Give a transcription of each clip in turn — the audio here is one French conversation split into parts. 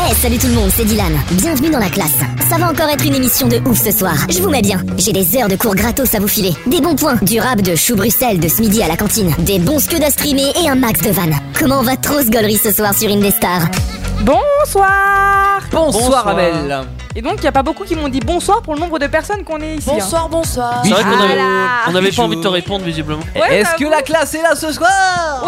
Hey, salut tout le monde, c'est Dylan. Bienvenue dans la classe. Ça va encore être une émission de ouf ce soir. Je vous mets bien. J'ai des heures de cours gratos à vous filer. Des bons points, du rap de chou Bruxelles de ce midi à la cantine. Des bons scuds à streamer et un max de vannes. Comment va trop ce gaulerie ce soir sur Indestar? Bonsoir. Bonsoir Amel. Et donc il n'y a pas beaucoup qui m'ont dit bonsoir pour le nombre de personnes qu'on est ici. Bonsoir, bonsoir. Oui, C'est vrai qu'on avait, Voilà. on avait pas envie de te répondre visiblement. Ouais, Est-ce que j'avoue. la classe est là ce soir?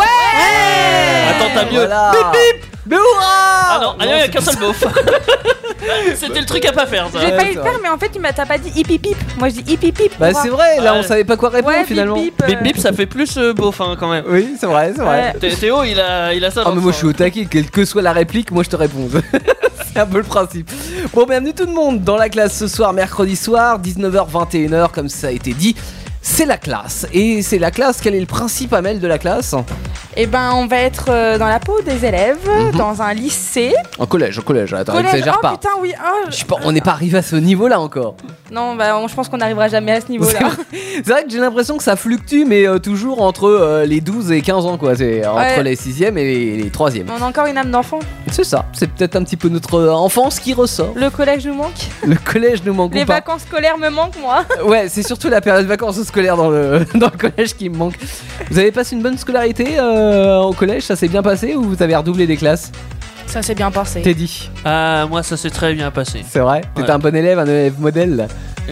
Ouais. Attends, t'as mieux. Voilà. Bip bip. Mais hurrah! Ah non, il n'y a qu'un seul beauf. C'était le truc à pas faire ça. J'ai Ouais, failli c'est le faire, mais en fait t'as pas dit hip hip hip. Moi je dis hip hip hip. Bah c'est vrai, là Ouais. on savait pas quoi répondre Ouais, finalement. bip bip. Bip bip, ça fait plus beauf hein, quand même. Oui, c'est vrai, c'est vrai. Ouais. Théo, il a ça. Ah dans mais moi son- je suis au taquet, quelle que soit la réplique, moi je te réponds. C'est un peu le principe. Bon, bienvenue tout le monde dans la classe ce soir, mercredi soir, 19h-21h, comme ça a été dit. C'est la classe. Et c'est la classe, quel est le principe, Amel, de la classe? Et ben on va être dans la peau des élèves, dans un lycée. En collège, attends, Collège. exagère Oh pas. putain oui. Oh, Je sais pas, on n'est pas arrivé à ce niveau-là encore. Non bah je pense qu'on n'arrivera jamais à ce niveau là. C'est vrai que j'ai l'impression que ça fluctue, mais toujours entre les 12 et 15 ans, quoi. C'est entre Ouais. les 6e et les 3e. On a encore une âme d'enfant. C'est ça, c'est peut-être un petit peu notre enfance qui ressort. Le collège nous manque. Le collège nous manque Les ou pas. vacances scolaires me manquent moi. Ouais, c'est surtout la période de vacances scolaires dans le collège qui me manque. Vous avez passé une bonne scolarité au collège? Ça s'est bien passé ou vous avez redoublé des classes? Ça s'est bien passé. T'es dit? Ah, moi ça s'est très bien passé. C'est vrai? T'étais Ouais. un bon élève, un élève modèle?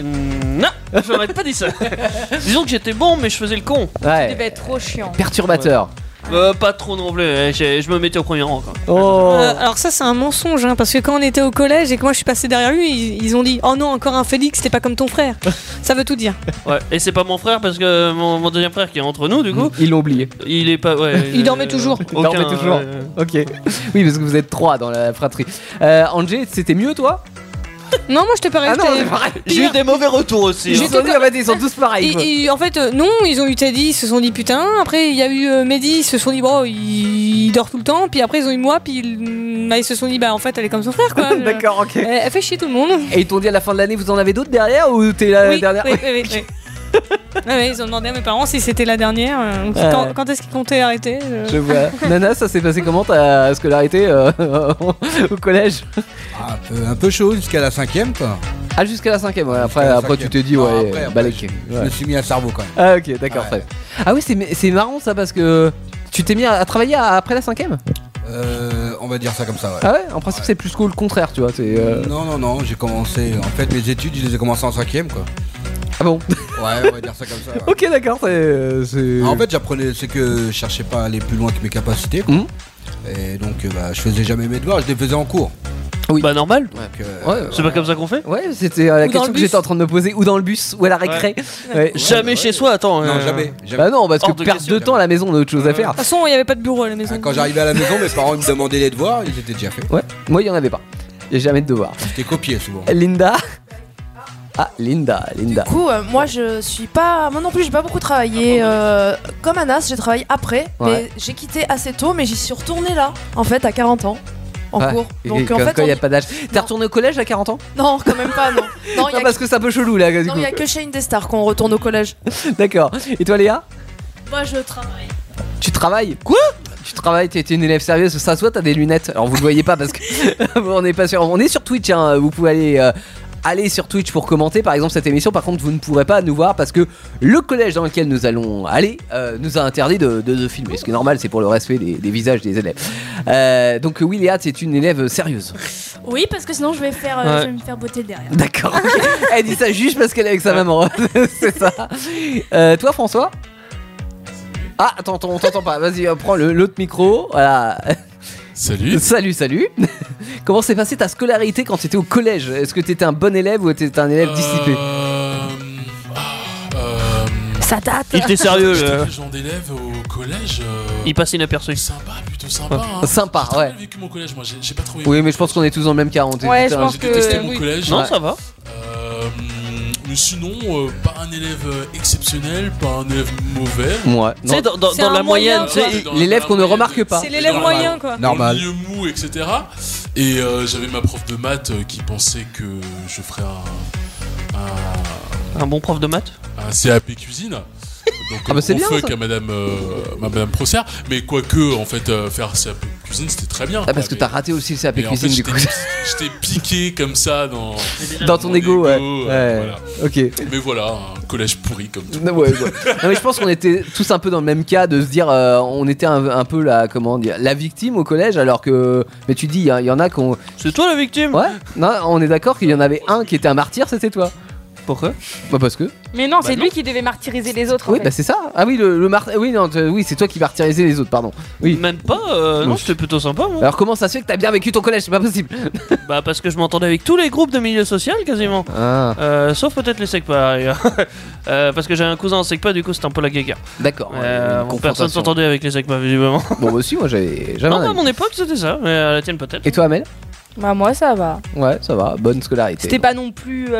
Non, je m'aurais pas dit ça. Disons que j'étais bon, mais je faisais le con. Tu Ouais. devais être trop chiant. Perturbateur. Pas trop non plus. Je me mettais au premier rang. Quoi. Oh. Alors ça c'est un mensonge hein, parce que quand on était au collège et que moi je suis passé derrière lui, ils ont dit oh non encore un Félix, t'es pas comme ton frère. Ça veut tout dire. Ouais. Et c'est pas mon frère parce que mon deuxième frère qui est entre nous, du coup, Ils l'ont oublié. il est pas. Ouais, Il dormait toujours. Il dormait toujours. Ok. Oui, parce que vous êtes 3 dans la fratrie. Angé, c'était mieux toi? Non moi je t'ai pas Ah non, resté. c'est pareil. J'ai eu des mauvais retours aussi. Ils hein. ont dit, ah bah, ils sont tous pareils. quoi. En fait non, ils ont eu Teddy, ils se sont dit putain. Après il y a eu Mehdi, ils se sont dit bon il dort tout le temps. Puis après ils ont eu moi, puis ils se sont dit bah en fait elle est comme son frère quoi. D'accord, ok. Elle fait chier tout le monde. Et ils t'ont dit à la fin de l'année, vous en avez d'autres derrière ou t'es la Oui, dernière? oui. Ouais, ils ont demandé à mes parents si c'était la dernière. Quand est-ce qu'ils comptaient arrêter Je vois. Nana, ça s'est passé comment ta scolarité au collège? Un peu chaud jusqu'à la 5ème quoi. Ah, jusqu'à la 5ème, ouais. Jusqu'à la Après tu 5e. t'es dit, Non, ouais, après, balèque. je Ouais. me suis mis un cerveau quand même. Ah, ok, d'accord, Ouais. très bien. Ah, oui, c'est marrant ça parce que tu t'es mis à travailler après la 5ème? On va dire ça comme ça, ouais. Ah, ouais, en principe, c'est plus que le contraire, tu vois. Non, j'ai commencé. En fait, mes études, je les ai commencées en 5ème quoi. Ah bon? Ouais, on va dire ça comme ça. Ouais. Ok, d'accord, c'est. En fait, j'apprenais, c'est que je cherchais pas à aller plus loin que mes capacités quoi. Mhm. Et donc, je faisais jamais mes devoirs, je les faisais en cours. Bah normal. Donc, Ouais, C'est pas comme ça qu'on fait. Ouais, c'était la Ou dans question le que bus. j'étais en train de me poser, ou dans le bus, ou à la récré. Ouais. Jamais chez soi, attends. Non, jamais. Bah non, parce que Hors de perdre question, de temps à la maison, on a autre chose à faire. De toute façon il y avait pas de bureau à la maison. Quand j'arrivais à la maison, mes parents ils me demandaient les devoirs, ils étaient déjà faits. Ouais, moi, il y en avait pas. Il y a jamais de devoir. J'étais copié souvent. Linda. Ah, Linda. Du coup, moi je suis pas. Moi non plus, j'ai pas beaucoup travaillé. Comme Anas, j'ai travaillé après, Ouais. mais j'ai quitté assez tôt, mais j'y suis retournée là, en fait, à 40 ans. En Ouais. cours. Et Donc en comme fait, quoi, il on n'y a y- pas d'âge. T'es retourné au collège à 40 ans? non, quand même pas, non. Non, il y Non, a parce que c'est un peu chelou là, du non, coup. y a que chez Indestar qu'on retourne au collège. D'accord. Et toi, Léa? Moi je travaille. Tu travailles? Quoi? Tu travailles, t'es une élève sérieuse, ça se voit, t'as des lunettes. Alors vous le voyez pas parce que on n'est pas sûr. On est sur Twitch, hein. Vous pouvez aller sur Twitch pour commenter par exemple cette émission. Par contre, vous ne pourrez pas nous voir parce que le collège dans lequel nous allons aller nous a interdit de filmer. Ce qui est normal, c'est pour le respect des visages des élèves. Donc oui, Léa, c'est une élève sérieuse. Oui, parce que sinon je vais Ouais. me faire botter le derrière. D'accord. Ok. Elle dit ça juste parce qu'elle est avec sa maman. C'est ça. Toi, François? Ah, attends, on t'entend pas. Vas-y, prends l'autre micro. Voilà. Salut. Salut. Comment s'est passée ta scolarité quand t'étais au collège? Est-ce que t'étais un bon élève ou t'étais un élève dissipé? Ça date. Il était sérieux. J'étais le- le genre d'élève au collège. Il passait inaperçu. Sympa, plutôt sympa. Hein. Sympa, J'ai très ouais. bien vécu mon collège, moi j'ai pas trouvé. Oui, mais je pense qu'on est tous dans le même cas. On était Ouais, tous je un- pense J'ai que- détesté mon oui. collège. Non, Ouais. ça va. Mais sinon, pas un élève exceptionnel, pas un élève mauvais. Ouais. Tu sais, Non. dans C'est dans un la moyenne, moyen, tu sais, quoi. il- Dans L'élève la qu'on ne moyenne, remarque pas. C'est l'élève Normal. moyen quoi. Normal. Au milieu mou, etc. Et j'avais ma prof de maths qui pensait que je ferais un un bon prof de maths. CAP cuisine. Donc Ah bah, c'est gros bien, fuck ça. à Madame Prosser. Mais quoique, en fait, faire sa cuisine, c'était très bien. Ah, parce que mais- t'as raté aussi le CAP mais en fait, cuisine du coup. j'étais piqué comme ça dans Dans ton mon ego, ouais. voilà. Ok. Mais voilà, un collège pourri comme tout. Non, ouais. Non, mais je pense qu'on était tous un peu dans le même cas de se dire on était un peu la victime au collège alors que mais tu dis il y en a qui ont C'est toi la victime. ouais non on est d'accord qu'il y en avait un qui était un martyr, c'était toi. Pourquoi? Bah parce que Mais non, c'est non. lui qui devait martyriser les autres. en oui fait. bah c'est ça. Ah oui oui non oui c'est toi qui martyrisais les autres pardon. Oui. Même pas. Non, Oui. c'était plutôt sympa moi. Alors comment ça se fait que t'as bien vécu ton collège? C'est pas possible. Bah parce que je m'entendais avec tous les groupes de milieu social quasiment. Ah Sauf peut-être les SECPA. Parce que j'ai un cousin en SECPA, du coup c'était un peu la guéguerre. d'accord. Une Personne confrontation. s'entendait avec les SECPA visiblement. Bon aussi moi j'avais Non, un à ami. mon époque c'était ça, mais à la tienne peut-être. Et toi Amel? Bah, moi, ça va. Ouais ça va bonne scolarité. C'était pas non plus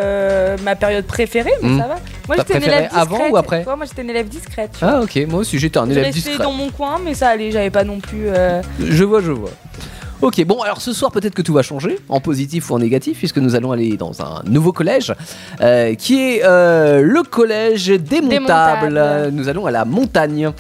ma période préférée, mais Hmm. ça va. Moi, T'as j'étais une préféré élève discrète. avant ou après? Ouais, moi, j'étais une élève discrète. tu vois. Ah ok moi aussi j'étais un Je élève restais discret. dans mon coin, mais ça allait, j'avais pas non plus. Je vois. Ok, bon, alors ce soir, peut-être que tout va changer, en positif ou en négatif, puisque nous allons aller dans un nouveau collège, qui est le collège démontable. Démontable. Nous allons à la montagne.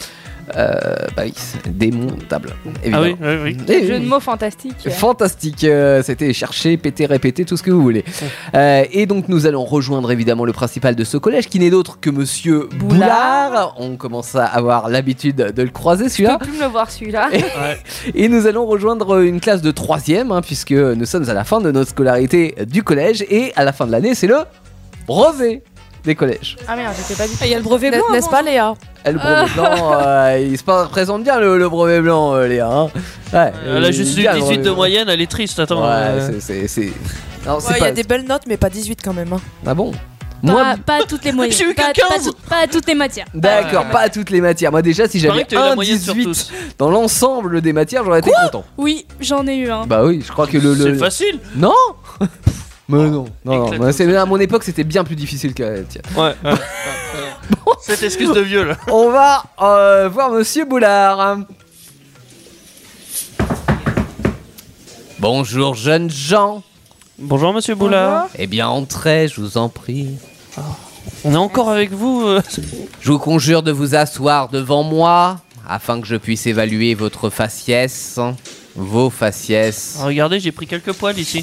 Bah oui, c'est démontable, Ah évidemment. oui, oui, oui. Eh Jeu oui. de mots fantastique. Fantastique, c'était chercher, péter, répéter, tout ce que vous voulez. Et donc nous allons rejoindre évidemment le principal de ce collège, qui n'est d'autre que Monsieur Boulard. On commence à avoir l'habitude de le croiser Je celui-là. peux plus me le voir celui-là. Et nous allons rejoindre une classe de 3ème, puisque nous sommes à la fin de notre scolarité du collège, et à la fin de l'année c'est le brevet des collèges. Ah merde, je sais pas du tout. Il y a le brevet blanc. N'est-ce pas, Léa? Et le brevet blanc, il se présente bien le brevet blanc, Léa. Hein. Ouais, Elle a juste eu bien, le 18 brevet de blanc. moyenne, elle est triste, attends. Ouais, c'est. Non, Ouais, c'est il y pas. a des belles notes, mais pas 18 quand même. Hein. Ah bon? Moi, Pas à toutes les moyennes. J'ai eu Pas- que 15. pas à toutes les matières. d'accord, pas à toutes les matières. Moi déjà, si Il paraît j'avais que t'as eu la un moyenne sur 18 tous. dans l'ensemble des matières, j'aurais été content. Oui, j'en ai eu un. Bah oui, je crois que C'est facile. Non. Mais non, non, Éclate. moi, à mon époque c'était bien plus difficile que la tienne. Ouais. Cette excuse de vieux là. On va voir Monsieur Boulard. Bonjour jeunes gens. Bonjour monsieur Boulard. Eh bien entrez, je vous en prie. On est encore avec vous. Je vous conjure de vous asseoir devant moi afin que je puisse évaluer votre faciès. Vos faciès. Regardez, j'ai pris quelques poils ici.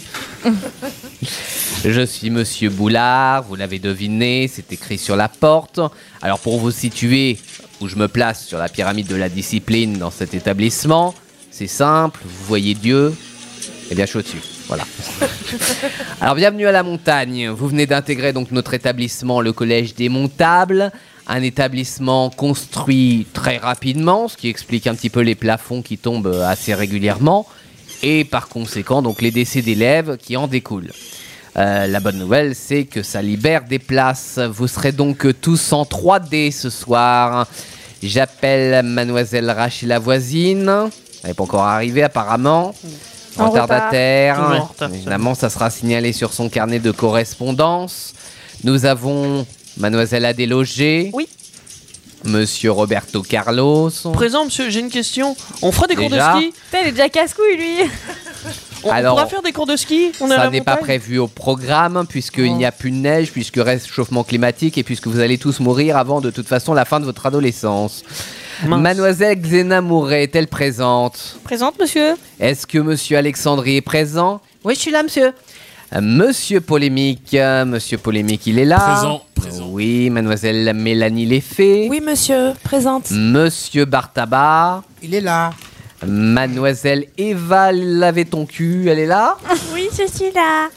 Je suis Monsieur Boulard, vous l'avez deviné, c'est écrit sur la porte. Alors pour vous situer où je me place sur la pyramide de la discipline dans cet établissement, c'est simple, vous voyez Dieu, eh bien je suis au-dessus, voilà. Alors bienvenue à la montagne, vous venez d'intégrer donc notre établissement, le Collège Démontable, un établissement construit très rapidement, ce qui explique un petit peu les plafonds qui tombent assez régulièrement, et par conséquent donc les décès d'élèves qui en découlent. La bonne nouvelle, c'est que ça libère des places. Vous serez donc tous en 3D ce soir. J'appelle Mademoiselle Rachel la voisine. Elle n'est pas encore arrivée apparemment. En Retardataire. Toujours en retard, ça. Évidemment, ça sera signalé sur son carnet de correspondance. Nous avons Mademoiselle Adélogé. Oui. Monsieur Roberto Carlos. Présent monsieur, j'ai une question. On fera des cours de Déjà ski. Putain, il est déjà casse-couille lui. On Alors, pourra faire des cours de ski. On est à Ça la n'est pas montagne. prévu au programme puisqu'il n'y a plus de neige, puisque réchauffement climatique et puisque vous allez tous mourir avant de toute façon la fin de votre adolescence. Mince. Mademoiselle Xena Mouret est-elle présente? Présente, monsieur. Est-ce que Monsieur Alexandrie est présent? Oui, je suis là, monsieur. Monsieur Polémique, il est là. Présent. Oui, Mademoiselle Mélanie Léfé. Oui, monsieur, présente. Monsieur Bartaba. Il est là. Mademoiselle Eva Lavé-ton-cul, elle est là? Oui, je suis là.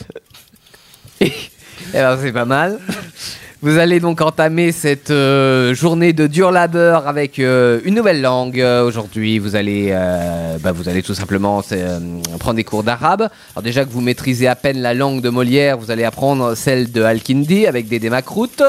Eh ben, c'est pas mal. Vous allez donc entamer cette journée de dur labeur avec une nouvelle langue. Aujourd'hui, vous allez tout simplement prendre des cours d'arabe. Alors déjà que vous maîtrisez à peine la langue de Molière, vous allez apprendre celle de Al-Kindi avec Dédé Macroute.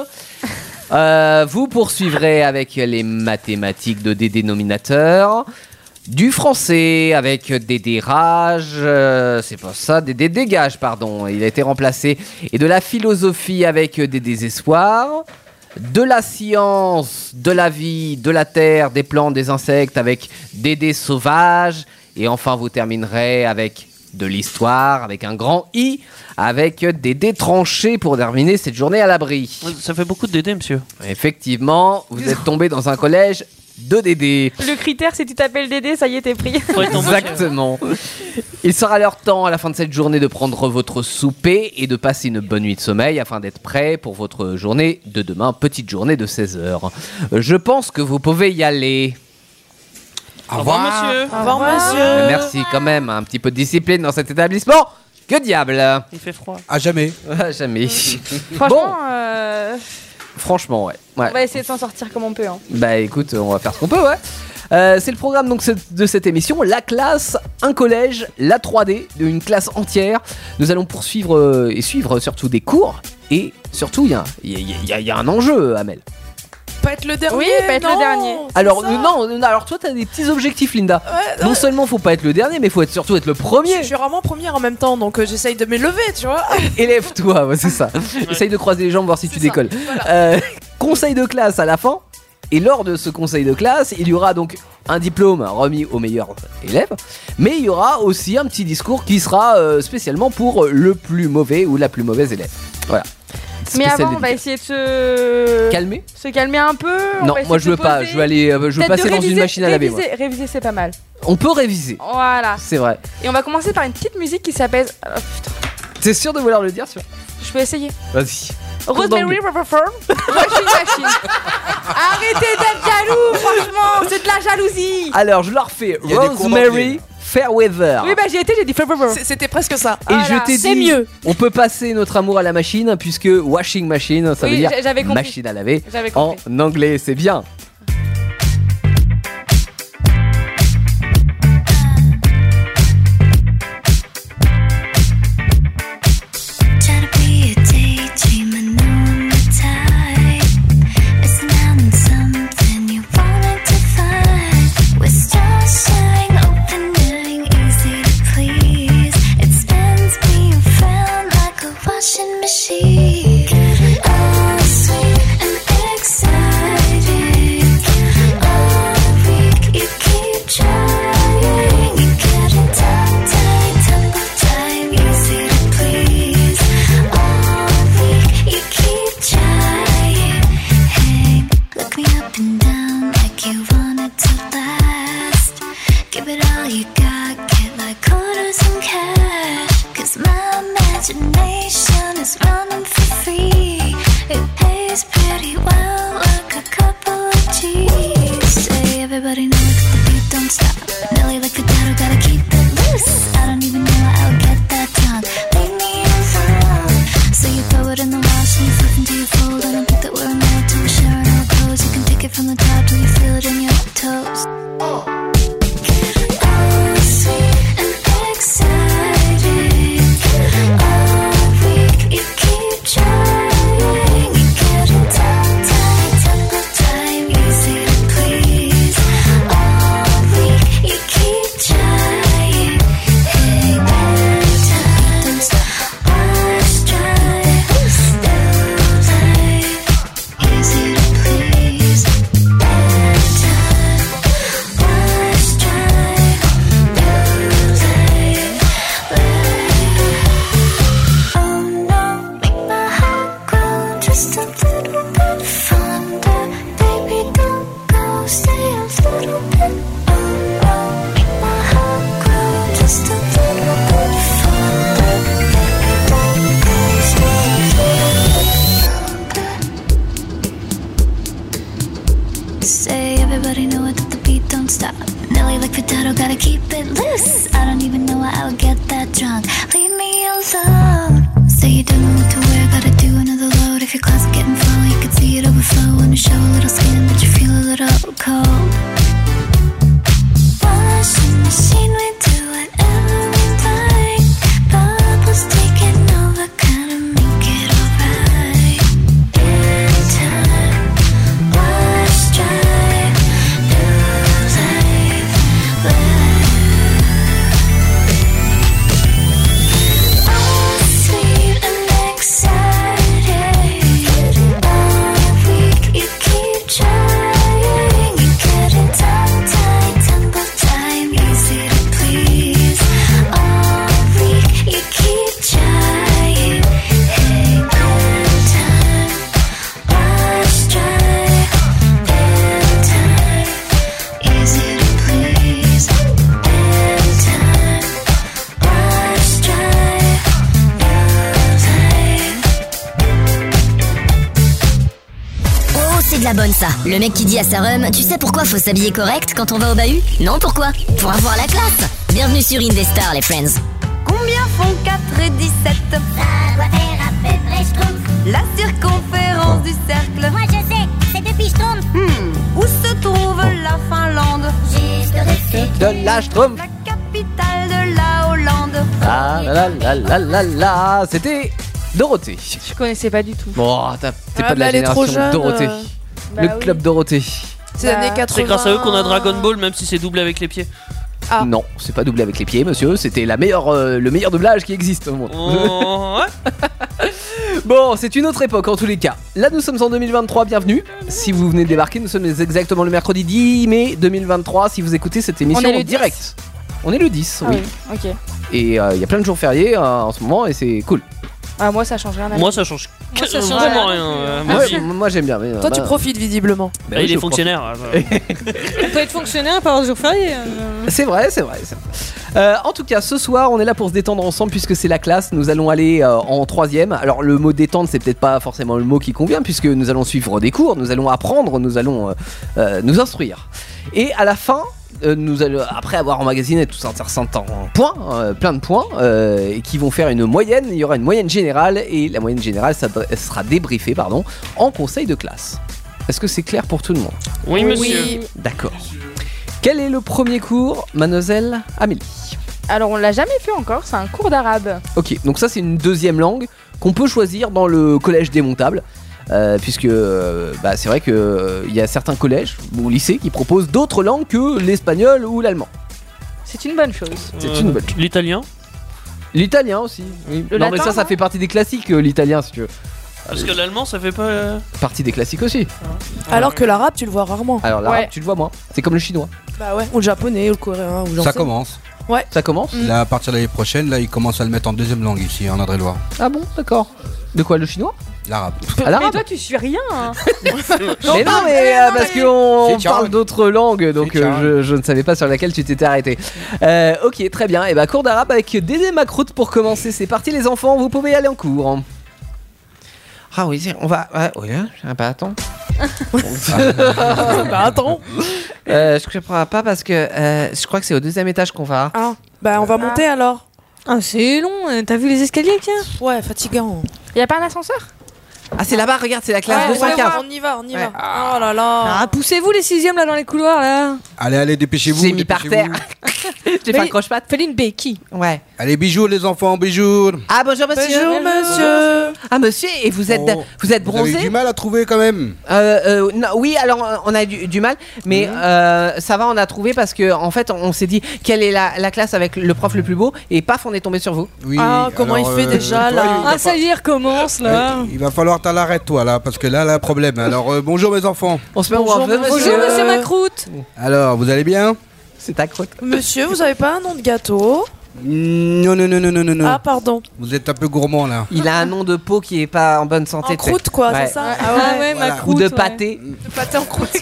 Vous poursuivrez avec les mathématiques de des dénominateurs. Du français avec Dédé Rage, c'est pas ça, Dédé Dégage, pardon, il a été remplacé. Et de la philosophie avec des désespoirs. De la science, de la vie, de la terre, des plantes, des insectes avec Dédé Sauvage. Et enfin, vous terminerez avec de l'histoire avec un grand I, avec des dés tranchés pour terminer cette journée à l'abri. Ça fait beaucoup de DD, monsieur. Effectivement, vous êtes tombé dans un collège de Dédé. Le critère, si tu t'appelles Dédé, ça y est, t'es pris. Exactement. Il sera leur temps à la fin de cette journée de prendre votre souper et de passer une bonne nuit de sommeil afin d'être prêt pour votre journée de demain, petite journée de 16h. Je pense que vous pouvez y aller. Au revoir, monsieur. Au revoir, monsieur. Merci quand même, un petit peu de discipline dans cet établissement. Que diable. Il fait froid. À jamais. Jamais. Franchement, Franchement, ouais. on va essayer de s'en sortir comme on peut. Hein. Bah écoute, on va faire ce qu'on peut, ouais. C'est le programme donc de cette émission, la classe, un collège, la 3D, une classe entière. Nous allons poursuivre et suivre surtout des cours. Et surtout, il y a un enjeu, Amel. Pas être le dernier. Oui, pas être le dernier. Alors alors toi t'as des petits objectifs, Linda. Ouais, non seulement faut pas être le dernier, mais faut surtout être le premier. Je suis vraiment première en même temps, donc j'essaye de m'élever, tu vois. Élève-toi, ouais, c'est ça. Essaye de croiser les jambes, voir si tu décolles. Voilà. Conseil de classe à la fin. Et lors de ce conseil de classe, il y aura donc un diplôme remis aux meilleurs élèves, mais il y aura aussi un petit discours qui sera spécialement pour le plus mauvais ou la plus mauvaise élève. Voilà. Mais avant, on va essayer de se calmer un peu. Non, moi je veux pas. Je veux passer dans une machine à laver. Réviser, c'est pas mal. On peut réviser. Voilà. C'est vrai. Et on va commencer par une petite musique qui s'appelle. Oh, putain. T'es sûr de vouloir le dire, Je peux essayer. Vas-y. Rosemary Riverform, Washing Machine. Arrêtez d'être jaloux, franchement, c'est de la jalousie. Alors je leur fais Rosemary Fairweather. Oui, bah j'y étais, j'ai dit Fairweather. C'était presque ça. Et voilà, je t'ai dit, mieux. On peut passer notre amour à la machine, puisque washing machine, ça veut dire machine à laver en anglais, c'est bien. Keep la bonne ça. Le mec qui dit à sa rhum, tu sais pourquoi faut s'habiller correct quand on va au bahut? Non, pourquoi? Pour avoir la classe. Bienvenue sur Indestar les friends. Combien font 4 et 17? Ça doit faire à peu près schtroumpf. La circonférence du cercle. Moi je sais, c'est depuis schtroumpf. Où se trouve la Finlande? Juste au-dessus De la Schtroumpf. La capitale de la Hollande. Ah la la la la la. C'était Dorothée. Je connaissais pas du tout. Bon, t'es pas de la elle est trop génération jeune, Dorothée. Le Bah club Dorothée. C'est les années Bah, 80. C'est grâce à eux qu'on a Dragon Ball, même si c'est doublé avec les pieds. Ah. Non, c'est pas doublé avec les pieds, monsieur. C'était le meilleur doublage qui existe au monde. Oh, ouais. Bon, c'est une autre époque en tous les cas. Là, nous sommes en 2023, bienvenue. Si vous venez de débarquer, nous sommes exactement le mercredi 10 mai 2023. Si vous écoutez cette émission On est le en direct. On est le 10, Ah oui. oui, ok. Et il y a plein de jours fériés en ce moment et c'est cool. Ah, moi ça change rien. à Moi, ça change Moi, ça change vraiment rien. rien. Ouais, moi j'aime bien. Mais, Toi, tu profites visiblement. bah Ah, oui, il je est fonctionnaire. On peut être fonctionnaire par un jour férié. C'est vrai. En tout cas, ce soir, on est là pour se détendre ensemble puisque c'est la classe. Nous allons aller en 3ème. Alors, le mot détendre, c'est peut-être pas forcément le mot qui convient puisque nous allons suivre des cours, nous allons apprendre, nous allons nous instruire. Et à la fin, nous allons, après avoir emmagasiné tout un certain points, plein de points, qui vont faire une moyenne. Il y aura une moyenne générale et la moyenne générale, ça sera débriefée, en conseil de classe. Est-ce que c'est clair pour tout le monde? Oui, monsieur. D'accord. Quel est le premier cours, mademoiselle Amélie? Alors on l'a jamais fait encore, c'est un cours d'arabe. Ok, donc ça c'est une deuxième langue qu'on peut choisir dans le collège démontable. Puisque c'est vrai qu'il y a certains collèges ou lycées qui proposent d'autres langues que l'espagnol ou l'allemand. C'est une bonne chose. C'est une bonne chose. L'italien. L'italien aussi. Oui. Le Non mais latin, ça non fait partie des classiques, l'italien si tu veux. Parce que l'allemand, ça fait pas. Partie des classiques aussi. Alors que l'arabe, tu le vois rarement. Alors l'arabe Ouais. tu le vois moins. C'est comme le chinois. Bah ouais. Ou le japonais, ou le coréen, ou j'en Ça sais. commence. Ça commence Là, à partir de l'année prochaine, là, ils commencent à le mettre en deuxième langue ici, en Indre-et-Loire. Ah bon, d'accord. De quoi, le chinois? L'arabe. À l'arabe. Mais toi tu suis rien. Hein. Mais non, mais parce qu'on C'est parle Charles. d'autres langues, donc C'est Charles. je ne savais pas sur laquelle tu t'étais arrêté. Ok, très bien. Et bah, cours d'arabe avec Dédé Macroute pour commencer. C'est parti, les enfants, vous pouvez aller en cours. Ah oui, on va. Oui, bah attends. Bah attends. Je comprends pas parce que je crois que c'est au deuxième étage qu'on va. Ah, bah on va monter alors. Ah, c'est long. T'as vu les escaliers, tiens? Ouais, fatigant. Y a pas un ascenseur? Ah, c'est là-bas, regarde, c'est la classe Ouais, 215. on y va. Ouais. Oh là là. Ah, poussez-vous les 6ème là dans les couloirs là. Allez, dépêchez-vous. J'ai mis par dépêchez-vous. terre. J'ai fait un croche-patte. Fallait une béquille. Ouais. Allez, bisous les enfants, bisous. Ah, bonjour monsieur. Bonjour monsieur. Ah, monsieur, et vous êtes Oh, Vous avez bronzé? du mal à trouver quand même. Non, oui, alors on a du mal, mais ça va, on a trouvé parce que en fait on s'est dit quelle est la classe avec le prof le plus beau et paf on est tombé sur vous. Oui. Ah, comment il fait déjà, toi, là Ah, ça y est, recommence là. Il va falloir t'en l'arrêter toi là, parce que là, là, problème. Alors, bonjour mes enfants. On se met où Bonjour, on veut, bonjour, Bonjour, monsieur Macroute. Alors, vous allez bien? C'est ta croûte. Monsieur, vous avez pas un nom de gâteau? Non, non, non, non, non, non, non. Ah, pardon. Vous êtes un peu gourmand là. Il a un nom de peau qui est pas en bonne santé. En croûte, quoi, Ouais. c'est ça? Ah ouais, Voilà. Macroute. Ou de ouais. pâté. Pâté en croûte.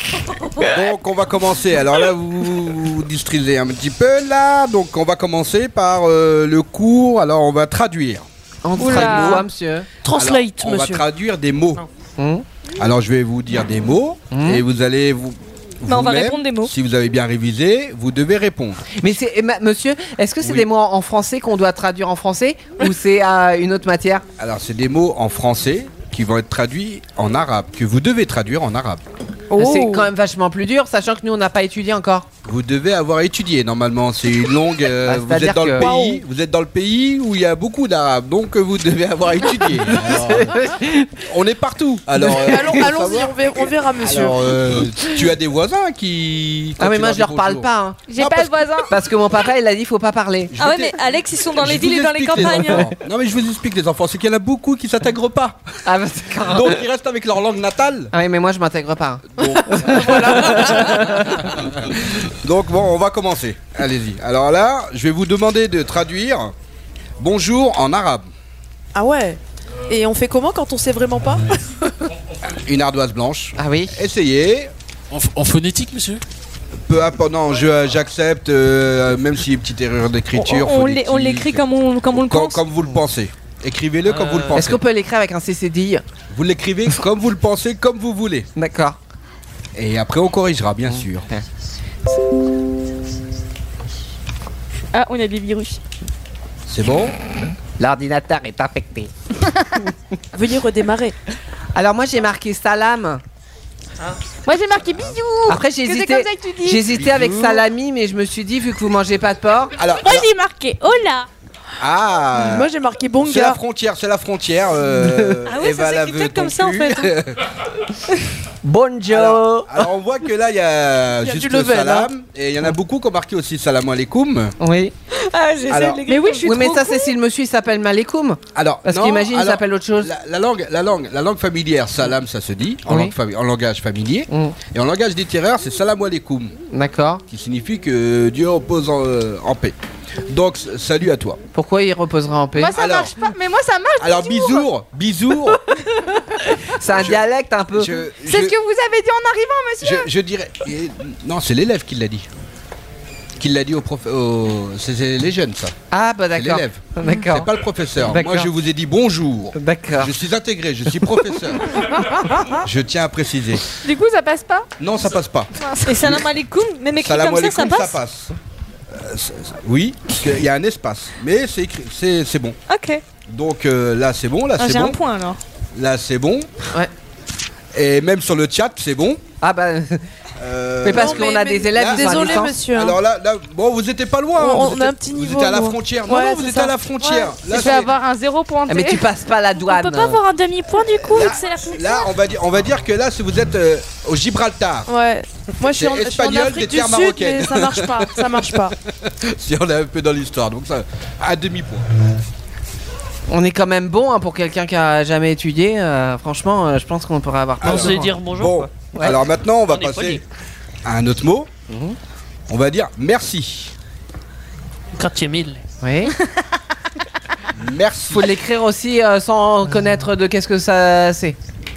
Donc, on va commencer. Alors là, vous distraisez un petit peu là. Donc, on va commencer par le cours. Alors, on va traduire. En Oula. train de quoi, monsieur? Translate, Alors, on monsieur. va traduire des mots. Hum Alors, je vais vous dire des mots et vous allez vous. Bah, on va vous-même, répondre des mots. Si vous avez bien révisé, vous devez répondre. Mais c'est monsieur, est-ce que c'est Oui. des mots en français qu'on doit traduire en français ou c'est une autre matière? Alors, c'est des mots en français qui vont être traduits en arabe, que vous devez traduire en arabe. C'est quand même vachement plus dur, sachant que nous on n'a pas étudié encore. Vous devez avoir étudié normalement. C'est une longue. Vous c'est-à-dire êtes dans le que- pays. Vous êtes dans le pays où il y a beaucoup d'arabes, donc vous devez avoir étudié. Alors, on est partout. Alors, Allons-y, on verra, monsieur. Alors, tu as des voisins qui. quand Ah mais tu moi leur je leur dis parle bonjour. pas, hein. J'ai Non, pas parce de voisin. Parce que mon papa il a dit faut pas parler. Je Ah ouais, t'ai- mais Alex, ils sont dans les Je villes et vous dans les explique, campagnes. enfants. Non mais je vous explique les enfants, c'est qu'il y en a beaucoup qui s'intègrent pas. Ah bah d'accord. Donc ils restent avec leur langue natale. Ah oui mais moi je m'intègre pas. hein. Donc bon, on va commencer. Allez-y. Alors là, je vais vous demander de traduire bonjour en arabe. Ah ouais. Et on fait comment quand on sait vraiment pas? Une ardoise blanche. Ah oui. Essayez. En phonétique, monsieur? Peu importe, non, j'accepte, même s'il y a une petite erreur d'écriture. On phonétique, l'écrit comme on le pense. comme vous le pensez. Écrivez-le comme vous le pensez. Est-ce qu'on peut l'écrire avec un CCDI? Vous l'écrivez comme vous le pensez, comme vous voulez. D'accord. Et après, on corrigera, bien sûr. Ah, on a des virus. C'est bon? L'ordinateur est infecté. Veuillez redémarrer. Alors moi j'ai marqué salam. Moi j'ai marqué bisous. Après Que c'est comme ça que tu dis. j'hésitais avec Bisous. salami, mais je me suis dit vu que vous mangez pas de porc. Alors, Moi j'ai marqué hola. ah, Moi j'ai marqué c'est la bonga. frontière, c'est la frontière. Ah ouais, Eva ça la s'écrit veut peut-être comme ton ça en cul. fait. Bonjour. Alors on voit que là il y a Il y a juste du le level, salam et il y en a beaucoup qui ont marqué aussi salam alaikum. Oui. Ah, j'essaie Alors- de l'écrire. Mais oui, je suis Oui mais trop ça con. c'est si le monsieur il s'appelle Malekoum. Alors Parce non, qu'imagine il alors, s'appelle autre chose. la langue familière salam ça se dit en, Oui. en langage familier et en langage littéraire c'est salam alaikum D'accord. qui signifie que Dieu repose en paix. Donc salut à toi. Pourquoi il reposera en paix? Moi ça Alors- marche pas. Mais moi ça marche. Alors bisous. C'est un dialecte un peu. C'est ce que vous avez dit en arrivant, monsieur. je dirais non c'est l'élève qui l'a dit. Qui l'a dit au prof. C'est les jeunes ça. Ah bah C'est d'accord. l'élève. D'accord. C'est pas le professeur. D'accord. Moi je vous ai dit bonjour. D'accord. Je suis intégré, je suis professeur. Je tiens à préciser. Du coup ça passe pas. Non, ça passe pas. Et salam alaikum, même écrit Salam comme ça alaikum, passe. Oui, parce qu'il y a un espace. Mais c'est écrit, c'est bon. Ok. Donc là c'est bon, là Ah, c'est j'ai un bon. point alors. Là c'est bon. Ouais. Et même sur le chat c'est bon. Ah bah mais parce Non, qu'on a des élèves là- qui sont à Désolé distance. monsieur. hein. Alors là, bon, vous étiez pas loin. hein. On Vous a étiez- un petit niveau, Vous étiez à la nous. frontière. Ouais, non, c'est vous étiez ça. à la frontière. Je Là, vais avoir un 0 pointé. Ah, mais tu passes pas la douane. On peut pas avoir un demi-point du coup, vu que c'est la là, on va dire que là, si vous êtes au Gibraltar, Ouais. Moi je suis en espagnol Afrique des du terres Sud, marocaines. mais ça marche pas. Ça marche pas. si on est un peu dans l'histoire, donc ça, à demi-point. On est quand même bon hein, pour quelqu'un qui a jamais étudié. Franchement, je pense qu'on pourrait avoir. On plus de sait points. dire bonjour Bon, quoi. Ouais. alors maintenant, on va On est passer poli. à un autre mot. On va dire merci. Grazie mille. Oui. Merci. Faut l'écrire aussi sans connaître de qu'est-ce que ça c'est.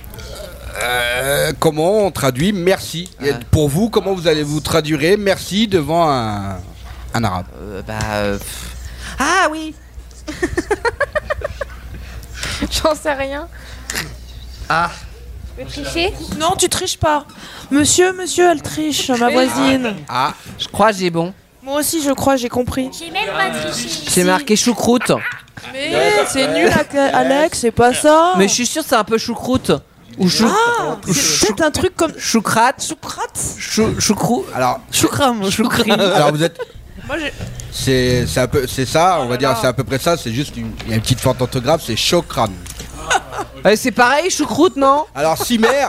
Comment on traduit merci Et pour vous, comment vous allez vous traduire merci devant un arabe? Ah oui. J'en sais rien. Ah. Je peux tricher. Non, tu triches pas. Monsieur, elle triche, ma voisine. Ah, Je crois que j'ai bon. Moi aussi, je crois, j'ai compris. J'ai même pas triché. J'ai marqué choucroute. Mais c'est nul, Alex, c'est pas ça. Mais je suis sûr que c'est un peu choucroute. Ou chou. Ah, c'est peut-être un truc comme Choucrate. Socrate. Choucrou. alors, Choukram, choukri. alors vous êtes. Moi, j'ai. C'est un peu, c'est ça, on va dire, c'est à peu près ça. C'est juste il y a une petite faute d'orthographe, c'est chokran. C'est pareil, choucroute, non? Alors Cimer,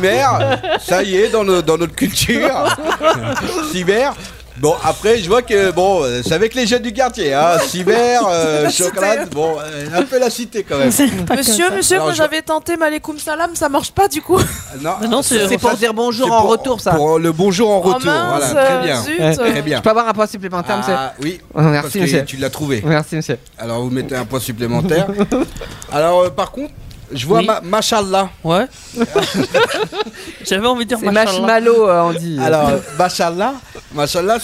ça y est dans notre culture. Cimer. Bon après je vois que bon c'est avec les jeunes du quartier hein. Cimer, chocolat, bon un peu la cité quand même. Monsieur, Alors, moi je- j'avais tenté Malekoum Salam, ça marche pas du coup. Non, non, C'est pour dire bonjour c'est en pour- retour, ça. Pour le bonjour en Oh retour, mince, voilà, très bien. zut. Très bien. Je peux avoir un point supplémentaire, monsieur? Ah oui, Oh, merci, parce que monsieur. tu l'as trouvé. Merci, monsieur. Alors vous mettez un point supplémentaire. Alors par contre, je vois Oui. Machallah. Ouais. J'avais envie de dire C'est machallah. marshmallow, on dit. Alors Machallah,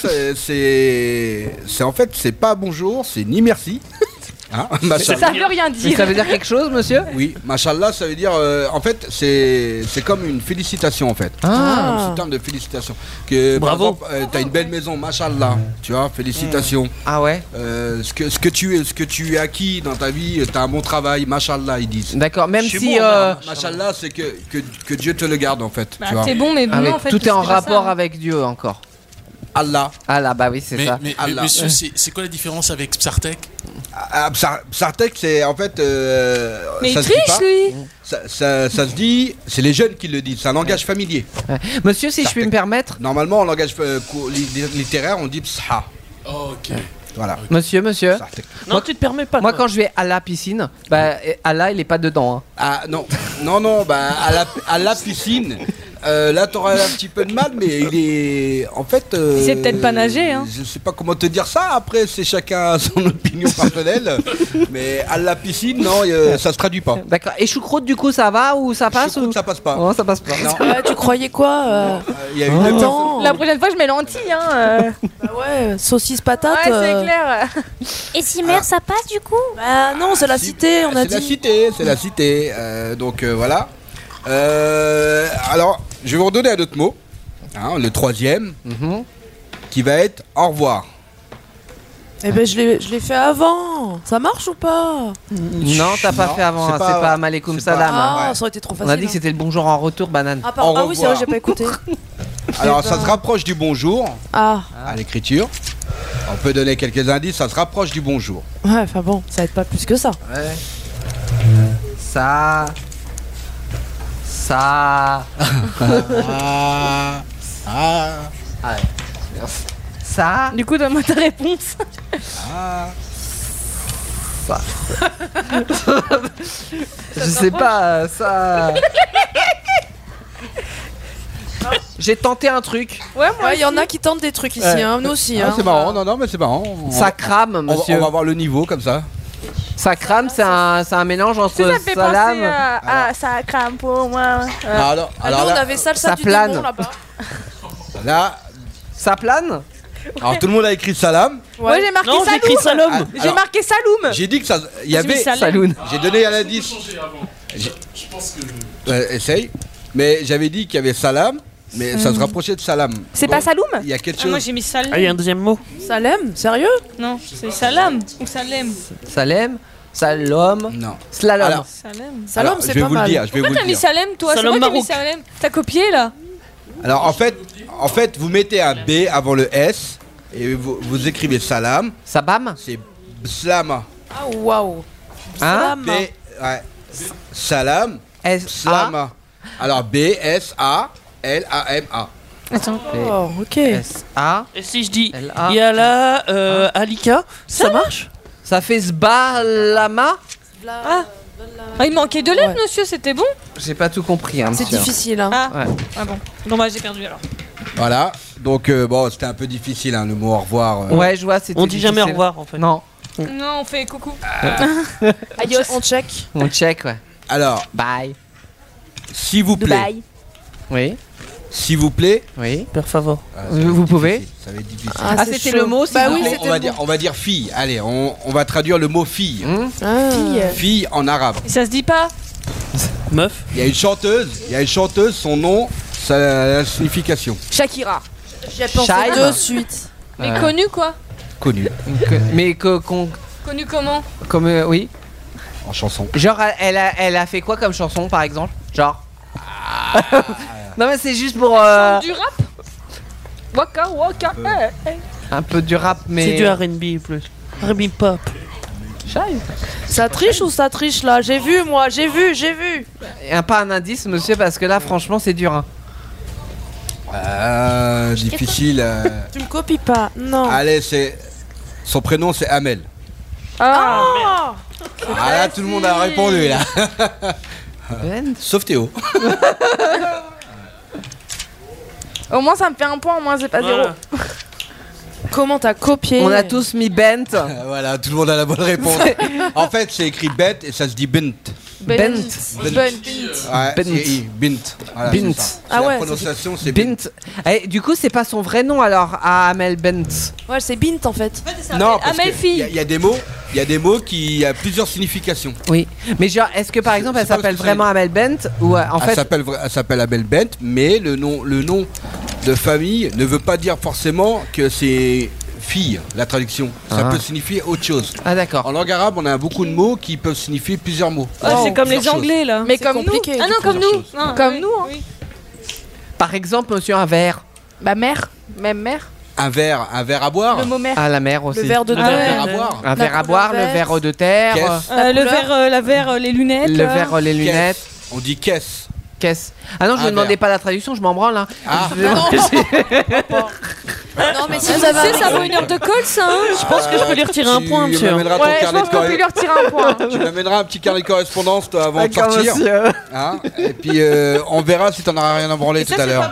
c'est en fait c'est pas bonjour, c'est ni merci. Hein, Machallah. Ça veut rien Mais dire. ça veut dire quelque chose, monsieur? Oui, Machallah, ça veut dire en fait c'est comme une félicitation en fait. Ah. C'est un terme de félicitation. Que Bravo. par exemple, t'as une belle maison, Machallah, tu vois, félicitations. Ah ouais? Ce que tu as acquis dans ta vie, t'as un bon travail, Machallah ils disent. D'accord, même Je suis si. bon, madame. Machallah, c'est que Dieu te le garde en fait. Bah, tu vois. t'es bon, mais Ah, mais non, en fait. tout est en c'est pas rapport ça. avec Dieu encore. Allah. Ah là, bah oui, c'est ça. Mais Allah. monsieur, c'est quoi la différence avec Psartek? Psartek, c'est en fait. Mais il ça se dit triche, pas. lui. Ça se dit, c'est les jeunes qui le disent, c'est un langage familier. Ouais. Monsieur, si je puis me permettre. Normalement, en langage littéraire, on dit psha. Oh, ok. Voilà. Monsieur. Psartek. Non, tu te permets pas. Moi, toi. quand je vais à la piscine, bah, Allah, il est pas dedans. Hein. Ah non, bah à la piscine. Là, t'auras un petit peu de mal, mais il est. En fait. Il sait peut-être pas nager, hein. Je sais pas comment te dire ça. Après, c'est chacun son opinion personnelle. Mais à la piscine, non, ça se traduit pas. D'accord. Et choucroute, du coup, ça va ou ça passe Choucroute, ou... ça passe pas. Non, ça passe pas. Non. Tu croyais quoi Il y a une Attends, non. La prochaine fois, je mets lentilles, hein. Bah ouais, saucisse patate. Ouais, c'est clair. Et Cimer, ça passe du coup? Bah non, c'est la cité, on a dit. C'est la cité. Donc voilà. Alors, je vais vous redonner un autre mot. Hein, le troisième. Qui va être au revoir. Eh ben je l'ai fait avant. Ça marche ou pas? Non, t'as pas fait avant, c'est pas Malekoum Salam. Ah, ça aurait été trop facile. On a dit que c'était le bonjour en retour, banane. Ah, pardon. Ah oui, c'est vrai, j'ai pas écouté. Alors, ça se rapproche du bonjour. Ah. À l'écriture. On peut donner quelques indices, ça se rapproche du bonjour. Ouais, enfin bon, ça aide pas plus que ça. Ouais. Ça. Ouais. Ça. Du coup, donne-moi ta réponse. Ça. Je sais pas, ça. J'ai tenté un truc. Ouais, il y en a qui tentent des trucs ici, hein, nous aussi. Ah, Hein. c'est marrant, non, mais c'est marrant. Ça crame, monsieur. On va voir le niveau comme ça. Ça crame, c'est un mélange entre Ça fait salam. penser à ça crame pour moi. Alors nous, on là, avait salsa ça du plane. démon là-bas. là, Ça plane. alors tout le monde a écrit salam. Moi, j'ai marqué Non, j'ai écrit Saloum. Salom. J'ai marqué Saloum. J'ai dit que ça, il y avait. Saloun. J'ai donné un indice. Je pense que. Essaye. Mais j'avais dit qu'il y avait salam, mais ça se rapprochait de salam. C'est Donc, pas Saloum? Il y a quelque Ah, moi chose. j'ai mis Salem. Ah, il y a un deuxième mot. Salem, sérieux? Non, c'est Salam ou Salem. Salem. Salom. Non. Slalom. Alors, Salem. Salom, alors, c'est je vais pas vous mal. le dire. Je vais vous Pourquoi le t'as mis dire. Salem toi? C'est Salom moi qui ai mis Maroc. Salem. T'as copié là? Alors en fait, vous mettez un B avant le S et vous écrivez salam. Sabam. C'est slama. Ah, waouh. Hein? B, ouais. Salam. S A. Slama. Alors B S A L A M A. Attends. Oh, ok. S A. Et si je dis L-A. il y a là Alika, ça marche? Ça fait Sbalama. Ah, il manquait de lettres, Ouais. monsieur, c'était bon? J'ai pas tout compris, hein, C'est monsieur. difficile, hein. Ah, Ouais. ah bon. Non, bah j'ai perdu alors. Voilà. Donc bon, c'était un peu difficile hein, le mot au revoir. Ouais, je vois, c'était On dit jamais au difficile. revoir en fait. Non, Non, on fait coucou. Adios. On check. on check, ouais. Alors, Bye. s'il vous plaît. Dubaï. Oui, S'il vous plaît. oui. Per favor. Vous pouvez. Ça va être difficile. Ah, c'est c'était chaud. le mot, s'il Bah vous oui, plaît. c'était On va dire fille. Allez, on va traduire le mot fille. Ah. Fille en arabe. Et ça se dit pas? Meuf. Il y a une chanteuse, son nom, sa signification Shakira. J'ai pensé Shaim. de suite. Mais connu quoi? connue Mais Connu comment? comme oui. en chanson. Genre, elle a fait quoi comme chanson, par exemple? Genre. Non mais c'est juste pour Du rap? Waka waka. un peu du rap, mais. C'est du R&B plus. R&B pop. Ça triche ou ça triche là? J'ai vu, moi, j'ai vu. Pas un indice, monsieur, parce que là, franchement, c'est dur. Hein. Difficile. Tu me copies pas? Non. Allez, c'est son prénom, c'est Amel. Ah. Ah là, tout le monde a répondu là. Ben. Sauf Théo. Au moins, ça me fait un point, au moins, c'est pas zéro. Voilà. Comment t'as copié? On a tous mis Bent. Voilà, tout le monde a la bonne réponse. En fait, c'est écrit Bent et ça se dit Bint. Bent. Ouais, Bint. Bint. Voilà, Bint. c'est ça. Ah La ouais, prononciation, c'est Bint. Bent. Eh, du coup, c'est pas son vrai nom alors, à Amel Bent. Ouais, c'est Bint en fait. Non, parce Amel que fille. il y a des mots qui a plusieurs significations. Oui. Mais genre, est-ce que par exemple, elle sais pas s'appelle ce que ça vraiment Amel Bent ou en fait. Elle s'appelle Amel Bent, mais le nom de famille ne veut pas dire forcément que c'est fille, la traduction. Ça Ah. peut signifier autre chose. Ah d'accord. En langue arabe, on a beaucoup de mots qui peuvent signifier plusieurs mots. Ah, c'est comme les Plusieurs choses. anglais là. Mais C'est comme compliqué. nous. Ah non, comme nous. Non, Comme oui, nous, hein. oui. Par exemple, monsieur, un verre. Bah, mère. Même mère. Un verre à boire. Le mot mère. Ah, la mer aussi. Le verre de Le terre. verre à boire. Un verre à boire, le verre de terre. Caisse. Le couleur. verre, la verre, les lunettes. Le là. verre, les lunettes. Caisse. On dit caisse. Caisse. Ah non, je Un ne demandais verre. pas la traduction, je m'en branle. Hein. Ah. Non, mais si vous Ça avez ça vaut 1 heure de colle, ça. Hein. Je pense que je peux lui retirer un point, Tu monsieur. m'amèneras ton Ouais, je carnet pense de qu'on peut lui correspondance. retirer un point. Tu m'amèneras un petit carnet de correspondance toi, avant de D'accord, sortir. monsieur. Hein, et puis on verra si t'en auras rien à branler tout à l'heure.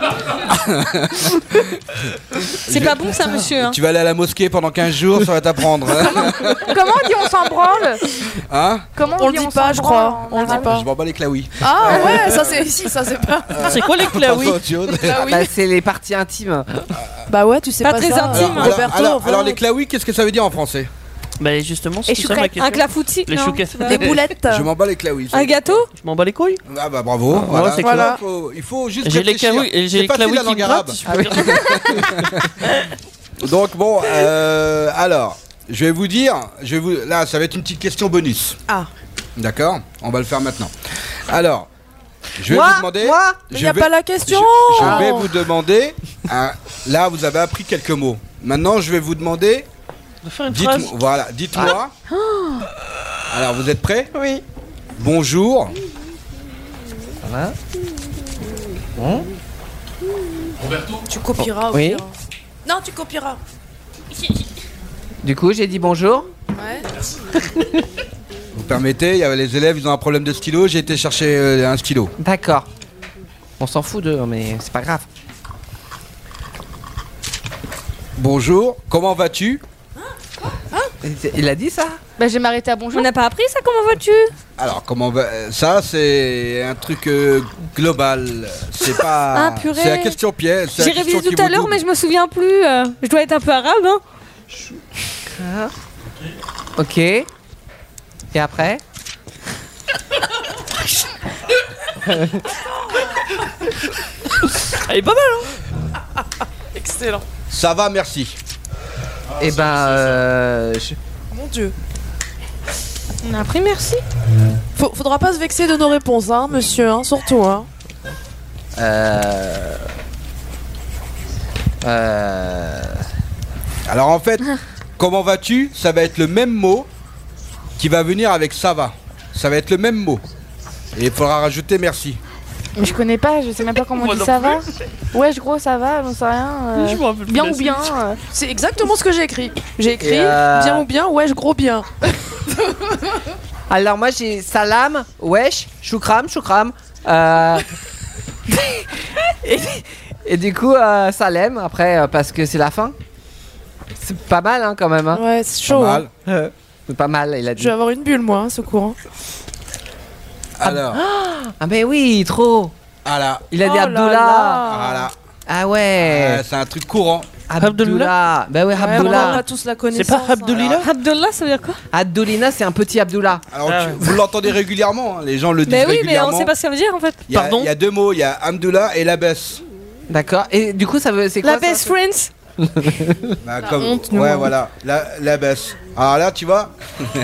C'est pas bon, ça, monsieur. Hein. Tu vas aller à la mosquée pendant 15 jours, ça va t'apprendre. Comment on dit on s'en branle? Hein? Comment On le dit s'en pas, je branle crois. en On le dit arabe? pas. Je m'en bats les claouis. Ah ouais, ça c'est ici, ça c'est pas. C'est quoi les claouis? Bah, c'est les parties intimes. Bah ouais, tu sais Pas pas très ça. intime, hein. Roberto, enfin, alors les claouis, qu'est-ce que ça veut dire en français? Bah justement, c'est Et tout ça ma choucrette. question. Un clafoutis. Les non, chouquettes. c'est pas- des boulettes. Je m'en bats les claouis. Un gâteau. Je m'en bats les couilles. Ah bah bravo. Voilà. c'est Voilà. Il faut juste J'ai les réfléchir. claouis, j'ai C'est les facile claouis la qui langue me arabe. grattent. Je peux dire. Donc bon, alors, je vais vous dire, là, ça va être une petite question bonus. Ah. D'accord? On va le faire maintenant. Alors, je vais Moi, vous demander. moi Mais y a pas la question. Je vais vous demander. Là, vous avez appris quelques mots. Maintenant, je vais vous demander. De faire une phrase. Dites-moi. Voilà, dites-moi. Alors, vous êtes prêts? Oui. Bonjour. Voilà. Roberto, Tu copieras au Oui. pire. Non, tu copieras. Du coup, j'ai dit bonjour. Ouais. Vous permettez, il y avait les élèves, ils ont un problème de stylo. J'ai été chercher un stylo. D'accord. On s'en fout d'eux, mais c'est pas grave. Bonjour. Comment vas-tu? Il a dit ça? Bah, je vais m'arrêter à bonjour. On n'a pas appris ça, comment vas-tu? Alors, comment va... Ça, c'est un truc global. C'est pas. Ah, purée. C'est la question piège. c'est la J'ai révisé question qui tout à vaut l'heure, double. mais je me souviens plus. Je dois être un peu arabe, hein. Ok. Et après? Elle est pas mal, hein. Excellent. Ça va, merci. Eh ben, Mon Dieu. On a appris merci. Faudra pas se vexer de nos réponses, hein, monsieur, hein, surtout, hein. Alors, en fait, comment vas-tu? Ça va être le même mot qui va venir avec ça va. Ça va être le même mot. Et il faudra rajouter merci. Mais je connais pas, je sais même pas comment on Moi dit non ça va. Wesh gros, ça va, j'en sais rien. Je me rappelle plus Bien la ou bien. C'est exactement ce que j'ai écrit. J'ai écrit Et, bien ou bien, wesh, gros bien. alors moi j'ai salam, wesh, choukram, et du coup salem après parce que c'est la fin. C'est pas mal hein, quand même. Hein. Ouais, c'est Pas chaud. Hein. mal. C'est pas mal, il a Je dit. vais avoir une bulle, moi, hein, ce courant. Alors, Ah mais oui, trop. voilà. Il a dit Oh là Abdullah. là. Voilà. Ah ouais. C'est un truc courant. Abdullah. Bah ouais, Ouais, on Abdullah. a tous la C'est connaissance. pas Abdullah? Abdullah, ça veut dire quoi? Abdoulina, c'est un petit Abdullah. Alors, Ah ouais. vous l'entendez régulièrement, hein, les gens le disent Mais oui, mais régulièrement. on sait pas ce que ça veut dire en fait. Il y a- Pardon il y a deux mots, il y a Amdullah et la baisse. D'accord. Et du coup, ça veut, c'est quoi La ça best friends. Bah, honte, nous, ouais, hein. voilà, la baisse. Alors là, tu vois,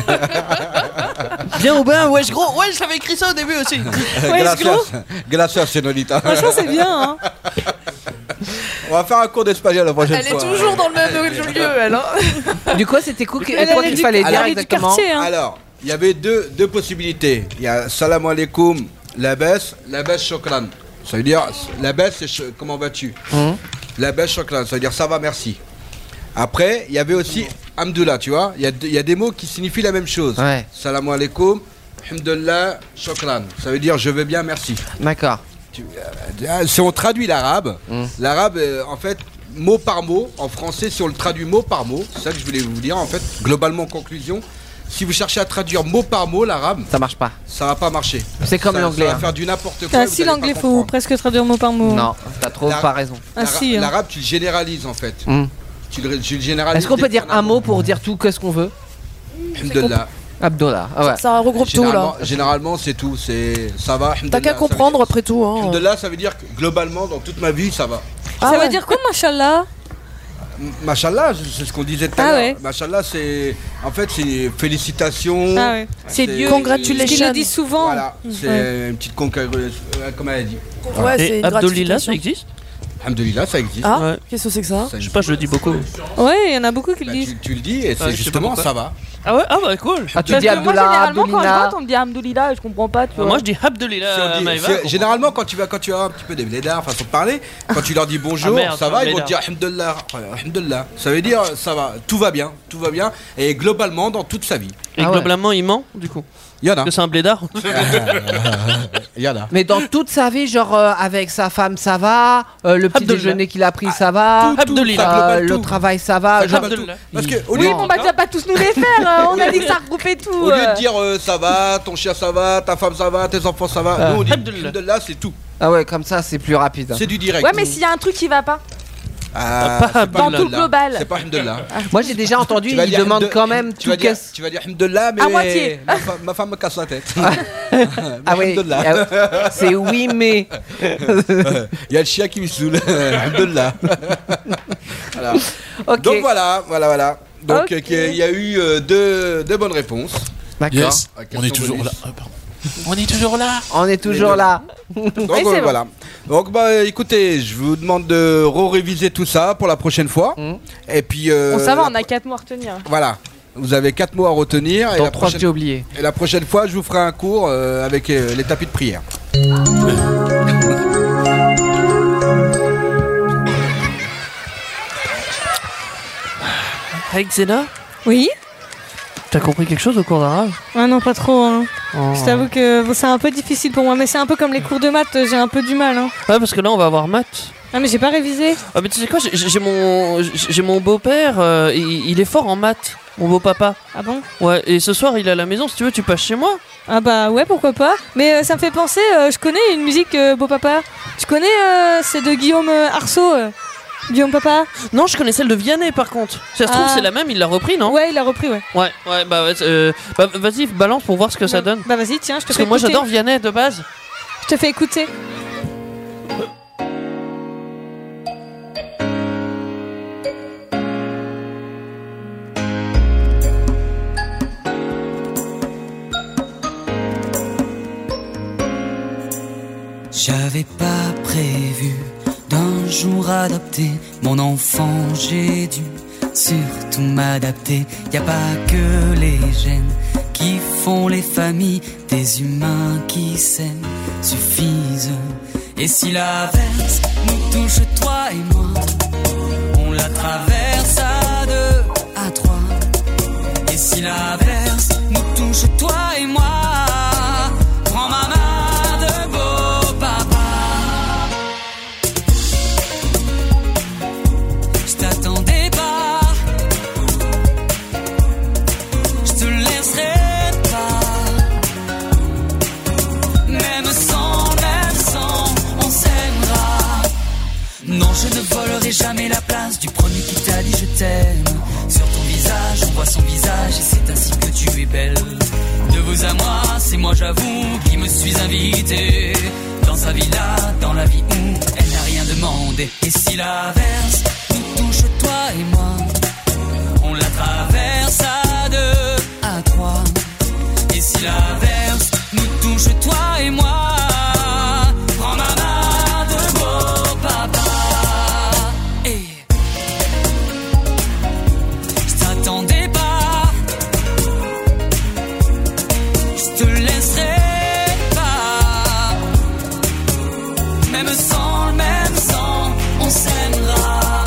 Bien ou bien, wesh gros. Ouais, j'avais écrit ça au début aussi. Ouais, Gracias, señorita. Franchement, c'est bien, hein. On va faire un cours d'espagnol la prochaine Elle est fois. toujours dans le même lieu, elle. Hein. Du coup, c'était quoi Elle quoi est qu'il du- fallait elle dire est du exactement? quartier, hein. Alors, il y avait deux possibilités. Il y a salam alaikum, la baisse, shokran. Ça veut dire, la baisse, c'est comment vas-tu? La baisse, shokran, ça veut dire ça va, merci. Après, il y avait aussi Hamdullah, tu vois. Il y a des mots qui signifient la même chose. Ouais. Salam alaikum, Hamdullah, shokran. Ça veut dire je vais bien, merci. D'accord. Si on traduit l'arabe, l'arabe, en fait, mot par mot, en français, si on le traduit mot par mot, c'est ça que je voulais vous dire, en fait, globalement, en conclusion, si vous cherchez à traduire mot par mot l'arabe, Ça marche pas. ça va pas marcher. C'est comme Ça- l'anglais. Ça va hein. faire du n'importe quoi. Ah, vous si, allez l'anglais, pas faut comprendre. presque traduire mot par mot. Non, t'as trop La- pas raison. Ah, si, hein. L'arabe, tu le généralises, en fait. Hmm. Tu le généralises. Est-ce qu'on peut dire un mot pour dire tout que ce qu'on veut? Alhamdulillah. Abdullah. Ah ouais. Ça regroupe tout, là. Généralement, c'est tout. C'est ça va. T'as qu'à comprendre après tout, hein. Alhamdulillah, ça veut dire que globalement, dans toute ma vie, ça va. Ça Ah ouais. veut dire quoi, machallah? Machallah, c'est ce qu'on disait tout à Ah l'heure. ouais. Machallah, c'est en fait c'est félicitations. Ah ouais. C'est Dieu. Congratulations. Ils le disent souvent. Voilà, c'est Ouais. une petite comme elle a dit. Ouais, c'est Et une Abdullah, gratification. ça existe? Alhamdoulilah, ça existe. Ah, Ouais. qu'est-ce que c'est que ça? Je sais pas, je le dis beaucoup. Ouais, il y en a beaucoup qui le Bah, disent. tu le dis et c'est Ouais, je sais justement pas pourquoi. ça va. Ah ouais, ah bah cool. Ah, tu Parce dis que moi, Abdullah, généralement, quand je Abdullah. rentre, on me dit Hamdoulillah et je comprends pas, tu vois. Moi je dis Abdelila Si on dit- Maïva. généralement, quand tu as un petit peu des blédards, façon de parler, quand tu leur dis bonjour, Ah, merde, ça va, ils vont te blédard. dire Alhamdulillah. Alhamdulillah. Ça veut dire ça va, tout va bien, et globalement dans toute sa vie. Et Ah ouais. globalement, il ment du coup. Il y en a. Parce que c'est un blédard. Il y en a. Mais dans toute sa vie, genre avec sa femme, ça va. Le petit Abdullah. déjeuner qu'il a pris, ça va. Tout, Abdullah. ça globale Le tout. travail, ça va. Ça Genre, globale tout. Parce que au Oui, lieu, bon, bah, tu vas pas tous nous les faire. On a dit que ça regroupait tout. au lieu de dire ça va, ton chien ça va, ta femme ça va, tes enfants ça va, nous on dit Alhamdulillah. Alhamdulillah, c'est tout. Ah ouais, comme ça, c'est plus rapide. C'est du direct. Ouais, mais s'il y a un truc qui va pas, Ah, Pas c'est pas Abdullah. dans tout le Alhamdulillah. global. C'est pas Alhamdulillah. Moi, j'ai déjà entendu, Tu vas il dire demande Hamd- quand même tu tout vas dire, qu'est-ce. tu vas dire Alhamdulillah, mais À moitié. ma femme me casse la tête. Ah oui, Alhamdulillah. c'est oui, mais. Il y a le chien qui me saoule. Alhamdulillah. Voilà. Ok. Donc voilà. Donc Ok. il y a eu deux bonnes réponses. D'accord. Yes, Ah, on est question toujours là. bonus. Ah, pardon. On est toujours là. On est toujours là. Donc Oui, c'est voilà. Donc bah écoutez, je vous demande de réviser tout ça pour la prochaine fois. Et puis on ça va, on a 4 mots à retenir. voilà. Vous avez 4 mots à retenir et Dans la, 3 que prochaine, j'ai oublié. et la prochaine fois, je vous ferai un cours avec les tapis de prière. Hey Xena, Oui. t'as compris quelque chose au cours d'arabe? Ah non, pas trop. Hein. Oh. Je t'avoue que bon, c'est un peu difficile pour moi, mais c'est un peu comme les cours de maths, j'ai un peu du mal. Hein. Ouais, parce que là on va avoir maths. Ah, mais j'ai pas révisé. Ah mais tu sais quoi, j'ai mon beau-père, il est fort en maths, mon beau-papa. Ah bon? Ouais, et ce soir il est à la maison, si tu veux tu passes chez moi. Ah bah ouais, pourquoi pas. Mais ça me fait penser, je connais une musique Beau Papa. Tu connais, c'est de Guillaume Arceau. Guillaume Papa. Non, je connais celle de Vianney par contre. Ça se trouve c'est la même, il l'a repris, non? Ouais, il l'a repris, ouais. Ouais, bah vas-y, balance pour voir ce que ça donne. Bah vas-y, tiens, je te Parce fais que moi écouter. j'adore Vianney de base. Je te fais écouter. J'avais pas prévu d'un jour adopter mon enfant, j'ai dû surtout m'adapter. Y a pas que les gènes qui font les familles, des humains qui s'aiment suffisent. Et si l'averse nous touche, toi et moi, on la traverse à 2, à 3. Et si l'averse nous touche, toi et moi, prends ma main de beau papa. Je t'attendais pas, je te laisserai pas. Même sans, on s'aimera. Non, je ne volerai jamais la place du premier qui t'a dit je t'aime. Sur ton visage, on voit son visage et c'est ainsi que tu es belle. De vous à moi, c'est moi j'avoue qui me suis invité dans sa villa, dans la vie où elle n'a rien demandé. Et si l'averse nous touche, toi et moi, on la traverse à 2, à 3. Et si l'averse nous touche, toi et moi, prends ma main de beau papa. Et je t'attendais pas, je te laisserai pas. Même sans, on s'aimera.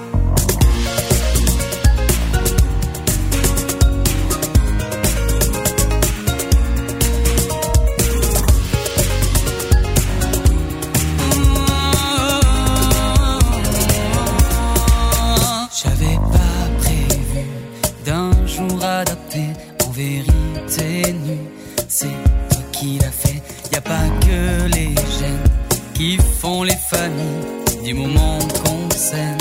J'avais pas prévu d'un jour adopter en vérité nu. C'est toi qui l'as fait. Y a pas que les gènes qui font les familles du moment qu'on s'aime.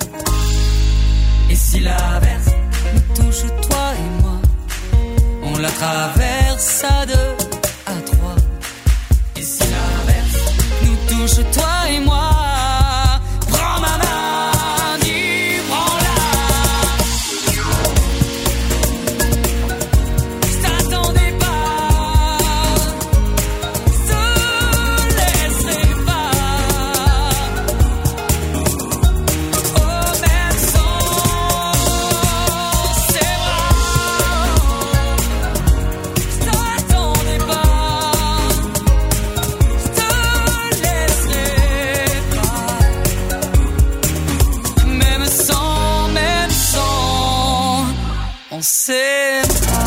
Et si l'averse nous touche, toi et moi, on la traverse à 2, à 3. Et si l'averse nous touche, toi et moi, prends ma main, dis prends-la. Je t'attendais pas, je te laisserai pas. on s'aimera.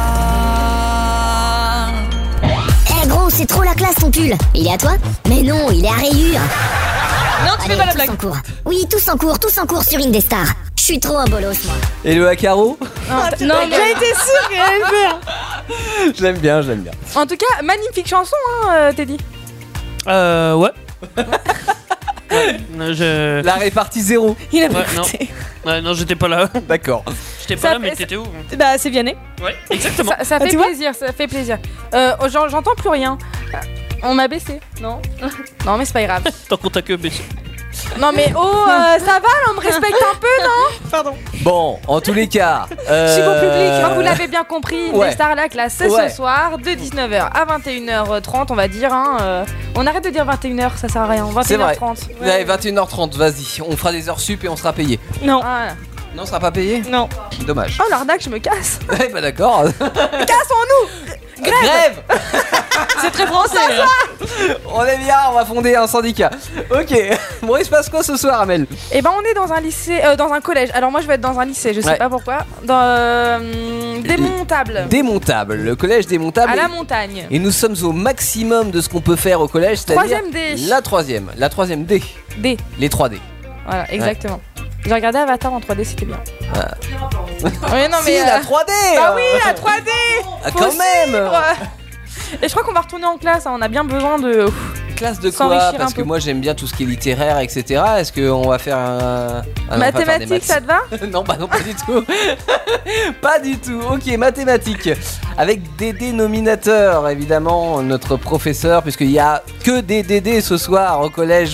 Eh gros, c'est trop la classe ton pull. Il est à toi? Mais non, il est à rayures. Non, tu fais pas la blague. Tous en cours. Oui, tous en cours sur Indestar. Je suis trop un bolos, moi. Et le Hacaro? Non, J'ai été sûre qu'elle allait le faire. Je l'aime bien. En tout cas, magnifique chanson, Teddy. Ouais. La répartie 0. Il a Ouais, non. Non, j'étais pas là. D'accord. J'étais pas Ça là, mais fait- t'étais où? Bah, c'est Vianney. Ouais, exactement. Ça fait tu vois plaisir, ça fait plaisir. J'entends plus rien. On m'a baissé, non? Non, mais c'est pas grave. Tant qu'on t'a que baissé. Non, mais ça va, là, on me respecte un peu, non? Pardon. Bon, en tous les cas. Je suis bon public, hein, vous l'avez bien compris. Ouais. Les stars la classe, c'est Ouais. ce soir, de 19h à 21h30, on va dire. On arrête de dire 21h, ça sert à rien. 21h30. C'est vrai. Ouais, 21h30, vas-y. On fera des heures sup et on sera payé. Non. Voilà. Non, on sera pas payé? Non. Dommage. Oh, l'arnaque, je me casse. Ouais, bah d'accord. Cassons-nous. Grève. C'est très français. On est bien, on va fonder un syndicat. Ok. Bon, il se passe quoi ce soir, Amel? Eh ben, on est dans un lycée, dans un collège. Alors, moi, je vais être dans un lycée, je sais Ouais. pas pourquoi. Dans démontable. Démontable, le collège démontable. À la montagne. Et nous sommes au maximum de ce qu'on peut faire au collège, c'est-à-dire 3ème D. la troisième D, D. les 3D. Voilà, exactement. J'ai regardé Avatar en 3D, c'était bien. Ah. Oui, non, Si, mais. la 3D. Bah oui, la 3D. Ah, Faut quand même. suivre. Et je crois qu'on va retourner en classe, hein, on a bien besoin de. Classe de quoi? S'enrichir Parce un que peu. moi j'aime bien tout ce qui est littéraire, etc. Est-ce qu'on va faire un. Ah non, on va faire des Mathématiques, maths. ça te va? Non, bah non, pas du tout. Pas du tout. Ok, mathématiques. Avec des dénominateurs, évidemment, notre professeur, puisqu'il y a que des DD ce soir au collège.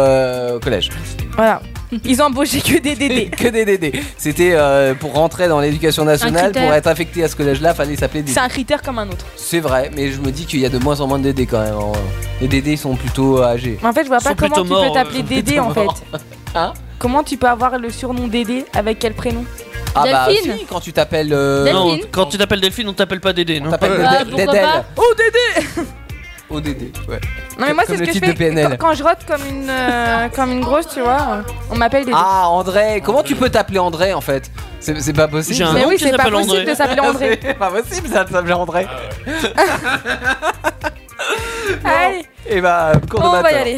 Voilà. Ils ont embauché que des DD. Que des DD. C'était pour rentrer dans l'éducation nationale, critère. pour être affecté à ce collège-là, fallait s'appeler DD. C'est un critère comme un autre. C'est vrai, mais je me dis qu'il y a de moins en moins de DD quand même. Les DD sont plutôt âgés. Mais en fait, je vois pas comment tu peux t'appeler Dédé en fait. Hein? Comment tu peux avoir le surnom Dédé avec quel prénom? Ah bah Delphine. si, quand tu t'appelles... Non, quand tu t'appelles Delphine, on t'appelle pas Dédé, non? t'appelles pourquoi Dédel. pas? Oh Dédé. ODD, ouais. Non mais moi c'est Comme ce le que je titre de fais PNL. quand je rote comme une grosse, tu vois. On m'appelle Dédé. Ah, André, comment tu peux t'appeler André en fait? C'est pas possible. J'ai un Mais nom oui, qui c'est pas s'appelle possible André. de s'appeler André. C'est pas possible ça de s'appeler André. Allez, Et bah, cours de on maths. va y alors. aller.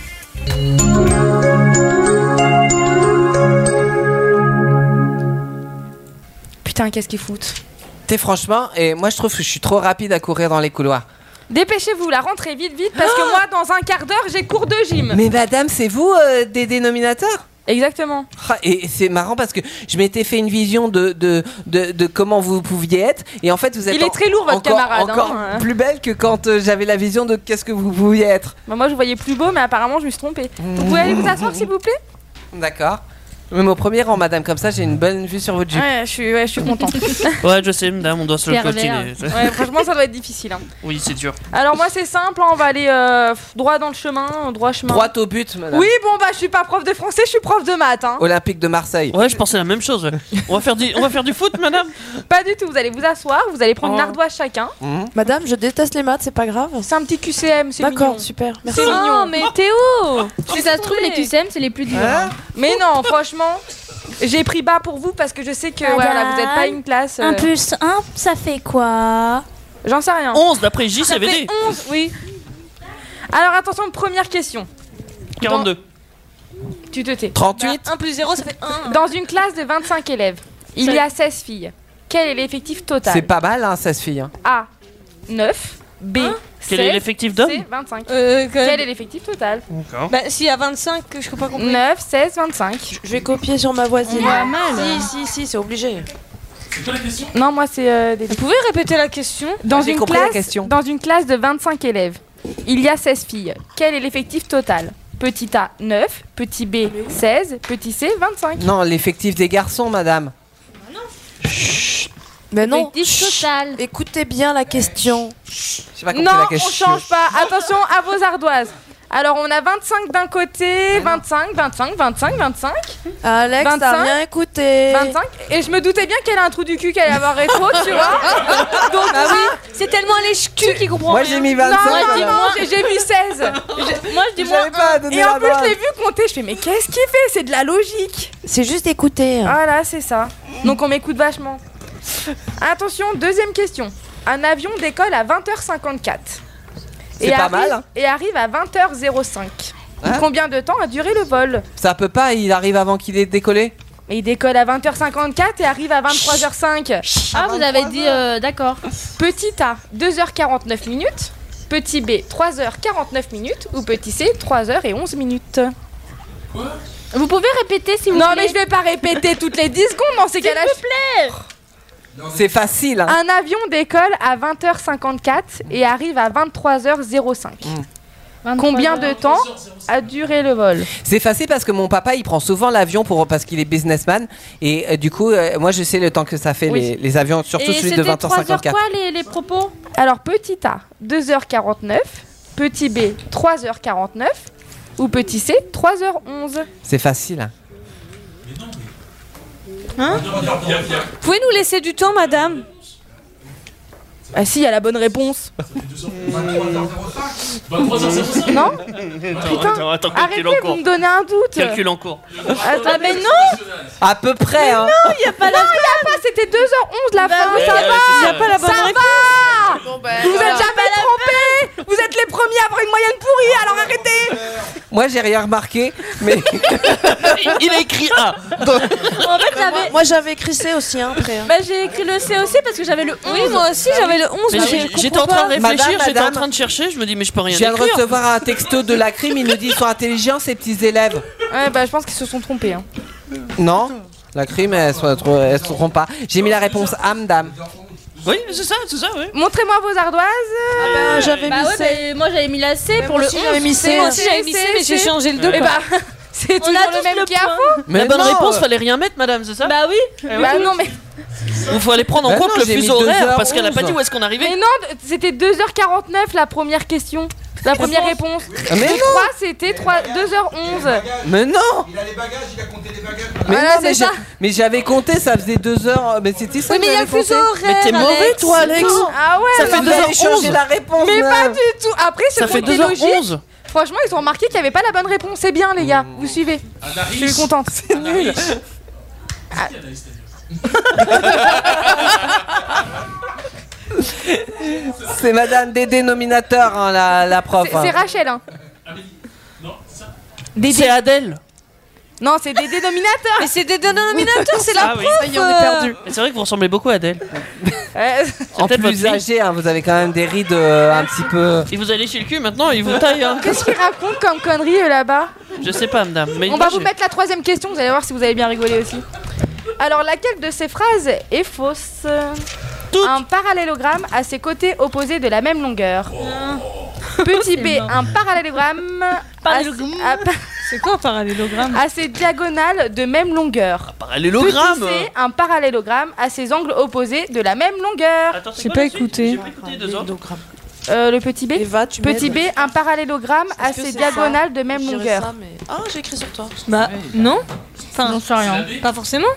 Putain, qu'est-ce qu'ils foutent? T'es franchement, et moi je trouve que je suis trop rapide à courir dans les couloirs. Dépêchez-vous, la rentrée vite, parce que moi, dans un quart d'heure, j'ai cours de gym. Mais madame, c'est vous des dénominateurs? Exactement. Ah, et c'est marrant parce que je m'étais fait une vision de comment vous pouviez être, et en fait vous êtes Il est très lourd, votre encore, camarade, encore hein. plus belle que quand j'avais la vision de qu'est-ce que vous pouviez être. Bah, moi, je voyais plus beau, mais apparemment, je me suis trompée. Vous pouvez aller vous asseoir, s'il vous plaît? D'accord. Même au premier rang, madame, comme ça j'ai une bonne vue sur votre jupe. Ouais, je suis contente. Ouais, je sais, madame, on doit se le Pervers. coltiner. Ouais, franchement, ça doit être difficile. Hein. Oui, c'est dur. Alors, moi, c'est simple, hein, on va aller droit dans le chemin, droit chemin. Droit au but, madame. Oui, bon, bah, je suis pas prof de français, je suis prof de maths. Hein. Olympique de Marseille. Ouais, je pensais la même chose. Ouais. On va faire du foot, madame? Pas du tout, vous allez vous asseoir, vous allez prendre une ardoise chacun. Madame, je déteste les maths, c'est pas grave. C'est un petit QCM, c'est mignon. D'accord, super. Merci. C'est mignon. mais Théo, si ça se trouve, les QCM, c'est les plus durs. Hein? Mais non, franchement, j'ai pris bas pour vous parce que je sais que voilà, vous êtes pas une classe. 1 plus 1, ça fait quoi? J'en sais rien. 11 d'après Ça JCVD. fait 11, oui. Alors attention, première question. 42. Tu te tais. 38. 1 plus 0, ça fait 1. Dans une classe de 25 élèves, il y a 16 filles. Quel est l'effectif total? C'est pas mal, hein, 16 filles. Hein. A. 9. B. Quel est 16, l'effectif d'hommes? C. 25. Quel est l'effectif total? D'accord. Bah, s'il y a 25, je peux pas comprendre. 9, 16, 25. Je vais copier sur ma voisine. On voit mal. Si, c'est obligé. C'est quoi la question? Non, moi c'est des... Vous pouvez répéter la question? Dans J'ai une compris la classe, question. dans une classe de 25 élèves, il y a 16 filles. Quel est l'effectif total? Petit A, 9. Petit B, 16. Petit C, 25. Non, l'effectif des garçons, madame. Mais non. Effectif total. Écoutez bien la question. J'ai pas compris Non, la on question. change pas. Attention à vos ardoises. Alors, on a 25 d'un côté, 25, 25, 25, 25, Alex, t'as 25, rien écouté. 25. Et je me doutais bien qu'elle a un trou du cul, qu'elle allait avoir rétro, tu vois. Donc, Ah oui, c'est tellement les cul qui comprend Moi rien. j'ai mis non, 25. non, madame. non, j'ai vu 16. Moi, je dis moi. J'avais pas donné Et en la plus, droite. je l'ai vu compter. Je fais, mais qu'est-ce qu'il fait? C'est de la logique. C'est juste écouter. Voilà, c'est ça. Donc, on m'écoute vachement. Attention, deuxième question. Un avion décolle à 20h54. C'est pas mal, hein. Et arrive à 20h05. Combien de temps a duré le vol? Ça peut pas, il arrive avant qu'il ait décollé? Et il décolle à 20h54 et arrive à 23h05. Ah, vous avez dit d'accord. Petit A, 2h49 minutes. Petit B, 3h49 minutes. Ou petit C, 3h11 minutes. Vous pouvez répéter si vous Non, voulez. mais je vais pas répéter toutes les 10 secondes dans ces cas-là. S'il vous plaît. C'est facile, hein. Un avion décolle à 20h54 et arrive à 23h05. Combien de temps a duré le vol? C'est facile parce que mon papa il prend souvent l'avion parce qu'il est businessman et du coup moi je sais le temps que ça fait les avions, surtout celui de 20h54. Quoi les propos? Alors petit A, 2h49, petit B, 3h49 ou petit C, 3h11. C'est facile, hein. Hein? Pouvez nous laisser du temps, madame? Ah si, il y a la bonne réponse. Non? Putain, attends, arrêtez, vous me donnez un doute. Calcul en cours. Ah mais non. À peu près, hein. Non, il y a pas la c'était 2h11 la fin. oui, Ça ouais, va. c'est ça. Y a pas la bonne réponse. Vous êtes jamais trompés. Vous êtes les premiers à avoir une moyenne pourrie, alors arrêtez. Moi j'ai rien remarqué, mais il a écrit A. En fait, j'avais. Moi j'avais écrit C aussi, hein, après. Bah, j'ai écrit le C aussi parce que j'avais le 11. Oui, moi aussi j'avais le 11. Mais j'étais en train de Madame, réfléchir, j'étais en madame. train de chercher, je me dis mais je peux rien je viens de écrire. recevoir un texto de la crime, il nous dit ils sont intelligents ces petits élèves. Ouais, bah je pense qu'ils se sont trompés. Hein. Non, la crime elles se trompe pas. J'ai mis la réponse A, madame. Oui, c'est ça, oui. Montrez-moi vos ardoises. J'avais mis C. Ouais, moi j'avais mis la C pour le 11. J'avais mis C. Moi aussi j'avais mis C, mais j'ai changé le 2. Et bah, c'est toujours a le tous même le qui a point. faux. Mais La bonne non, réponse, fallait rien mettre, madame, c'est ça? Bah oui. Bah non, mais. Il faut aller prendre en Bah compte non, le j'ai mis fuseau horaire 2h11. parce qu'elle a pas dit où est-ce qu'on arrivait. Mais non, c'était 2h49 la première question. La première réponse. Ah, mais Le non. 3 c'était 2h11. Mais non. Il a les bagages, il a compté les bagages. Mais Voilà, non, c'est mais ça. mais j'avais compté, ça faisait 2 heures. Mais c'était ça. Oui, mais il y a le que j'avais fuseau compté. horaire. Mais t'es mauvais, Alex. toi, Alex. Ah ouais. Ça mais fait Vous avez 2h11. changé la réponse. Mais là. pas du tout. Après, Ça ce fait compte est logique. 2h11. Franchement, ils ont remarqué qu'il n'y avait pas la bonne réponse. C'est bien, les gars. Vous suivez. Je suis contente. C'est nul. C'est Madame des dénominateurs, hein, la prof. C'est Rachel, hein. C'est Adèle. Non, c'est des dénominateurs. Mais c'est des dénominateurs, c'est la Ah oui. prof. Ça y est, on est perdu. Mais c'est vrai que vous ressemblez beaucoup à Adèle. En peut-être votre plus fille. âgé, hein, vous avez quand même des rides un petit peu. Il vous a léché le cul maintenant, il vous taille. Hein. Qu'est-ce qu'ils racontent comme conneries là-bas? Je sais pas, madame. Mais On moi, va vous mettre la troisième question, vous allez voir si vous avez bien rigolé aussi. Alors, laquelle de ces phrases est fausse? Un parallélogramme a ses côtés opposés de la même longueur. Petit B, un parallélogramme C'est quoi un parallélogramme? a ses diagonales de même longueur. Parallélogramme. Petit C, un parallélogramme a ses angles opposés de la même longueur. Attends, c'est J'ai quoi pas la suite écouté. J'ai pas écouté, deux autres. Le petit B. Eva, tu Petit m'aides. B, un parallélogramme a Est-ce que ses c'est diagonales ça? de même Je dirais longueur. ça, mais- Ah, j'ai écrit sur toi. Bah non. Enfin, J'en sais rien. pas forcément.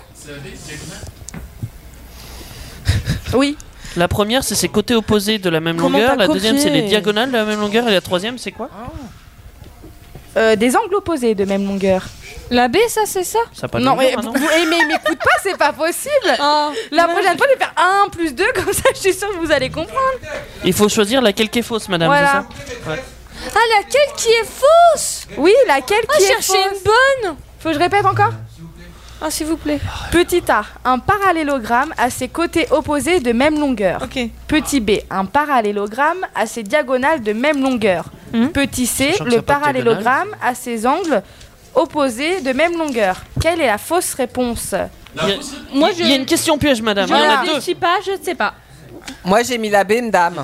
Oui. La première, c'est ses côtés opposés de la même Comment longueur. t'as La deuxième, c'est les copié diagonales de la même longueur. Et la troisième, c'est quoi? Des angles opposés de même longueur. La B, ça c'est ça? Ça a pas de Non, mais, longueur, hein, non mais m'écoute pas, c'est pas possible. Oh, La prochaine fois, je vais faire 1 plus 2, comme ça, je suis sûre que vous allez comprendre. Il faut choisir laquelle qui est fausse, madame. Voilà. C'est ça. Ouais. Ah, laquelle qui est fausse? Oui, laquelle Ah, qui est cherchez fausse? une bonne. Faut que je répète encore? Ah, s'il vous plaît. Petit A, un parallélogramme a ses côtés opposés de même longueur. Ok. Petit B, un parallélogramme a ses diagonales de même longueur. Petit C, Sachant que le ça a pas de parallélogramme a ses angles opposés de même longueur. Quelle est la fausse réponse? Moi, Il y a une question piège, madame. Je Il y en a ne deux. réfléchis pas, je ne sais pas. Moi j'ai mis la B, madame.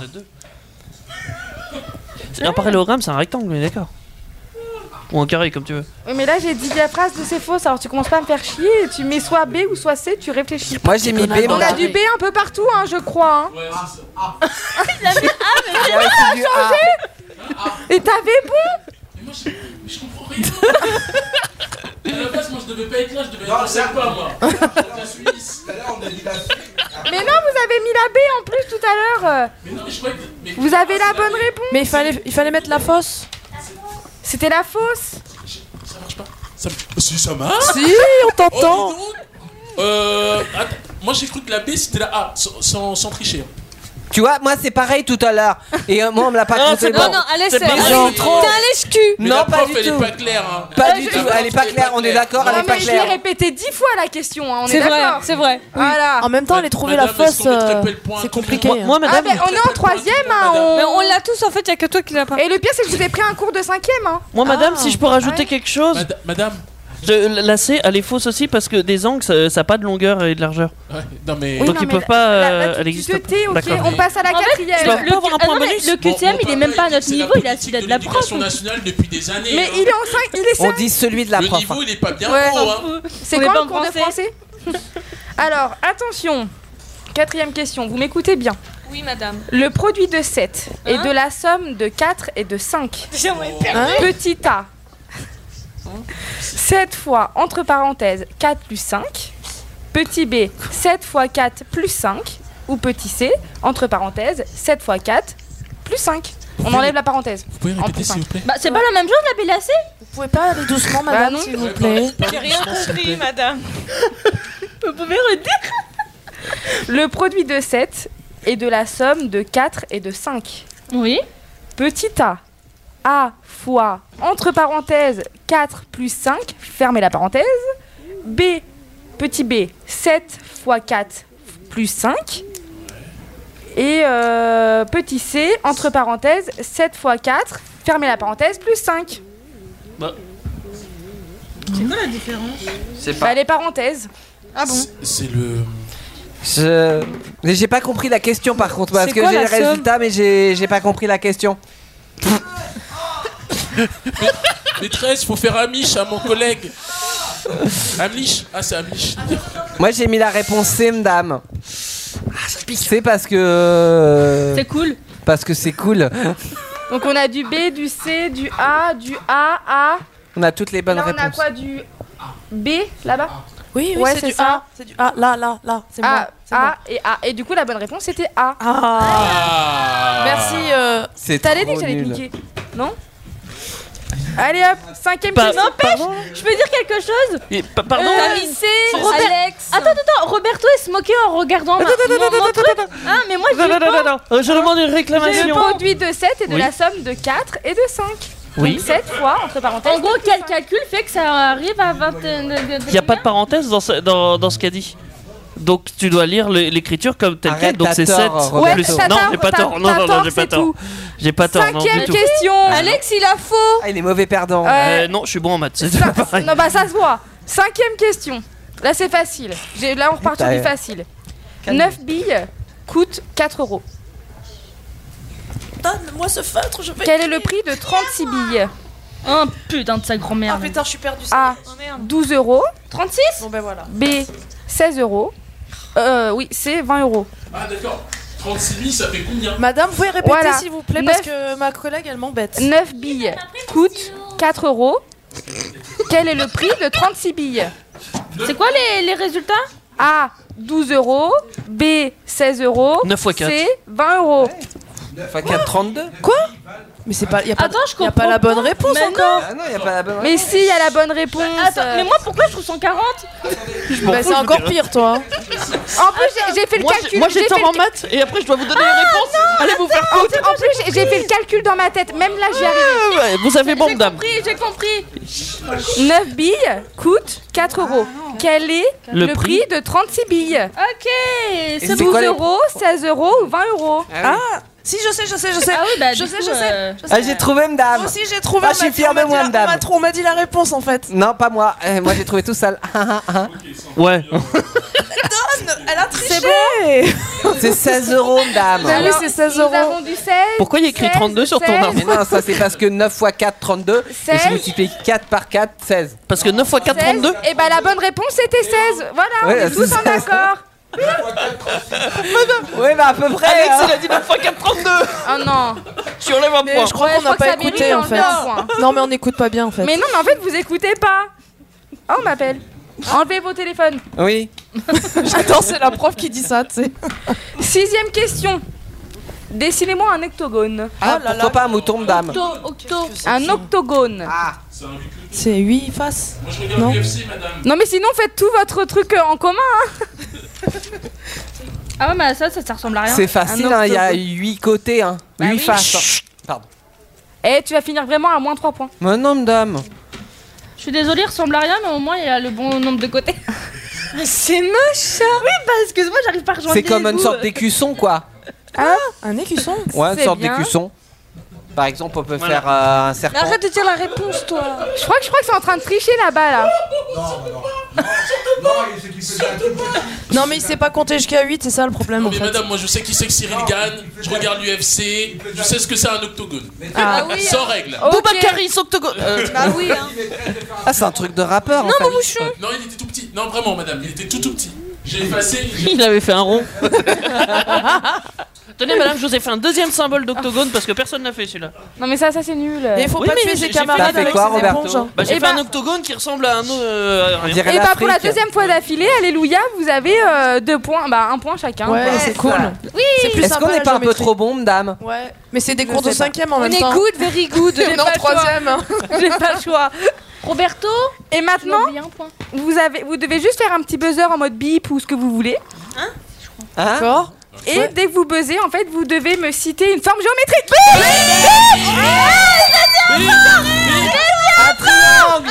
Un parallélogramme, c'est un rectangle, mais d'accord. Ou un carré, comme tu veux. Oui, mais là, j'ai dit la phrase de c'est fausse, alors tu commences pas à me faire chier. Tu mets soit B ou soit C, tu réfléchis. Moi j'ai mis B, On a madame. du B un peu partout, hein, je crois. Hein. Et t'avais bon? Je comprends rien. À la base, moi je devais pas être là, je devais être dans pas moi. La Suisse. Mais non, vous avez mis la B en plus tout à l'heure. Mais non, mais je croyais que. mais- Vous avez la bonne réponse. Mais il fallait mettre la fausse. C'était la fausse. Ça marche pas. Si, ça marche. Si, on t'entend. Oh, dis donc. Attends. Moi j'ai cru que la B c'était la A, sans tricher. Tu vois, moi c'est pareil tout à l'heure. Et moi on me l'a pas compté. Non, allez, c'est trop. T'es un lèche-cul. Mais Non, la pas prof, du elle tout. est pas claire. Hein. Pas du tout, elle est pas claire, on est d'accord, elle Non, est pas mais je l'ai claire. répété 10 fois la question, hein, on est C'est vrai, d'accord. c'est vrai. Voilà. En même temps, aller trouver la Madame, est-ce fausse, qu'on mettrait pas le point c'est tout le compliqué. monde hein. Moi, Ah, madame. ben on est en 3ème, hein. Mais on l'a tous en fait, il y a que toi qui l'as pas. Et le pire, c'est que je vous ai pris un cours de 5ème, hein. Moi, madame, Ah. si je peux rajouter Ouais. quelque chose. Madame. La C, elle est fausse aussi parce que des angles, ça n'a pas de longueur et de largeur. Ouais, non mais. Oui, Donc non, ils mais peuvent pas. là, elle tu existe te pas. tais, ok. D'accord. On passe à la En fait, quatrième. Je peux pas avoir un point non, mais bonus. le QTM, il est même pas à notre niveau, il a celui de la prof. L'éducation nationale depuis des années. Mais hein. il est en 5, il est On 5. dit celui de la Le prof. niveau il est pas bien Ouais. haut. Hein. C'est On est quand pas le en cours de français. français Alors, attention. Quatrième question, vous m'écoutez bien. Oui, madame. Le produit de 7 est Hein de la somme de 4 et de 5. J'aimerais Petit a. 7 fois, entre parenthèses, 4 plus 5. Petit b, 7 fois 4 plus 5. Ou petit c, entre parenthèses, 7 fois 4 plus 5. On enlève la parenthèse. Vous pouvez En répéter plus s'il vous plaît. Bah, c'est pas la même chose, la PLAC. Vous pouvez pas aller doucement, madame, non. s'il vous plaît. J'ai rien compris, madame. Vous pouvez redire. Le produit de 7 est de la somme de 4 et de 5. Oui. Petit a fois, entre parenthèses, 4 plus 5, fermez la parenthèse. B, petit b, 7 fois 4 plus 5. Et petit c, entre parenthèses, 7 fois 4, fermez la parenthèse, plus 5. C'est quoi la différence? C'est Bah, les parenthèses. Ah bon? C'est le. Mais j'ai pas compris la question par contre parce C'est que quoi j'ai la le somme résultat mais j'ai pas compris la question. Maîtresse, faut faire Amish à mon collègue. Amish. Ah, c'est Amish. Moi j'ai mis la réponse C, madame. C'est parce que. C'est cool. Parce que c'est cool. Donc on a du B, du C, du A, A. On a toutes les bonnes Là on a réponses. quoi, du B là-bas? Oui, Ouais, c'est c'est du ça. A. C'est du A, là, c'est moi. A, c'est moi. A et A. Et du coup la bonne réponse c'était A. Ah. Merci. C'est T'allais dit trop que j'allais nul. piquer, non? Allez hop, 5ème Pa- question. pardon Je peux dire quelque chose? Pardon Alex. Attends, Roberto est se moquer en regardant mon truc. Ah, mais moi je dis pas. Je demande une Le réclamation. produit de 7 est de Oui. la somme de 4 et de 5. Oui. Donc 7 fois, entre parenthèses. En gros, quel calcul fait que ça arrive à 20. Il n'y a pas de parenthèse dans ce qu'a dit. Donc tu dois lire l'écriture comme telle Arrête, quelle. Donc t'as c'est tort, 7 Roberto. plus. Ouais, t'as Non, tort, j'ai pas t'as- tort. Non, t'as non, non, tort, j'ai pas c'est tort. tout. J'ai pas tort. Non, du 5ème tout. question. Alex, il a faux. Ah, il est mauvais perdant. Non, je suis bon en maths. C'est pas pareil. Non bah ça se voit. 5ème question. Là c'est facile. Là on repart sur du facile. 9 billes coûtent 4 euros. Donne-moi ce feutre, je vais. Quel est le prix de 36 billes? Oh putain de sa grand-mère. Ah putain, je suis perdu. A. 12 euros. 36? Bon ben voilà. B. 16 euros. Oui, c'est 20 euros. Ah, d'accord. 36 000, ça fait combien? Madame, vous pouvez répéter Voilà. s'il vous plaît parce 9. que ma collègue elle m'embête. 9 billes coûtent 4 euros. Quel est le prix de 36 billes? C'est quoi les résultats? A. 12 euros. B. 16 euros. 9 fois 4. C. 20 euros. Fois 4, 32. Quoi? Mais c'est pas, y a pas, Attends, je y a comprends pas la bonne pas. réponse Mais encore. Ah non, y a pas la bonne Mais si, il y a la bonne réponse. Attends, mais moi pourquoi je trouve 140? Bah, c'est encore pire toi. En plus, j'ai fait le calcul. Moi j'ai fait tort le en maths et après je dois vous donner les réponses. Allez vous faire En foutre. plus, j'ai fait le calcul dans ma tête. Même là, j'y arrive. Ouais, vous avez bon, dame. J'ai compris. 9 billes coûtent 4 euros. Quel est Le le prix de 36 billes? Ok, c'est c'est 12 quoi les- euros, 16 euros ou 20 euros? Ah, si je sais. Ah oui, bah Je du sais, coup, je sais. Ah, j'ai trouvé, madame. Moi aussi j'ai trouvé. Ah, je suis fier de moi, madame. On m'a dit la réponse en fait. Non, pas moi. Moi, j'ai trouvé tout seul. Ouais. Elle a triché. C'est bon. C'est 16 euros, madame. Bah oui, c'est 16 euros. Nous avons du 16. Pourquoi il y a écrit 16, 32 sur ton 16. arme Mais non, ça c'est parce que 9 x 4, 32. Et 16. si vous multipliez 4 par 4, 16. Parce que 9 x 4, 32. Et bah la bonne réponse c'était 16. Voilà, on Ouais, est tous c'est en 16. accord. Oui, bah à peu près. Alex hein. il a dit 9 x 4, 32. Oh non. Tu enlèves un point. Je crois Ouais, qu'on je n'a crois que pas ça écouté mérite en un fait. point. Non mais on n'écoute pas bien en fait. Mais non, mais en fait vous écoutez pas. Oh, on m'appelle. Enlevez vos téléphones. Oui. J'adore, c'est la prof qui dit ça, tu sais. 6ème question. Dessinez-moi un octogone. Ah, pourquoi pas un mouton, madame. Un octogone. Ah. C'est 8 faces. Moi je regarde Non. l'UFC, madame. Non mais sinon faites tout votre truc en commun. Hein. Ah ouais, mais ça ressemble à rien. C'est facile, Un hein, il y a octogone. 8 côtés, hein. Bah 8 oui. faces. Hein. Pardon. Et tu vas finir vraiment à moins 3 points. Mais non, madame. Je suis désolée, il ressemble à rien, mais au moins il y a le bon nombre de côtés. Mais c'est moche ça. Oui, parce que moi j'arrive pas à rejoindre. C'est comme les une bouts. sorte d'écusson, quoi. Un écusson. Ouais, une C'est sorte bien. d'écusson. Par exemple, on peut Voilà. faire un Mais serpent. arrête de dire la réponse, toi. Je crois que c'est en train de tricher là-bas là. Non, mais il sait pas compter jusqu'à 8, c'est ça le problème en Mais fait. madame, moi je sais qui c'est que Cyril gagne, je regarde l'UFC, je sais ce que c'est un octogone. Ah oui. Sans règle. Boubacaris octogone. Bah oui, hein. Ah, c'est un truc de rappeur, en Non, fait. mon bouchon. Non, il était tout petit. Non, vraiment, madame, il était tout petit. J'ai effacé. Il avait fait un rond. Tenez, madame, je vous ai fait un deuxième symbole d'octogone parce que personne n'a fait celui-là. Non mais ça c'est nul. Et il faut Oui, pas mais tuer j'ai ses fait- camarades T'as fait avec quoi, ses Roberto éponges. hein. Bah, j'ai Eh fait un ben- octogone qui ressemble à un On rien. dirait Et bah pour la l'Afrique. deuxième fois d'affilée, alléluia, vous avez 2 points, bah 1 point chacun. Ouais, c'est cool. Oui. C'est plus Est-ce sympa qu'on n'est la pas un peu géométrie. trop bon, madame? Ouais, mais c'est des Je cours de sais pas. 5ème en On même est temps. good, very good. J'ai Non, pas le choix. 3ème. J'ai pas le choix. Roberto, Et maintenant, il y a un point. vous devez juste faire un petit buzzer en mode bip ou ce que vous voulez. Hein? D'accord. Et dès que vous buzzez, en fait, vous devez me citer une forme géométrique. Un triangle!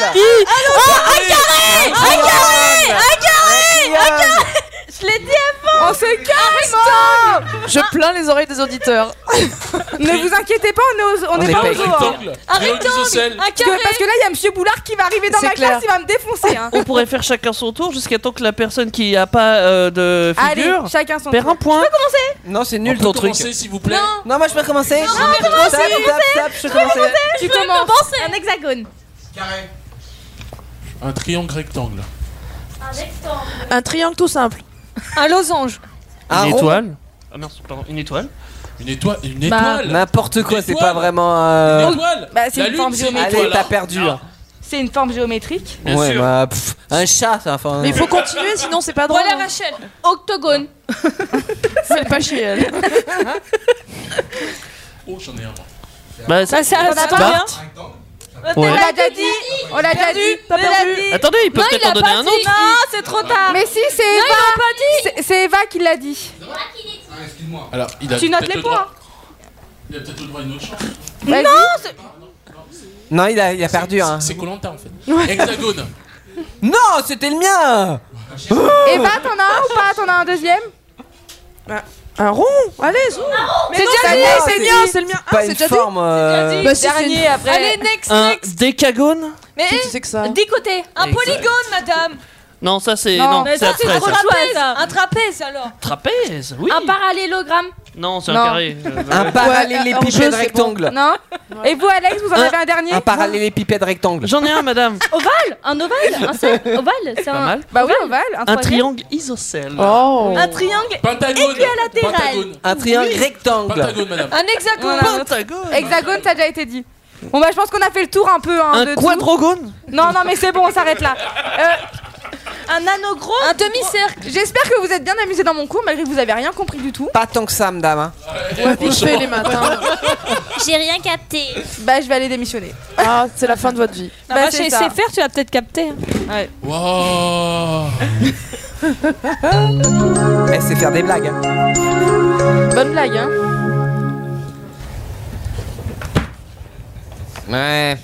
Je l'ai dit On se calme. Je plains les oreilles des auditeurs. Ne vous inquiétez pas, on est est pas pas au zoo. hein. Rectangle. Triangle isocèle. Parce que là, il y a Monsieur Boulard qui va arriver dans C'est ma clair. classe, il va me défoncer. Hein. On pourrait faire chacun son tour jusqu'à temps que la personne qui a pas de Allez, figure chacun son perd tour. un point. Non, c'est On nul peut ton truc. commencer, s'il vous plaît. Non, moi je peux commencer. Ah, Stop, je peux commencer. Tu commences. un hexagone. Un triangle rectangle. Un triangle tout simple. Un losange. Un Une rond. étoile. Ah merde, pardon, une étoile. Une étoile. Une Bah, étoile. N'importe quoi, Une c'est étoile. pas vraiment. Une étoile. Bah, c'est La une lune, forme c'est une géométrique. Allez, étoile. t'as perdu. Ah. C'est une forme géométrique. Bien Ouais, sûr. bah, un chat, ça. Enfin, Mais il faut continuer, sinon c'est pas drôle. Voilà, Rachel. Octogone. Faites pas chier elle. Oh, j'en ai un. Bah, Ça, ça, T'en as ça pas va bien. Ouais. On l'a déjà dit. On l'a déjà dit. T'as perdu. Attendez, il peut Non, il peut-être a en donner pas un dit. autre. Non, c'est trop tard. Mais si, c'est Non, Eva. il a pas dit. C'est Eva qui l'a dit. Alors, il a Tu notes peut-être les le droit. points. Il a peut-être le droit à une autre chance. Vas-y. non, il a perdu. Hein. C'est Koh-Lanta en fait. Hexagone. Non, c'était le mien. Eva, t'en as un ou pas? T'en as un deuxième? Un rond. Allez, zoom. Mais C'est non, déjà c'est dit, le mien, c'est c'est le dit. mien, c'est le mien. Ah, Pas c'est une déjà dit. forme. Bah, si, c'est Dernier une- après. Allez, next, Un next. décagone. Mais Qui tu sais que ça 10 côtés. un Exact. polygone, madame. Non, ça c'est. Non, Non, mais c'est ça, c'est abstrait. trop ça. chouette, Trapèze. ça. Un trapèze alors. Trapèze, oui. Un parallélogramme. Non, c'est Non. un carré. Un en jeu, parallélépipède c'est bon. rectangle. Non. Et vous, Alex, vous en avez un dernier? Un parallélépipède rectangle. J'en ai un, madame. Ovale. Un ovale. Un seul. Ovale. C'est Pas un. mal. Bah oui, ovale. Un troisième. triangle isocèle. Oh. Un triangle. Pentagone. Équilatéral. Pentagone. Un triangle rectangle. Pentagone, madame. Un hexagone. Voilà. Pentagone. Hexagone, ça a déjà été dit. Bon bah je pense qu'on a fait le tour un peu hein, de Un tout. quadrogone. Non non mais c'est bon, on s'arrête là. Un anagrome. Un demi-cercle. J'espère que vous êtes bien amusés dans mon cours malgré que vous avez rien compris du tout. Pas tant que ça, madame. Hein. Ouais, vite fait les matins. J'ai rien capté. Bah je vais aller démissionner. Ah, c'est la fin de votre vie. Bah, Bah, chez c'est ça. SFR, tu l'as peut-être capté. hein. Wow. Elle sait faire des blagues. Hein. Bonne blague hein. Ouais.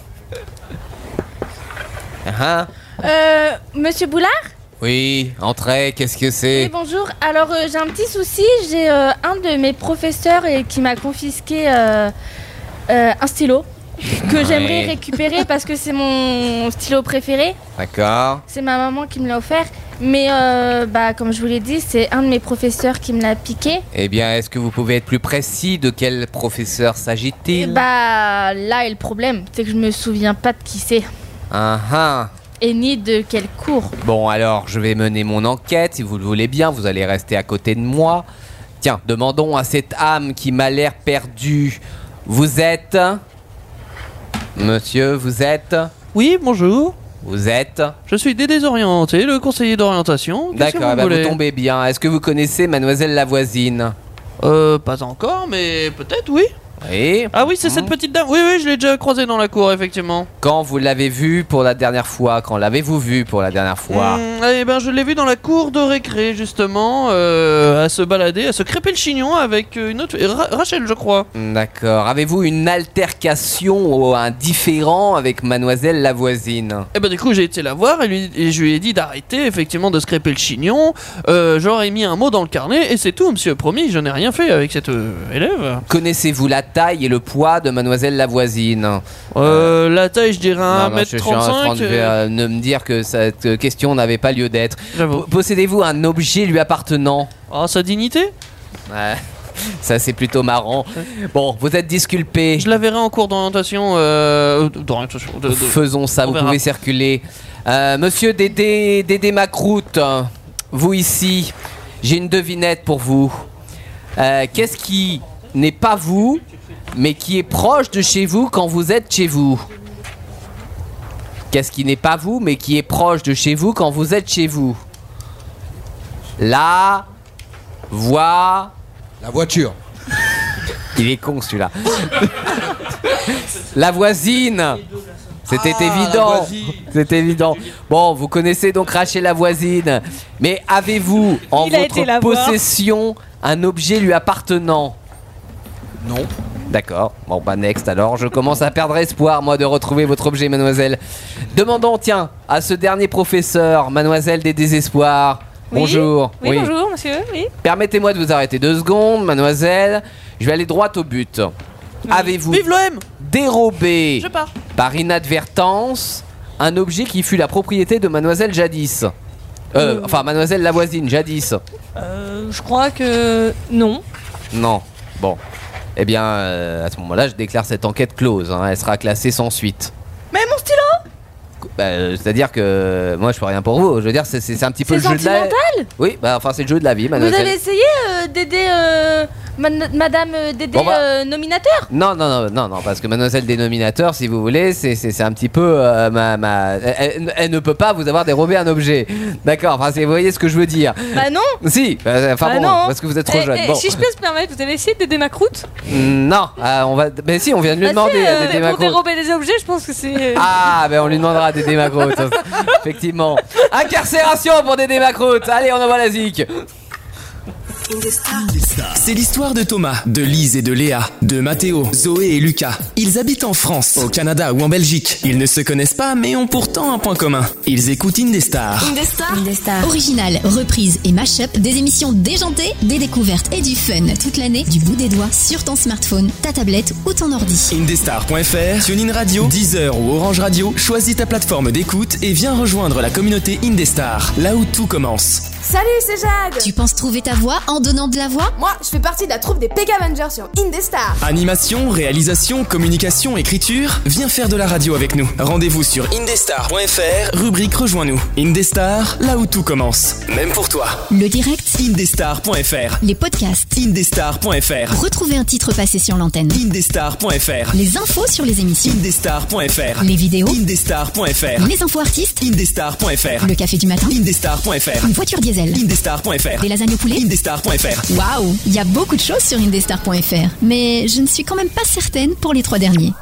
Ah, Monsieur Boulard. oui, entrez, qu'est-ce que Oui, c'est? bonjour. Alors, j'ai un petit souci. J'ai un de mes professeurs qui m'a confisqué un stylo que j'aimerais récupérer parce que c'est mon stylo préféré. D'accord. C'est ma maman qui me l'a offert. Mais bah, comme je vous l'ai dit, c'est un de mes professeurs qui me l'a piqué. Eh bien, est-ce que vous pouvez être plus précis? De quel professeur Et s'agit-il? bah, là est le problème. C'est que je me souviens pas de qui c'est. Ah ah. Et ni de quel cours. Bon, alors, je vais mener mon enquête, si vous le voulez bien, vous allez rester à côté de moi. Tiens, demandons à cette âme qui m'a l'air perdue. Vous êtes... Monsieur, vous êtes... Oui, bonjour. Vous êtes... Je suis désorienté, le conseiller d'orientation. Qu'est-ce que D'accord, vous vous voulez tombez bien. Est-ce que vous connaissez Mademoiselle Lavoisine? Pas encore, mais peut-être, oui. Oui. Ah oui, c'est cette petite dame. Oui, je l'ai déjà croisée dans la cour, effectivement. Quand vous l'avez vue pour la dernière fois? Quand l'avez-vous vue pour la dernière fois? Eh ben, je l'ai vue dans la cour de récré, justement, à se balader, à se crêper le chignon avec une autre... Rachel, je crois. D'accord. Avez-vous une altercation ou un différend avec mademoiselle la voisine? Eh ben, du coup, j'ai été la voir et je lui ai dit d'arrêter, effectivement, de se crêper le chignon. J'aurais mis un mot dans le carnet et c'est tout, monsieur. Promis, je n'ai rien fait avec cette élève. Connaissez-vous la taille et le poids de mademoiselle la voisine? La taille, je dirais 1m35. Je suis en train de me dire que cette question n'avait pas lieu d'être. Possédez-vous un objet lui appartenant? Oh, sa dignité? Ouais. Ça c'est plutôt marrant. Bon, vous êtes disculpé. Je la verrai en cours d'orientation. Faisons ça, vous pouvez circuler. Monsieur Dédé Macroute, vous ici, j'ai une devinette pour vous. Qu'est-ce qui n'est pas vous, mais qui est proche de chez vous quand vous êtes chez vous? Qu'est-ce qui n'est pas vous, mais qui est proche de chez vous quand vous êtes chez vous? La voiture. Il est con celui-là. La voisine. C'était évident. C'était évident. Bon, vous connaissez donc Rachel la voisine. Mais avez-vous en votre possession un objet lui appartenant? Non. D'accord. Bon, bah next alors. Je commence à perdre espoir, moi, de retrouver votre objet, mademoiselle. Demandons, tiens, à ce dernier professeur, mademoiselle des désespoirs. Bonjour. Oui, bonjour, monsieur. Oui. Permettez-moi de vous arrêter 2 secondes, mademoiselle. Je vais aller droit au but. Oui. Avez-vous dérobé par inadvertance un objet qui fut la propriété de mademoiselle jadis? Enfin, mademoiselle la voisine, jadis. Je crois que non. Non. Bon. Eh bien, à ce moment-là, je déclare cette enquête close. Elle sera classée sans suite. Mais mon stylo? C'est-à-dire que moi je peux rien pour vous. Je veux dire, c'est un petit peu le jeu de la. Oui, enfin c'est le jeu de la vie, mademoiselle. Vous avez essayé d'aider Madame Dédé nominateur? Non, parce que mademoiselle dénominateur, si vous voulez, c'est un petit peu elle ne peut pas vous avoir dérobé un objet. D'accord, enfin vous voyez ce que je veux dire. Bah non. Si, non. Parce que vous êtes trop jeune. Bon. Si je peux se permettre, vous avez essayé Dédé Macroute? Non, on va. Mais si, on vient de lui demander à Dédé Macroute. Pour dérober des objets, je pense que c'est. Ah, on lui demandera à Dédé Macroute. Effectivement. Incarcération pour Dédé Macroute. Allez, on envoie la zik. C'est l'histoire de Thomas, de Lise et de Léa, de Mathéo, Zoé et Lucas. Ils habitent en France, au Canada ou en Belgique. Ils ne se connaissent pas mais ont pourtant un point commun. Ils écoutent Indestar. Indestar. Original, reprise et mash-up, des émissions déjantées, des découvertes et du fun toute l'année, du bout des doigts, sur ton smartphone, ta tablette ou ton ordi. Indestar.fr, TuneIn Radio, Deezer ou Orange Radio, choisis ta plateforme d'écoute et viens rejoindre la communauté Indestar, là où tout commence. Salut, c'est Jade. Tu penses trouver ta voix en donnant de la voix? Moi, je fais partie de la troupe des Pega Avengers sur Indestar. Animation, réalisation, communication, écriture, viens faire de la radio avec nous. Rendez-vous sur indestar.fr, rubrique Rejoins-nous. Indestar, là où tout commence. Même pour toi. Le direct, Indestar.fr. Les podcasts, Indestar.fr. Retrouver un titre passé sur l'antenne, Indestar.fr. Les infos sur les émissions, Indestar.fr. Les vidéos, Indestar.fr. Les infos artistes, Indestar.fr. Le café du matin, Indestar.fr. Une voiture diesel, Indestar.fr. Des lasagnes au poulet, Indestar.fr. Waouh, il y a beaucoup de choses sur Indestar.fr, mais je ne suis quand même pas certaine pour les 3 derniers.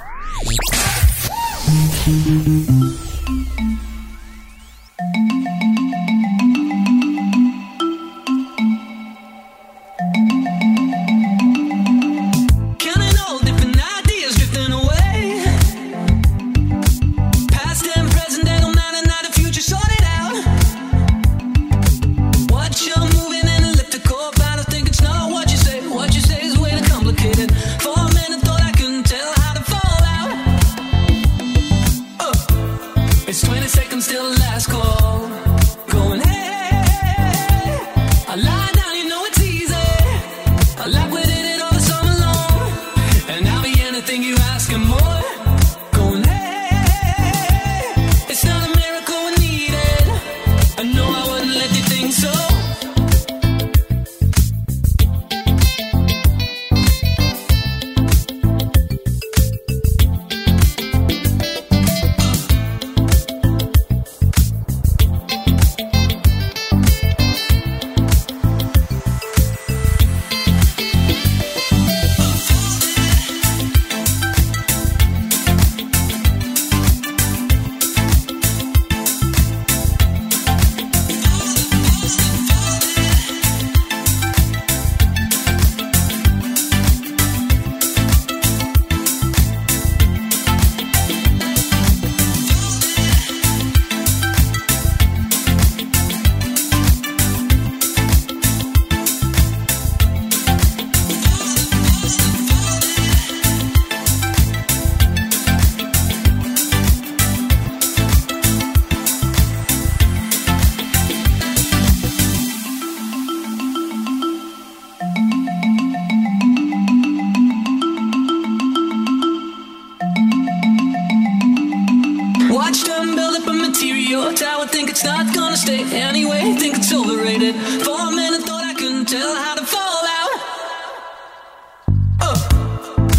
For a minute, thought I couldn't tell how to fall out.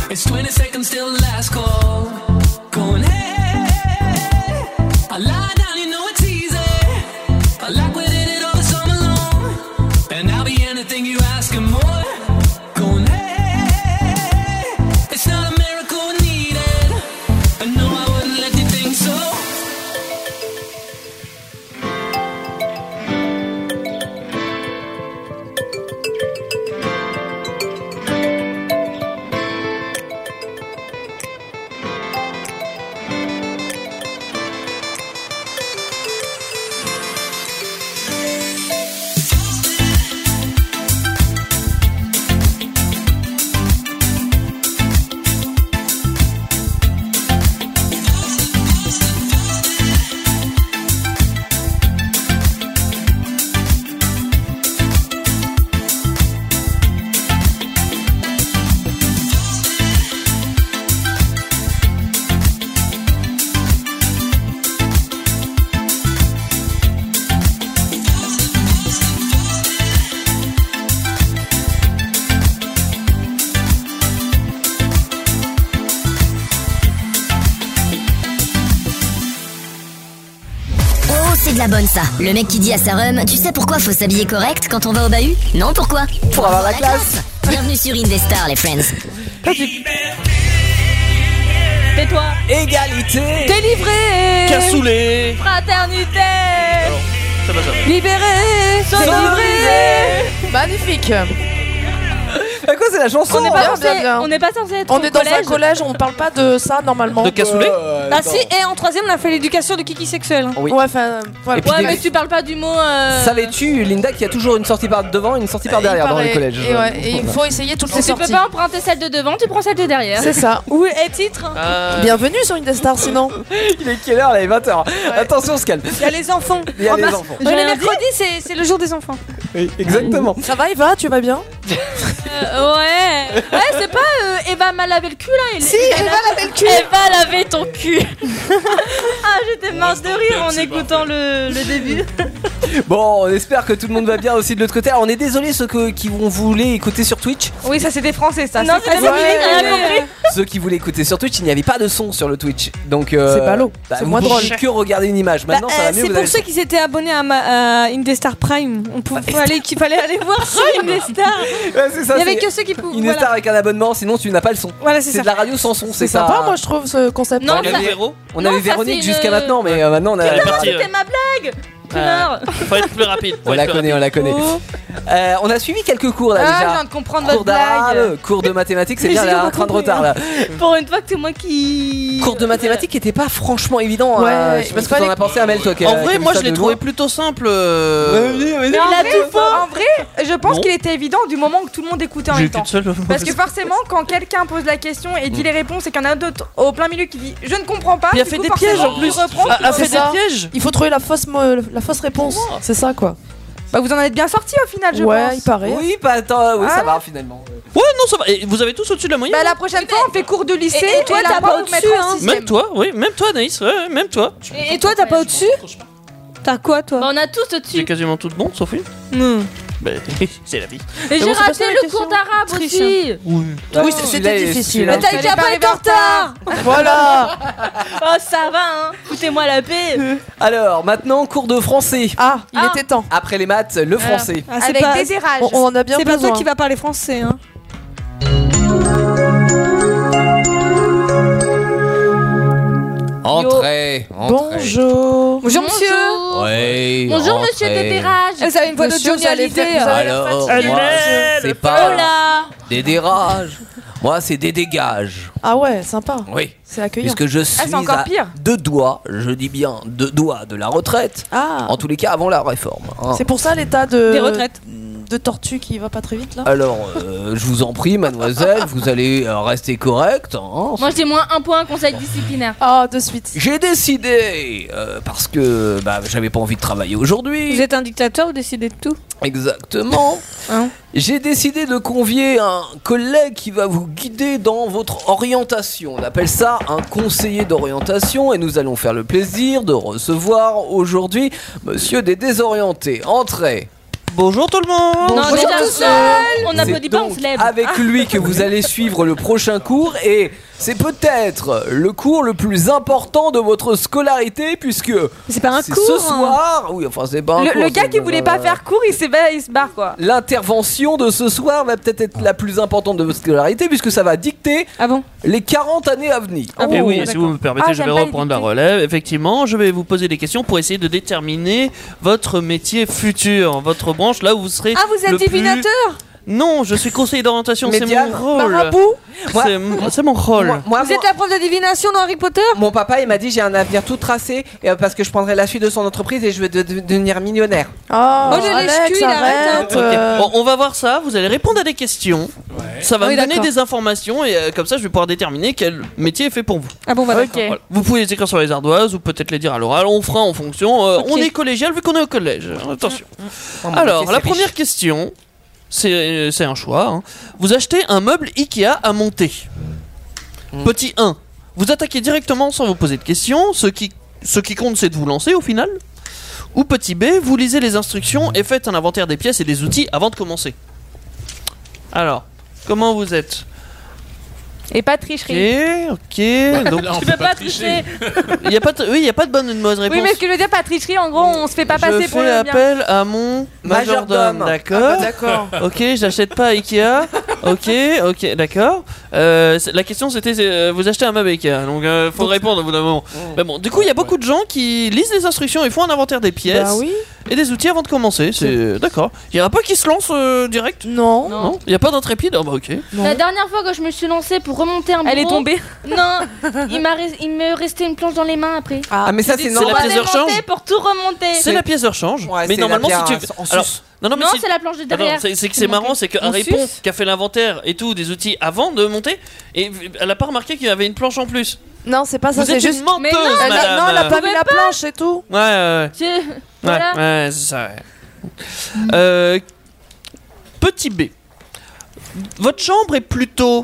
It's 20 seconds till the last call. Going hey, I lie down, you know it's easy. I like we did it all the summer long, and I'll be anything you ask and more. Going hey, it's not a miracle needed. I know I wouldn't let you think so. C'est de la bonne ça. Le mec qui dit à sa rhum, tu sais pourquoi faut s'habiller correct quand on va au bahut? Non, pourquoi? Pour avoir la classe. Bienvenue sur Indestar les friends. Tais-toi. Égalité. Délivré. Cassoulet. Fraternité. Ça va, ça va. Libéré. Délivré. Magnifique. À quoi c'est la chanson? On n'est pas, bien. On n'est pas censé être On au est dans collège. un collège, on parle pas de ça normalement. De cassoulet Ah si, et en troisième, on a fait l'éducation de Kiki sexuel. Hein. Oui. Ouais, enfin, voilà. Et puis, Ouais, mais tu parles pas du mot. savais-tu, Linda, qu'il y a toujours une sortie par devant et une sortie par derrière dans les collèges? Et, ouais, et il faut essayer toutes les Si tu peux sorties. pas emprunter celle de devant, tu prends celle de derrière. C'est ça. Oui, et titre. Bienvenue sur Indestar sinon. Il est quelle heure là? Il est 20h. Attention, on se calme. Il y a les enfants. Il y a Oh, les bah, enfants. Le mercredi, c'est le jour des enfants. Oui, exactement. Ça va Eva, tu vas bien? Ouais. Ouais, c'est pas Eva m'a lavé le cul là. Si, Eva lavait le cul. Eva lavait ton cul. Ah, j'étais morte de rire en écoutant le début. Bon, on espère que tout le monde va bien aussi de l'autre côté. Alors, on est désolé ceux qui vont voulaient écouter sur Twitch. Oui, ça c'est des Français, ça. Non, c'est pas ouais. Ceux qui voulaient écouter sur Twitch, il n'y avait pas de son sur le Twitch. Donc, c'est ballot. C'est vous moins drôle. pouvez que regarder une image. Maintenant, ça va mieux. C'est vous pour avez ceux le qui s'étaient abonnés à Indestar Prime. Qu'il fallait aller voir sur Indestar. son. Ouais, c'est ça, Il y avait c'est que ceux qui pouvaient. Indestar Voilà. avec un abonnement, sinon tu n'as pas le son. Voilà, c'est C'est ça. de la radio sans son, C'est ça. sympa, moi je trouve ce concept. Non, On ça- avait, on Non, avait ça, Véronique c'est jusqu'à une- maintenant, mais maintenant on a. Non, parti, c'était ma blague. Connard. Faut être plus rapide. On la connaît, on la connaît. On a suivi quelques cours là Ah, je déjà. viens de comprendre Cours votre blague. d'arabe, cours de mathématiques, c'est bien, J'ai là, pas un train de compris, retard là. Pour une fois que c'est moi qui. Cours de mathématiques était pas franchement évident. Ouais, hein. Je sais pas ce que il t'en fallait- as pensé, Amel, toi. En vrai, moi je l'ai trouvé plutôt simple. Mais en vrai, je pense Non. qu'il était évident du moment que tout le monde écoutait en J'ai même été temps. le seul. Parce que forcément, quand quelqu'un pose la question et dit les réponses et qu'il y en a d'autres au plein milieu qui dit je ne comprends pas, Il a du fait coup, des forcément, pièges en tu plus. reprends, tu A fait refais des ça. pièges. Il faut trouver la fausse réponse. C'est ça quoi. Bah vous en êtes bien sorti au final, je Ouais, pense. il paraît. Oui, pas attends, oui, ça Ah. va finalement. Ouais, non, ça va. Et vous avez tous au-dessus de la moyenne? Bah la prochaine fois, on fait cours de lycée Et toi, la t'as fois, pas vous au-dessus, mettrez en hein. sixième. Même toi, oui, même toi, Naïs, ouais, même toi. Et toi, t'as pas au-dessus? T'as quoi, toi? Bah, on a tous J'ai au-dessus. quasiment tout bon, Sophie. Non. Bah, c'est la vie. Et j'ai bon, c'est pas raté ça, la le question. cours d'arabe Triche. aussi. Oui. Oui, celui-là, c'était il est- difficile. celui-là, Mais t'as été Fallait pas été en retard! Voilà. Oh, ça va, hein. Foutez-moi la paix. Alors, maintenant, cours de français. Ah, il Ah. était temps. Après les maths, le français. Ah, c'est Avec pas, des dérages. On en a bien c'est pas besoin. toi qui vas parler français, hein. Entrez, Bonjour. Bonjour, monsieur! Oui, Bonjour, entrez. monsieur des dérages. Vous avez une voix de Monsieur, Johnny vous allez Hallyday. faire- vous allez- Alors, fatigué. moi, c'est pas Hola. des dérages. Moi, c'est des dégages. Ah ouais, sympa. Oui. C'est accueillant. Puisque je suis c'est encore à pire. 2 doigts, je dis bien 2 doigts de la retraite. Ah. En tous les cas, avant la réforme. hein. C'est pour ça l'état de Des retraites. de tortue qui va pas très vite là. Alors, je vous en prie, mademoiselle, vous allez rester correcte. hein. Moi, j'ai moins un point conseil disciplinaire. Ah, de suite. J'ai décidé, parce que j'avais pas envie de travailler aujourd'hui. Vous êtes un dictateur, vous décidez de tout. Exactement. Hein? J'ai décidé de convier un collègue qui va vous guider dans votre orientation. On appelle ça un conseiller d'orientation et nous allons faire le plaisir de recevoir aujourd'hui Monsieur des Désorientés. Entrez. Bonjour tout le monde. Non, Bonjour déjà, tout seul. On n'applaudit pas, on se lève. Avec lui que vous allez suivre le prochain cours et c'est peut-être le cours le plus important de votre scolarité puisque c'est pas un c'est cours. Ce soir, oui, enfin c'est pas un cours. Le gars c'est qui voulait pas faire cours, il se barre quoi. L'intervention de ce soir va peut-être être la plus importante de votre scolarité puisque ça va dicter les 40 années à venir. Et oui, si vous me permettez, je vais reprendre la relève. Effectivement, je vais vous poser des questions pour essayer de déterminer votre métier futur, votre branche, là où vous serez. Ah, vous êtes divinateur? Non, je suis conseiller d'orientation, c'est Médiane. mon rôle. Marabout? C'est mon rôle. Vous êtes la prof de divination dans Harry Potter? Mon papa il m'a dit j'ai un avenir tout tracé parce que je prendrai la suite de son entreprise et je vais devenir millionnaire. Oh, Alex, arrête. Ok. Bon, on va voir ça, vous allez répondre à des questions. Ça va me donner des informations et comme ça je vais pouvoir déterminer quel métier est fait pour vous. Ah bon, Ok. Voilà. Vous pouvez les écrire sur les ardoises ou peut-être les dire à l'oral, on fera en fonction. On est collégial vu qu'on est au collège. Attention. Alors, la première question, c'est un choix. Hein. Vous achetez un meuble Ikea à monter. Petit 1. Vous attaquez directement sans vous poser de questions. Ce qui compte, c'est de vous lancer au final. Ou petit B, vous lisez les instructions et faites un inventaire des pièces et des outils avant de commencer. Alors, comment vous êtes? Et pas de tricherie. Ok. Donc, Là, on Tu peut peux pas tricher. il n'y a pas de bonne ou de mauvaise réponse. Oui, mais ce que je veux dire, pas de tricherie, en gros, on se fait pas passer Je pour fais le bien. appel à mon majordome, d'accord. D'accord. Ok, je n'achète pas à Ikea. Ok, d'accord. La question c'était vous achetez un meuble Ikea, donc faut répondre au bout d'un moment. Mais bon, du coup, il y a beaucoup de gens qui lisent les instructions et font un inventaire des pièces Bah oui. et des outils avant de commencer. C'est d'accord. Il y en a pas qui se lancent direct. Non. Non. Il y a pas d'intrépide. Ah bah ok. La dernière fois que je me suis lancée pour remonter un bureau, Elle est tombée. Non, il me restait une planche dans les mains après. Ah mais ça c'est C'est normal. la pièce de rechange. Pour tout remonter. C'est la pièce de rechange. Ouais, mais c'est normalement la si pierre tu en alors, sus. non, mais Non, si- c'est la planche de Attends, derrière. c'est marrant, c'est que On Répond suce. qui a fait l'inventaire et tout des outils avant de monter et elle a pas remarqué qu'il y avait une planche en plus. Non, c'est pas ça, Vous c'est êtes juste. une menteuse, Mais non, madame. Non, elle a pas mis la planche, c'est tout. Ouais. Voilà. Ouais, c'est ça. Ouais. Petit B. Votre chambre est plutôt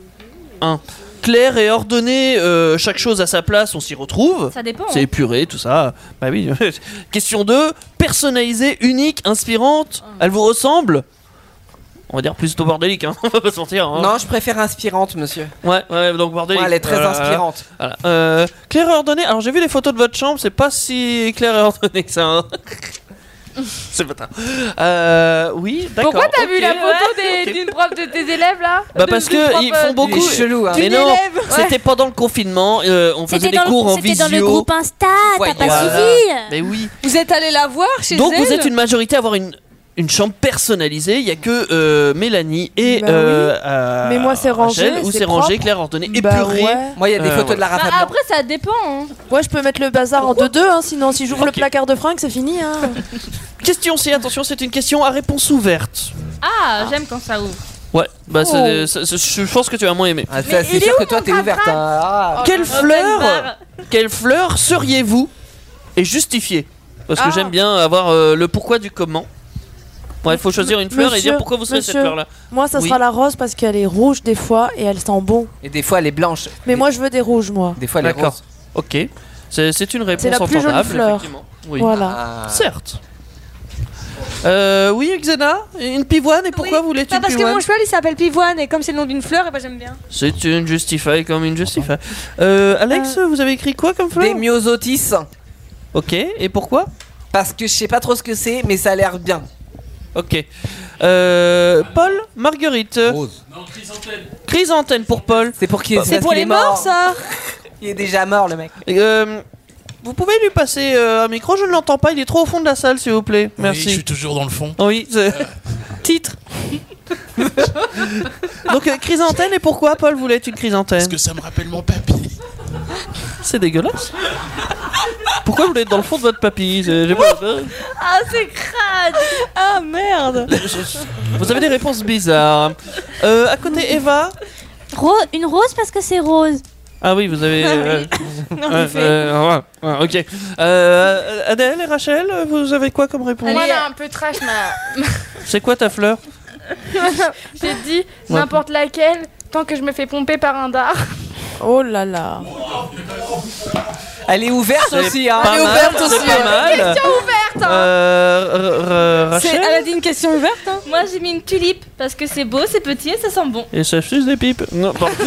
claire et ordonnée, chaque chose à sa place, on s'y retrouve. Ça dépend. C'est épuré, tout ça. Bah oui. Question 2. Personnalisée, unique, inspirante. Elle vous ressemble? On va dire plutôt bordélique, hein. On va pas se mentir. Hein. Non, je préfère inspirante, monsieur. Ouais, donc bordélique. Ouais, elle est très Voilà. inspirante. Voilà. Claire et ordonnée. Alors j'ai vu les photos de votre chambre, c'est pas si clair et ordonné que ça. Hein. C'est pas ça. Oui, d'accord. Pourquoi t'as vu ok, la photo ouais, ok. d'une prof de tes élèves là? Bah parce que ils font beaucoup. Il est chelou, hein. Mais D'une non, élève, ouais. c'était pendant le confinement. On faisait des cours en visio. C'était dans le groupe Insta, Ouais, t'as pas voilà. suivi? Mais oui. Vous êtes allé la voir chez Donc elle? vous êtes une majorité à avoir une chambre personnalisée. Il y a que Mélanie et Bah oui. Mais moi, c'est rangé, Rachel, où c'est c'est rangé, propre. clair, ordonné, Bah épuré. ouais. Moi il y a des photos voilà. de la Bah, rafale. après, ça dépend. Hein. Ouais, je peux mettre le bazar en 2-2, hein, sinon si j'ouvre le placard de fringues, c'est fini. Hein. Question C, attention, c'est une question à réponse ouverte. Ah, j'aime quand ça ouvre. Ouais, bah je pense que tu vas moins aimer. Ah, ça, c'est sûr que toi t'es ouverte. Hein. Ah. Quelle fleur seriez-vous et justifier? Parce que j'aime bien avoir le pourquoi du comment. Ouais, il faut choisir une fleur et dire pourquoi vous serez cette fleur-là. Moi, ça Oui. sera la rose parce qu'elle est rouge des fois et elle sent bon. Et des fois elle est blanche. Mais moi, je veux des rouges, moi. Des fois elle est D'accord. rose. Ok. C'est une réponse C'est la plus jolie entendable, fleur. effectivement. Oui. Voilà. Ah. Certes. Oui, Xena, une pivoine, et pourquoi vous voulez Pas une parce que pivoine? mon cheval il s'appelle Pivoine et comme c'est le nom d'une fleur, et bah j'aime bien. C'est une justify comme une justify. Alex, vous avez écrit quoi comme fleur? Des myosotis. Ok, et pourquoi? Parce que je sais pas trop ce que c'est, mais ça a l'air bien. Ok. Paul, Marguerite. Rose. Non, chrysanthème. Chrysanthème pour Paul. C'est pour qui? C'est pour les morts ça. Il est déjà mort le mec. Vous pouvez lui passer un micro, je ne l'entends pas, il est trop au fond de la salle s'il vous plaît. Merci. Oui, je suis toujours dans le fond. Oui, titre. Donc chrysanthème, et pourquoi Paul voulait une chrysanthème? Parce que ça me rappelle mon papy. C'est dégueulasse. Pourquoi vous voulez être dans le fond de votre papy? J'ai pas... Ah, c'est crade. Ah merde. Vous avez des réponses bizarres. À côté Eva. Une rose parce que c'est rose. Ah oui, vous avez... ok. Adèle et Rachel, vous avez quoi comme réponse? Moi, là, un peu trash, C'est quoi ta fleur? J'ai dit n'importe laquelle tant que je me fais pomper par un dard. Oh là là. Elle est ouverte aussi, hein. Elle est ouverte aussi. C'est pas mal. Question ouverte. Hein. C'est Rachel. elle a dit une question ouverte. Hein. Moi j'ai mis une tulipe parce que c'est beau, c'est petit et ça sent bon. Et ça suce des pipes. Non, pardon.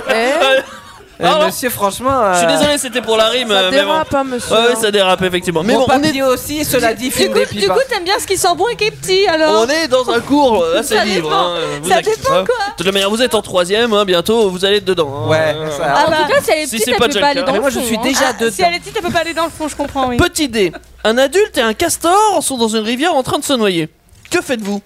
Monsieur, franchement. Je suis désolé, c'était pour la rime. Ça mais dérape, bon. hein, monsieur. Ouais, ça dérape effectivement. Mais Mon bon, on papier est, aussi, cela dit, fume des pipes. Du coup, t'aimes bien ce qui sent bon et qui est petit alors. on est dans un cours assez Ça libre. dépend. Hein, vous Ça inquiétez dépend, pas. quoi. De toute manière, vous êtes en 3ème, hein, bientôt vous allez être dedans. Hein. Ouais, ça. En tout cas, si elle est Si petite, c'est elle pas peut déjà pas le aller cas. dans Mais le moi, fond. je suis hein. déjà dedans. Si elle est petite, elle peut pas aller dans le fond, je comprends. Oui. Petite idée. Un adulte et un castor sont dans une rivière en train de se noyer. Que faites-vous?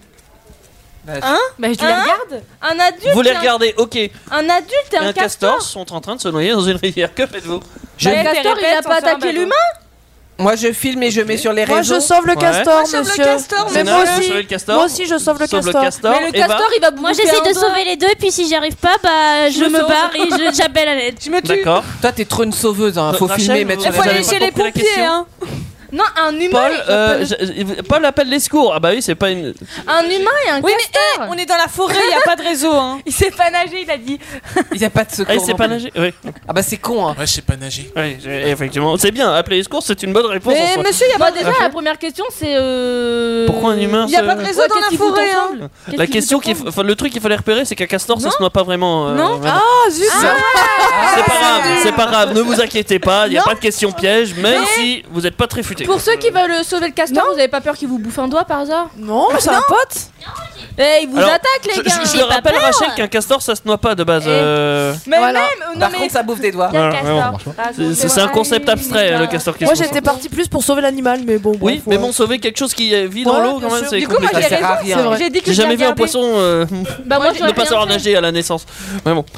Hein Bah je les regarde. Un adulte. Vous les et un- regardez, ok. Un adulte et Et un un castor sont en train de se noyer dans une rivière. Que faites-vous? Bah, le castor, il a pas attaqué l'humain. Moi, je filme et je mets sur les Moi réseaux. je sauve le Ouais. castor, Moi, je sauve le monsieur. castor, Mais Zéna, moi tu aussi. sauves le castor. Moi aussi je sauve le Sauve castor. Mais le Eva. castor, il va Moi bouffer j'essaie un de dos. sauver les deux, puis si j'y arrive pas, bah je me me sauve. barre et j'appelle à l'aide. Je me tue. D'accord. Toi, t'es trop une sauveuse, hein. Faut Rachel, filmer, mettre vous sur Il faut les aller avez réseaux. chez les compris la pompiers. question Hein. Non, un humain. Paul, Paul appelle les secours. Ah bah oui, c'est pas une. Un humain et un Oui, mais castor. on est dans la forêt, il y a pas de réseau. Hein. Il sait pas nager, il a dit. Il y a pas de secours. Ah, il sait non pas plus. nager. Oui. Ah bah c'est con, hein. Ouais, je sais pas nager. Oui, effectivement. C'est bien. Appeler les secours, c'est une bonne réponse. en Mais soi. monsieur, il y a Moi pas déjà, la première question c'est Pourquoi un humain Il y a se- pas de réseau Ouais, dans qu'est-ce la qu'ils foutent forêt. Hein. ensemble Qu'est-ce La qu'ils question foutent ensemble le truc qu'il fallait repérer, c'est qu'un castor, ça se noie pas vraiment. Non. vraiment. Ah zut. C'est pas grave, c'est pas grave. Ne vous inquiétez pas. Il y a pas de question piège, même si vous êtes pas très futé. Pour ceux qui veulent sauver le castor, vous avez pas peur qu'il vous bouffe un doigt par hasard? Non, c'est un pote. Eh, il vous Alors, attaque les gars. Je le rappelle, Rachel, qu'un castor, ça se noie pas de base. Mais Voilà. même, non Par mais contre, ça bouffe des doigts. Quel Voilà, castor C'est un concept abstrait, le castor qui Moi se noie. j'étais parti plus pour sauver l'animal, mais bon. Oui, bref, mais ouais. bon, sauver quelque chose qui vit dans Ouais, l'eau, bien quand même, sûr. c'est Du coup, moi compliqué. j'ai Ça sert à raison. rien. C'est vrai. J'ai dit que J'ai je jamais vu un regardais. poisson Bah moi ne j'aurais pas rien savoir fait. nager à la naissance. Mais bon.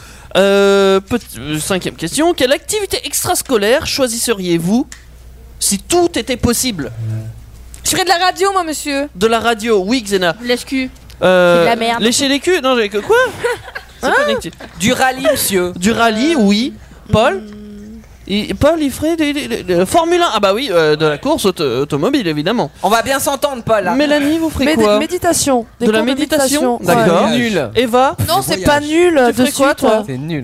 Cinquième question. Quelle activité extrascolaire choisisseriez-vous si tout était possible? Je ferais de la radio, moi, monsieur. De la radio, oui, Xena. Lèche-cul. C'est de la merde. Lécher les culs? Non, j'ai que quoi? C'est connecté. Du rallye, monsieur. Du rallye, oui. Paul? Paul, il ferait des Formule 1. Ah bah oui, de la course automobile, évidemment. On va bien s'entendre, Paul. Là. Mélanie, vous ferez quoi? Méditation. Des De la cours méditation? Ouais. D'accord. C'est nul. Eva? Non, c'est pas nul. Tu ferais quoi, toi? C'est nul.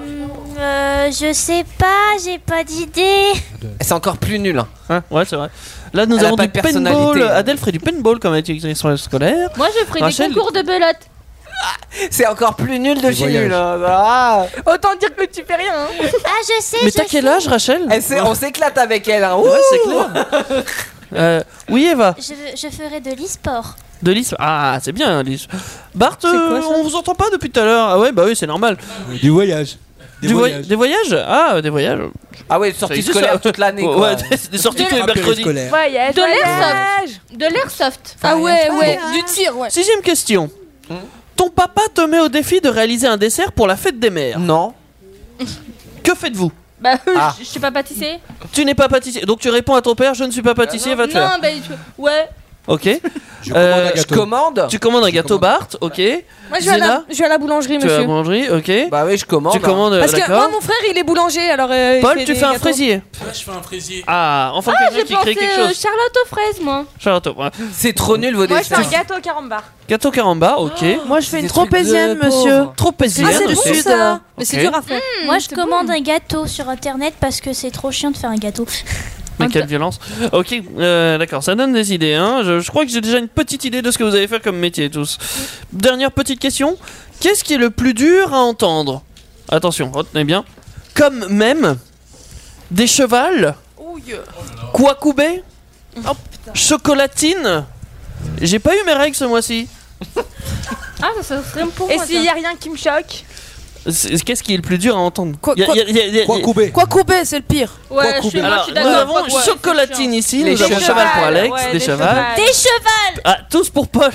Je sais pas, j'ai pas d'idée. C'est encore plus nul. Hein. Ouais, c'est vrai. Là, nous Elle a avons pas du de personnalité. paintball. Adèle ferait du paintball comme activité scolaire. Moi je ferais Rachel, des concours de belote. C'est encore plus nul de chez voyages. nul. Hein. Ah. Autant dire que tu fais rien. Hein. Ah, je sais, Mais je t'as quel âge, Rachel? On s'éclate avec elle. Hein. Ouais, Ouh. c'est clair. Oui, Eva. Je ferai de l'e-sport. De l'IS. Ah, c'est bien, l'IS. Bart, quoi, ça on vous entend pas depuis tout à l'heure. Ah ouais, bah oui, c'est normal. Du voyage. Des voyages. Des voyages? Ah, des voyages. Ah ouais, sortie existe, scolaire ça. toute l'année. Ouais, quoi. ouais, des sorties tous les mercredis. Scolaire. Voyage. De l'airsoft. De l'airsoft. Ah ouais, ouais. Du tir, ouais. Sixième question. Ton papa te met au défi de réaliser un dessert pour la fête des mères. Non. Que faites-vous? Bah Ah. je sais pas pâtisser. Tu n'es pas pâtissier. Donc tu réponds à ton père, je ne suis pas pâtissier, va te Non, faire. bah ouais. Ok. Je commande un Je gâteau. commande. Tu commandes un gâteau, Bart, ok. Moi, je vais à la boulangerie, Tu vas à la monsieur. boulangerie, ok. Bah oui, je commande. Tu commandes, Parce que moi, d'accord. mon frère, il est boulanger, alors. Paul, il tu des fais un gâteaux. fraisier. Ouais, je fais un fraisier. Ah, enfin Ah, quelqu'un j'ai qui crée pensé quelque chose. Charlotte aux fraises moi. Charlotte, ouais. C'est trop nul vos Moi je fais dessins. un gâteau au carambar. Gâteau caramba, ok. Moi je fais une des trucs tropézienne, de monsieur. pauvres. Tropézienne, Ah, c'est bon, ok. ça. Mais c'est Ok. dur à faire. Moi, je commande un gâteau sur internet parce que c'est trop chiant de faire un gâteau. Mais quelle violence. Ok, d'accord, ça donne des idées. Hein. Je crois que j'ai déjà une petite idée de ce que vous allez faire comme métier tous. Dernière petite question. Qu'est-ce qui est le plus dur à entendre? Attention, retenez bien. Comme même des chevals, Kwakubé, chocolatine. J'ai pas eu mes règles ce mois-ci. Ah ça serait pour Et moi. s'il y a rien qui me choque? Qu'est-ce qui est le plus dur à entendre? Quoi- Y a- quoi- y a- y a- Quoi couper? Quoi couper, c'est le pire. Ouais, je suis Alors, suis nous d'accord. avons Ouais, chocolatine ici, Les nous avons chevals. cheval pour Alex, Ouais, des des chevals. chevals. Des chevals. Ah, tous pour Paul.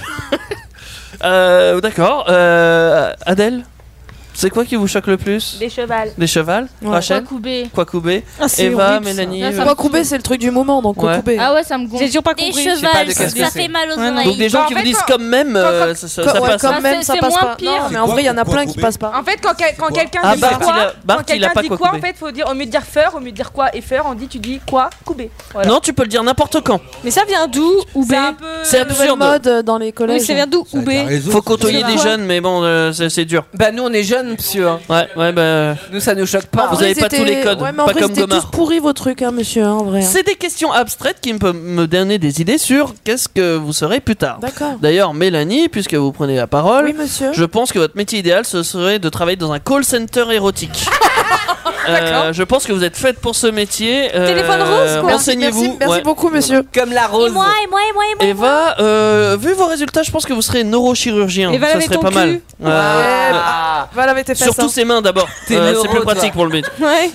D'accord. Adèle, c'est quoi qui vous choque le plus? Des chevals. Des chevals? Ouais. Rachel? Kwakubé. Kwakubé? Ah, c'est Eva, horrible, ça. Mélanie? Là, ça Quoi couper, c'est le truc du moment, donc quoi Ouais. couper. Ah ouais, ça me gonfle. J'ai toujours pas Des compris. pas chevals, de qu'est-ce que ça c'est. fait mal aux Ouais, non. oreilles. Donc des gens Bah, en qui fait, vous disent quand- comme même, quand- ça Ouais, passe. quand Ah, même, c'est- ça c'est passe moins pas. pire. Non, mais en vrai, il y en a Quoi plein qui couper passent pas. En fait, quand quelqu'un Ah, dit Bart, quoi, Bart, quand il a quelqu'un pas dit quoi quoi, en couper. fait, faut dire au mieux de dire faire, au mieux de dire quoi et faire, on dit tu dis quoi, couper. Voilà. Non, tu peux le dire n'importe quand. Mais ça vient d'où? Ou B? C'est un peu. C'est La nouvelle absurde. mode dans les Oui, collèges. ça vient d'où? Ou B? Faut côtoyer des Quoi jeunes, mais bon, c'est dur. Bah nous on est jeunes, jeune, monsieur. Hein. Ouais, bah. Nous, ça nous choque pas. Vous avez pas tous les codes, Ouais, mais en pas vrai, comme c'était Gomard. tous pourris vos trucs, hein, monsieur, en vrai. C'est des questions abstraites qui peuvent me donner des idées sur qu'est-ce que vous serez plus tard. D'accord. D'ailleurs, Mélanie, puisque vous prenez la parole, Oui, monsieur. je pense que votre métier idéal, ce serait de travailler dans un call center érotique. Je pense que vous êtes faite pour ce métier. Téléphone rose, quoi. Renseignez-vous. Merci beaucoup, monsieur. Comme la rose. Et moi. Eva, vu vos résultats, je pense que vous serez neurochirurgien. Et va Ça laver serait ton pas cul. mal. Va laver tes fesses. Surtout ses mains d'abord. T'es C'est neuro, plus pratique toi. pour le métier. Ouais.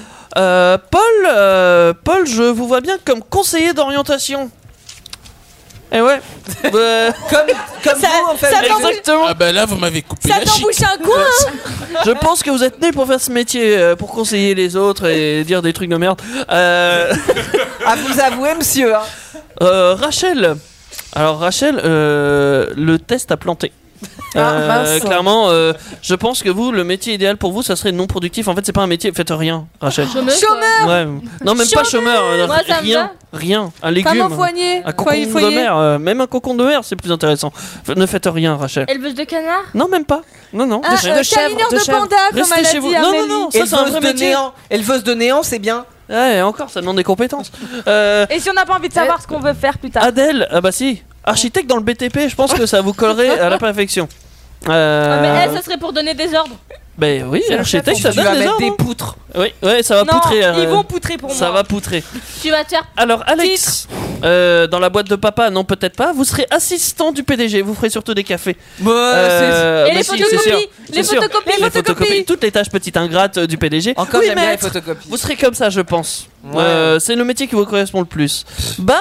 Paul, je vous vois bien comme conseiller d'orientation. Eh ouais. Comme Ça- vous, en fait. ça Exactement. Ah bah là, vous m'avez coupé Ça la chic. t'embouche un coin, hein. Je pense que vous êtes né pour faire ce métier, pour conseiller les autres et dire des trucs de merde. À vous avouer, monsieur. Hein. Rachel. Alors Rachel, le test a planté. mince. Clairement, je pense que vous, le métier idéal pour vous, ça serait non productif. En fait, c'est pas un métier. Faites rien, Rachel. Chômeuse, Chômeur. Ouais. Non, même pas chômeur. Moi, ça me rien, rien. Un légume. Femme empoignée. Un cocon de mer. Même un cocon de mer, c'est plus intéressant. Ne faites rien, Rachel. Éleveuse de canard. Non, même pas. Non. Ah, câlineur de panda, comme Restez elle a chez vous. dit Non, Amélie. non, ça c'est un vrai Éleveuse de métier. néant. Éleveuse de néant, c'est bien. Ouais, encore, ça demande des compétences. Et si on n'a pas envie de savoir ce qu'on veut faire plus tard Adèle, ah bah si. Architecte dans le BTP, je pense que ça vous collerait à la perfection. Mais elle, ça serait pour donner des ordres. Ben oui, architecte, ça Tu donne vas des mettre ordres. des poutres. Oui, ouais, ça va Non, poutrer. ils vont poutrer pour moi. Ça va poutrer. Tu vas te faire. Alors, Alex, dans la boîte de papa, non, peut-être pas. Vous serez assistant du PDG. Vous ferez surtout des cafés. Et les si, c'est photocopies. sûr. Les C'est sûr. photocopies. Les photocopies. Toutes les tâches petites ingrates du PDG. Encore, Oui, j'aime bien les maître. photocopies. Vous serez comme ça, je pense. Ouais. C'est le métier qui vous correspond le plus. Bart,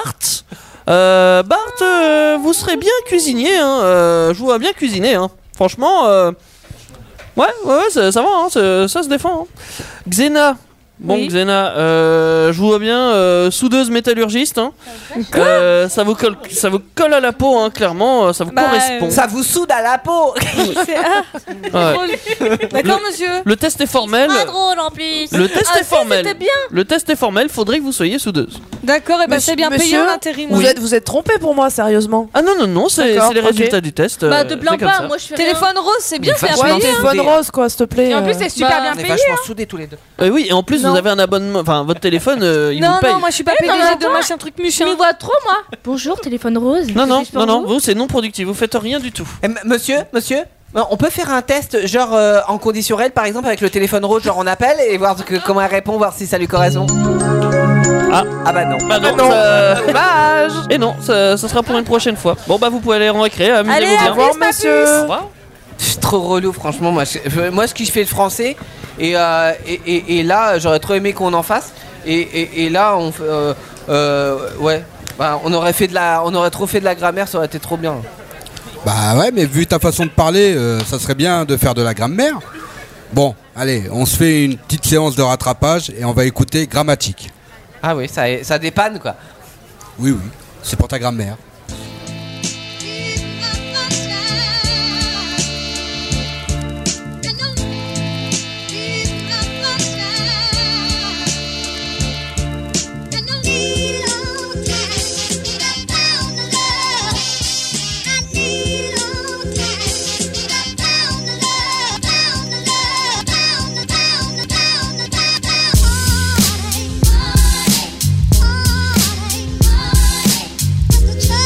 vous serez bien cuisinier. Hein. Je vous vois bien cuisiner. Hein. Franchement, ouais, ça va. Hein. Ça se défend. Hein. Xena. Bon, Oui. Xena, je vous vois bien soudeuse métallurgiste. Hein. Ça vous colle à la peau, hein, clairement. Ça vous correspond. Ça vous soude à la peau. Ouais. D'accord, monsieur. Le test est formel. Pas drôle en plus. Le test est formel. C'était bien. Le test est formel. Faudrait que vous soyez soudeuse. D'accord, et ben c'est bien payé Monsieur, en intérim. Vous êtes trompé pour moi, sérieusement. Ah non, c'est D'accord, les ok. résultats du test. Bah, te c'est plains comme pas, ça. moi je fais Téléphone rose, c'est bien, c'est vachement à Ouais, payer. soudés. téléphone rose, quoi, s'il te plaît. Et en plus, c'est super Bah, bien On est payé. vachement soudés tous les deux. Oui, et en plus Non. vous avez un abonnement. Enfin, votre téléphone, il Non, vous paye. non, moi je suis pas Eh, non, mais PDG de attends. machin truc Je muchin. m'y vois trop, moi. Bonjour, téléphone rose. Non, C'est pour vous. vous c'est non productif. Vous faites rien du tout. Monsieur, on peut faire un test, genre en conditions réelles, par exemple, avec le téléphone rose, genre on appelle et voir comment elle répond, voir si ça lui correspond. Ah bah non. Bah non. Dommage. Et non, ça sera pour une prochaine fois. Bon bah vous pouvez aller en récré. Allez, Amusez-vous au bien. revoir, monsieur. Au revoir. C'est trop relou, franchement. Moi, ce qui je fais le français, et là, j'aurais trop aimé qu'on en fasse. Et là, on fait, ouais. Bah, on aurait trop fait de la grammaire, ça aurait été trop bien. Bah ouais, mais vu ta façon de parler, ça serait bien de faire de la grammaire. Bon, allez, on se fait une petite séance de rattrapage et on va écouter grammatique. Ah oui, ça dépanne quoi. Oui, c'est pour ta grammaire. Try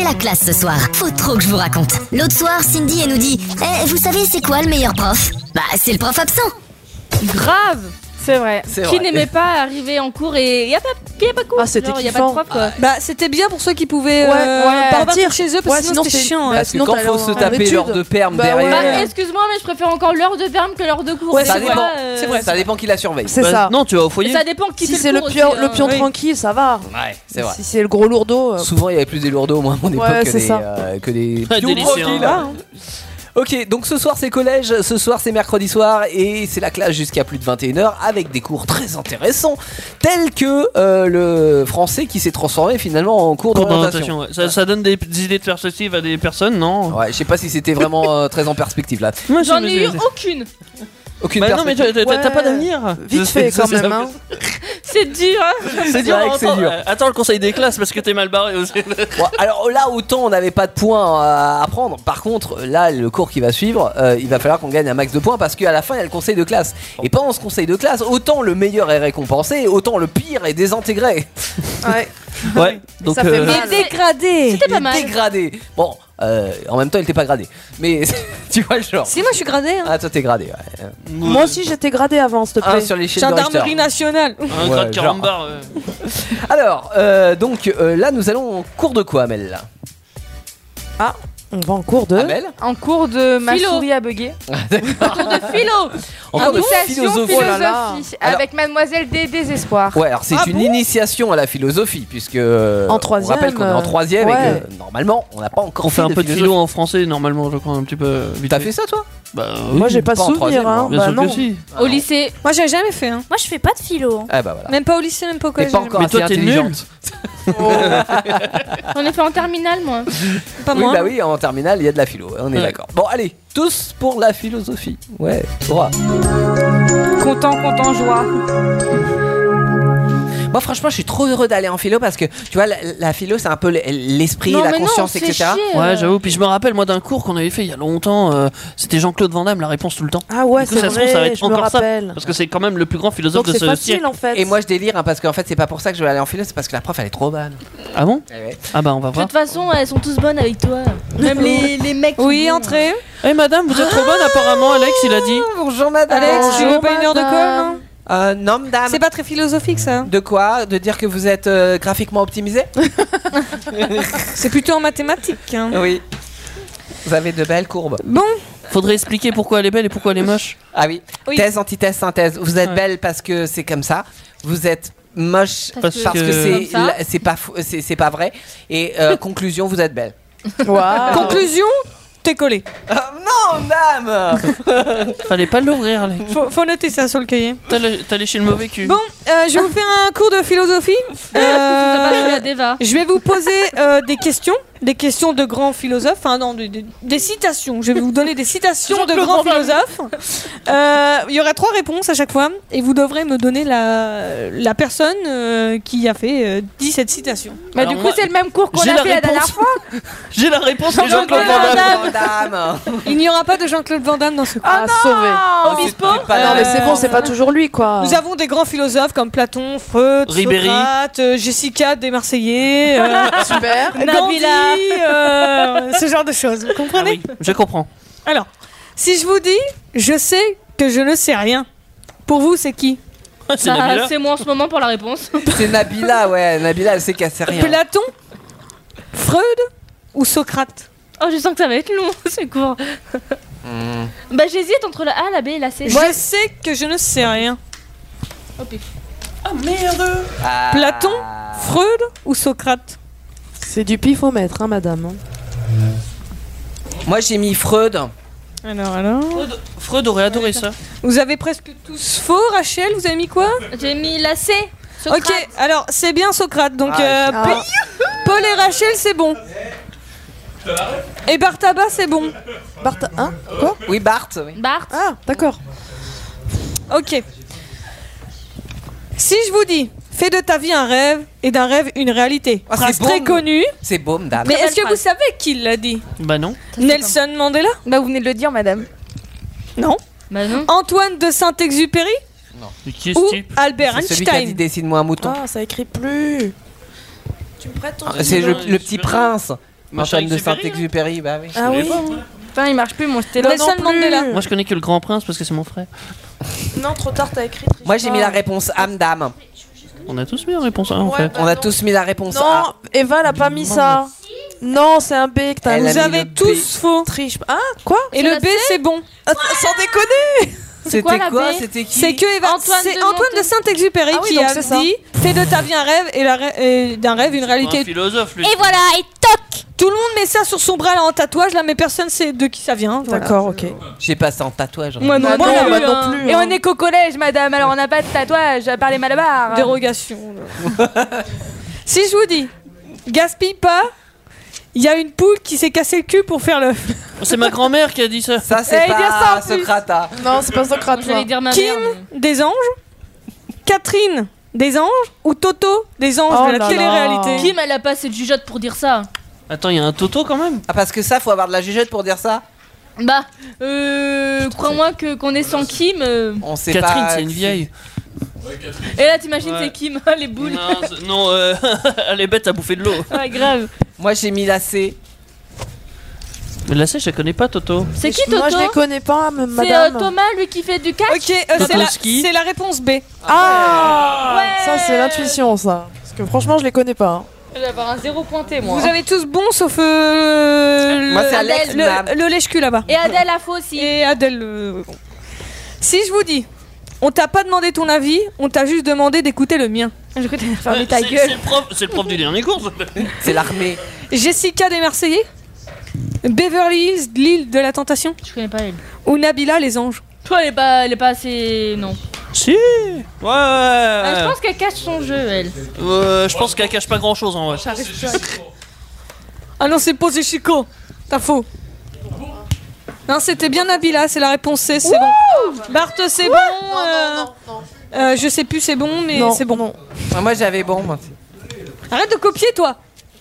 c'est la classe ce soir. Faut trop que je vous raconte. L'autre soir, Cindy, elle nous dit vous savez, c'est quoi le meilleur prof? Bah, c'est le prof absent. Grave. C'est vrai. C'est Qui vrai. n'aimait pas arriver en cours et y a pas de cours. Ah, c'était Genre, y a pas de kiffant. prof quoi. Bah, c'était bien pour ceux qui pouvaient partir partir chez eux parce que sinon c'était c'est- chiant. Parce que quand faut se taper l'heure de perm Bah derrière, Bah, excuse-moi, mais je préfère encore l'heure de perm que l'heure de cours. Ouais, ça C'est dépend. quoi, C'est vrai. Ça dépend qui la surveille. C'est Bah, ça. Non, tu vas au foyer. Ça dépend qui Si fait c'est le cours pion, aussi, le pion oui. tranquille, ça va. Ouais, c'est vrai. Si c'est le gros lourdeau. Souvent, il y avait plus des lourdeaux, moi, à mon époque, que c'est des, ça. que des Des pions lycéens. tranquilles. Ok, donc ce soir c'est collège, ce soir c'est mercredi soir et c'est la classe jusqu'à plus de 21h avec des cours très intéressants tels que le français qui s'est transformé finalement en cours Cours d'orientation. d'orientation, ouais. Ça donne des idées de perspective à des personnes, non? Ouais, je sais pas si c'était vraiment très en perspective là. Moi, J'en je- ai eu aucune. Aucune Bah non, mais perspective. t'as pas d'avenir. Vite fait quand même. Hein. C'est dur, hein. C'est dur, vrai que c'est attends, dur. attends le conseil des classes parce que t'es mal barré aussi. Bon, alors là, autant on n'avait pas de points à prendre. Par contre, là, le cours qui va suivre, il va falloir qu'on gagne un max de points parce qu'à la fin, il y a le conseil de classe. Et pendant ce conseil de classe, autant le meilleur est récompensé, autant le pire est désintégré. Ouais. Ouais, donc Ça fait mal. Et dégradé. C'était pas Il est mal. dégradé. Bon, en même temps, il était pas gradé. Mais tu vois le genre. Si, moi je suis gradé. Hein. Ah, toi, t'es gradé. Ouais. Moi aussi j'étais gradé avant, s'il te plaît. Sur l'échelle de Gendarmerie Richter. nationale. un Ouais, grade genre. 40 barres. Alors, donc là, nous allons en cours de quoi, Amel là Ah, on va en cours de. Amel En cours de ma Philo. souris à bugger. Cours de philo. En cours de Initiation philosophie. Oh là là. philosophie Alors- avec Mademoiselle des Désespoirs. Ouais, alors c'est une initiation à la philosophie, puisque on troisième, rappelle qu'on est en troisième ouais. et que normalement on n'a pas encore On fait un peu de philo philosophie. en français normalement, je crois, un petit peu. vite T'as fait ça toi? Bah, Moi j'ai pas pas en souvenir, troisième, hein. hein. bien Bah sûr non. que si. Au lycée. Moi j'ai jamais fait. Hein. Moi, je fais pas de philo. Ah bah voilà. Même pas au lycée, même pas au T'es collège. pas encore Mais assez toi, t'es intelligente. J'en ai fait en terminale, moi. Pas Oui, moi. bah oui, en terminale il y a de la philo, on est Ouais. d'accord. Bon, allez, tous pour la philosophie. Ouais, droit. Content, joie. Moi franchement je suis trop heureux d'aller en philo parce que tu vois la philo c'est un peu l'esprit, Non, la mais non, conscience, c'est etc. chier. Ouais, j'avoue. Puis je me rappelle moi d'un cours qu'on avait fait il y a longtemps. C'était Jean-Claude Van Damme, la réponse tout le temps. Ah ouais, Du coup, c'est ça se trouve, ça va vrai, être je me encore ça. rappelle. Parce que c'est quand même le plus grand philosophe Donc de c'est ce facile siècle. en fait. Et moi je délire hein, parce qu'en fait c'est pas pour ça que je vais aller en philo, c'est parce que la prof elle est trop bonne. Ah bon? Eh ouais. Ah bah on va De voir. toute façon, elles sont tous bonnes avec toi. Même les mecs. Oui, sont bons. entrez. Eh madame, vous êtes trop bonne apparemment, Alex il a dit. Bonjour madame. Alex, tu veux pas une heure de colle madame. hein Non madame. C'est pas très philosophique ça. De quoi? De dire que vous êtes graphiquement optimisé? C'est plutôt en mathématiques. Hein. Oui. Vous avez de belles courbes. Bon, Faudrait expliquer pourquoi elle est belle et pourquoi elle est moche. Ah oui. Oui. Thèse, antithèse, synthèse. Vous êtes Ouais. belle parce que c'est comme ça. Vous êtes moche Parce parce que que- Comme ça. c'est pas vrai. Et conclusion, vous êtes belle. Waouh. conclusion, t'es collé. Non, dame. Fallait pas l'ouvrir, Alex. Faut noter ça sur le cahier. T'as léché le mauvais cul. Bon, je vais vous faire un cours de philosophie. T'as pas fait la déva. Je vais vous poser des questions de grands philosophes, enfin non, des citations. Je vais vous donner des citations de grands philosophes. Il y aura 3 réponses à chaque fois, et vous devrez me donner la personne qui a fait dit cette citation. Bah Alors du coup moi, c'est le même cours qu'on j'ai a la fait la dernière réponse. fois. J'ai la réponse de Jean-Claude Van Damme. Dame. Il n'y aura pas de Jean-Claude Van Damme dans ce cours. Ah, sauvé. Obispo. Non mais c'est bon, c'est pas toujours lui quoi. Nous avons des grands philosophes comme Platon, Freud, Ribéry. Socrate, Jessica des Marseillais, Super. Gandhi, ce genre de choses. Vous Ah comprenez? oui, je comprends. Alors, si je vous dis, je sais que je ne sais rien. Pour vous, c'est qui? C'est Bah, Nabila. c'est moi en ce moment pour la réponse. C'est Nabila, ouais. Nabila, elle sait qu'elle sait rien. Platon, Freud ou Socrate? Oh, je sens que ça va être long, c'est court. Bah, j'hésite entre la A, la B et la C. Je sais que je ne sais rien. Oh, pif. Ah merde. Ah. Platon, Freud ou Socrate? C'est du pifomètre, hein, madame. Moi, j'ai mis Freud. Alors. Freud aurait adoré ça. Vous avez presque tous faux, Rachel. Vous avez mis quoi? J'ai mis la C. Socrate. Ok, alors c'est bien Socrate. Donc Ah. Paul et Rachel, c'est bon. Et Bartaba, c'est bon. Barthes, hein? Quoi? Oui, Bart. Oui. Bart. Ah, d'accord. Ok. Si je vous dis, fais de ta vie un rêve et d'un rêve une réalité. Ah, Phrase c'est très bon. connue. C'est beau, dame. Mais Très est-ce que belle vous phrase. savez qui l'a dit? Bah non. Nelson Mandela? Bah vous venez de le dire madame. Non. Bah non. Antoine de Saint-Exupéry? Mais qui est Ou ce type? Albert C'est celui qui a dit Einstein? dessine-moi un mouton. Ah, ça écrit plus. Tu me prêtes ton C'est le petit prince. Antoine de Saint-Exupéry, bah oui. Ah oui. Putain, il marche plus mon stylo. Nelson Mandela. Moi je connais que le Grand Prince parce que c'est mon frère. Non, trop tard, t'as écrit. Moi j'ai mis la réponse Amdam. On a tous mis la réponse A en fait. On a tous mis la réponse A. Non, Eva, elle a pas mis ça. Non, c'est un B que t'as Elle a mis. mis Vous avez le tous faux. Triche. Ah, quoi? Et le B, c'est bon. Sans déconner. C'était quoi, la quoi? B? C'était qui? C'est que Eva, c'est Antoine de Saint-Exupéry Ah oui, qui donc a c'est ça. dit fais de ta vie un rêve et d'un rêve une Un réalité. philosophe lui. Et voilà, et toc. Tout le monde met ça sur son bras là en tatouage là, mais personne sait de qui ça vient. Voilà. D'accord, ok. J'ai pas ça en tatouage. Moi non, Moi, plus, moi hein. non plus. Et on est qu'au collège, madame, alors on n'a pas de tatouage à part les malabars. Dérogation. Si je vous dis, gaspille pas, il y a une poule qui s'est cassé le cul pour faire l'œuf. C'est ma grand-mère qui a dit ça. Ça c'est dire ça pas en plus. Socrate. hein. Non, c'est pas Socrate. J'allais dire ma Kim, mère. des anges. Catherine, des anges. Ou Toto, des anges Oh de la là télé-réalité. là. Kim, elle a pas assez de jugeote pour dire ça. Attends, il y a un Toto quand même. Ah parce que ça faut avoir de la jugeote pour dire ça. Bah, crois-moi que qu'on est sans Kim. On sait Catherine, pas. c'est une vieille. Et là, t'imagines, Ouais. c'est Kim, les boules. Non, elle est bête à bouffer de l'eau. Ouais, grave. Moi j'ai mis la C. Mais la C, je la connais pas, Toto. C'est qui Toto? Moi, je les connais pas, C'est madame. Thomas, lui qui fait du catch. Ok, c'est la réponse B. Ah, Ouais. ça c'est l'intuition, ça. Parce que franchement, je les connais pas. hein. Je vais avoir un 0 pointé, moi. Vous avez tous bon sauf Moi c'est Alex. Nam. le lèche-cul là-bas. Et Adèle a faux aussi. Et Adèle. Bon. Si je vous dis, on t'a pas demandé ton avis, on t'a juste demandé d'écouter le mien. Je crois que t'as fermé ta C'est gueule. c'est le prof du dernier cours. C'est l'armée. Jessica des Marseillais, Beverly Hills, l'île de la tentation, Je connais pas elle. ou Nabila les anges. Toi, elle est pas assez. Non. Si. Ouais. Ah, je pense qu'elle cache son jeu, elle. Je pense qu'elle cache pas grand chose en vrai. Ah non, c'est posé Chico. T'as faux. Non, c'était bien Nabila, c'est la réponse C, c'est bon. Bart, c'est bon. Je sais plus, c'est bon, mais c'est bon. Ah, moi j'avais bon. Moi. Arrête de copier, toi.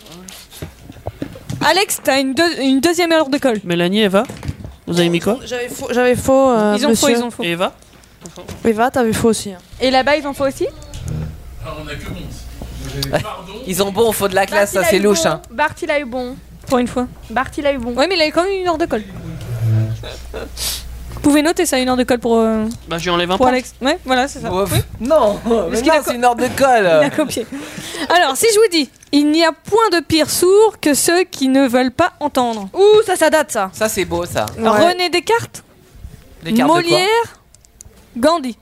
Alex, t'as une deuxième heure de colle. Mélanie, Eva, vous avez mis quoi? J'avais faux. Ils ont monsieur. faux, ils ont faux. Et Eva? Eva, t'avais faux aussi. hein. Et là-bas, ils en font aussi. Ah, on a que bon. Pardon. Ils ont bon au faux de la classe, ça c'est louche. Hein. Bart, il a eu bon. Pour une fois. Bart, il a eu bon. Ouais, mais il a quand même une heure de colle. Vous pouvez noter ça, une heure de colle pour Bah, je lui enlève un pour point. Alex. Ouais, voilà, c'est ça. Ouais, Oui. Non, mais qu'il non, a c'est une ordre de colle. Il a copié. Alors, si je vous dis, il n'y a point de pire sourd que ceux qui ne veulent pas entendre. Ouh, ça date ça. Ça c'est beau ça. Ouais. René Descartes, Les cartes de quoi Molière, Gandhi.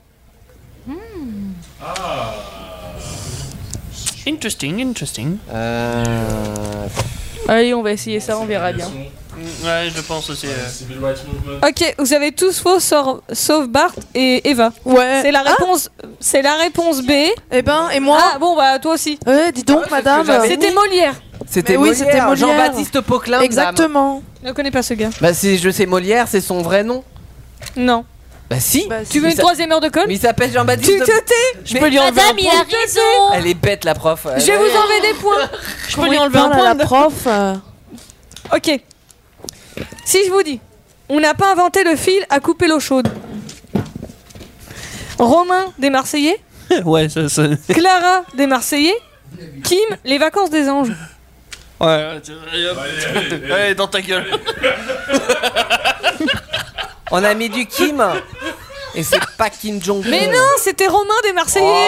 Interesting. Allez, on va essayer ça, on verra bien. Ouais, je pense aussi. Civil Rights Movement. Ok, vous avez tous faux sauf Bart et Eva. Ouais. C'est la réponse. C'est la réponse B. Eh ben, et moi? Ah bon bah toi aussi. Dis donc, madame. C'était Molière. C'était Mais oui, Molière, c'était Molière. Jean-Baptiste Poquelin. dame. Exactement. Je ne connais pas ce gars. Bah si je sais Molière, c'est son vrai nom. Non. Bah si. Tu veux une troisième heure de colle? Mais il s'appelle Jean-Baptiste. Tu te tais? Je peux lui enlever Madame, un il point. a raison. Elle est bête la prof. Je vais vous enlever des points. Je peux lui enlever un Parle à point. la prof. Ok. Si je vous dis, on n'a pas inventé le fil à couper l'eau chaude. Romain des Marseillais, Ouais, ça. Clara des Marseillais, Kim, les vacances des anges. Ouais, allez, dans ta gueule. On a mis du Kim. Et c'est pas Kim Jong-un. Mais non, c'était Romain des Marseillais.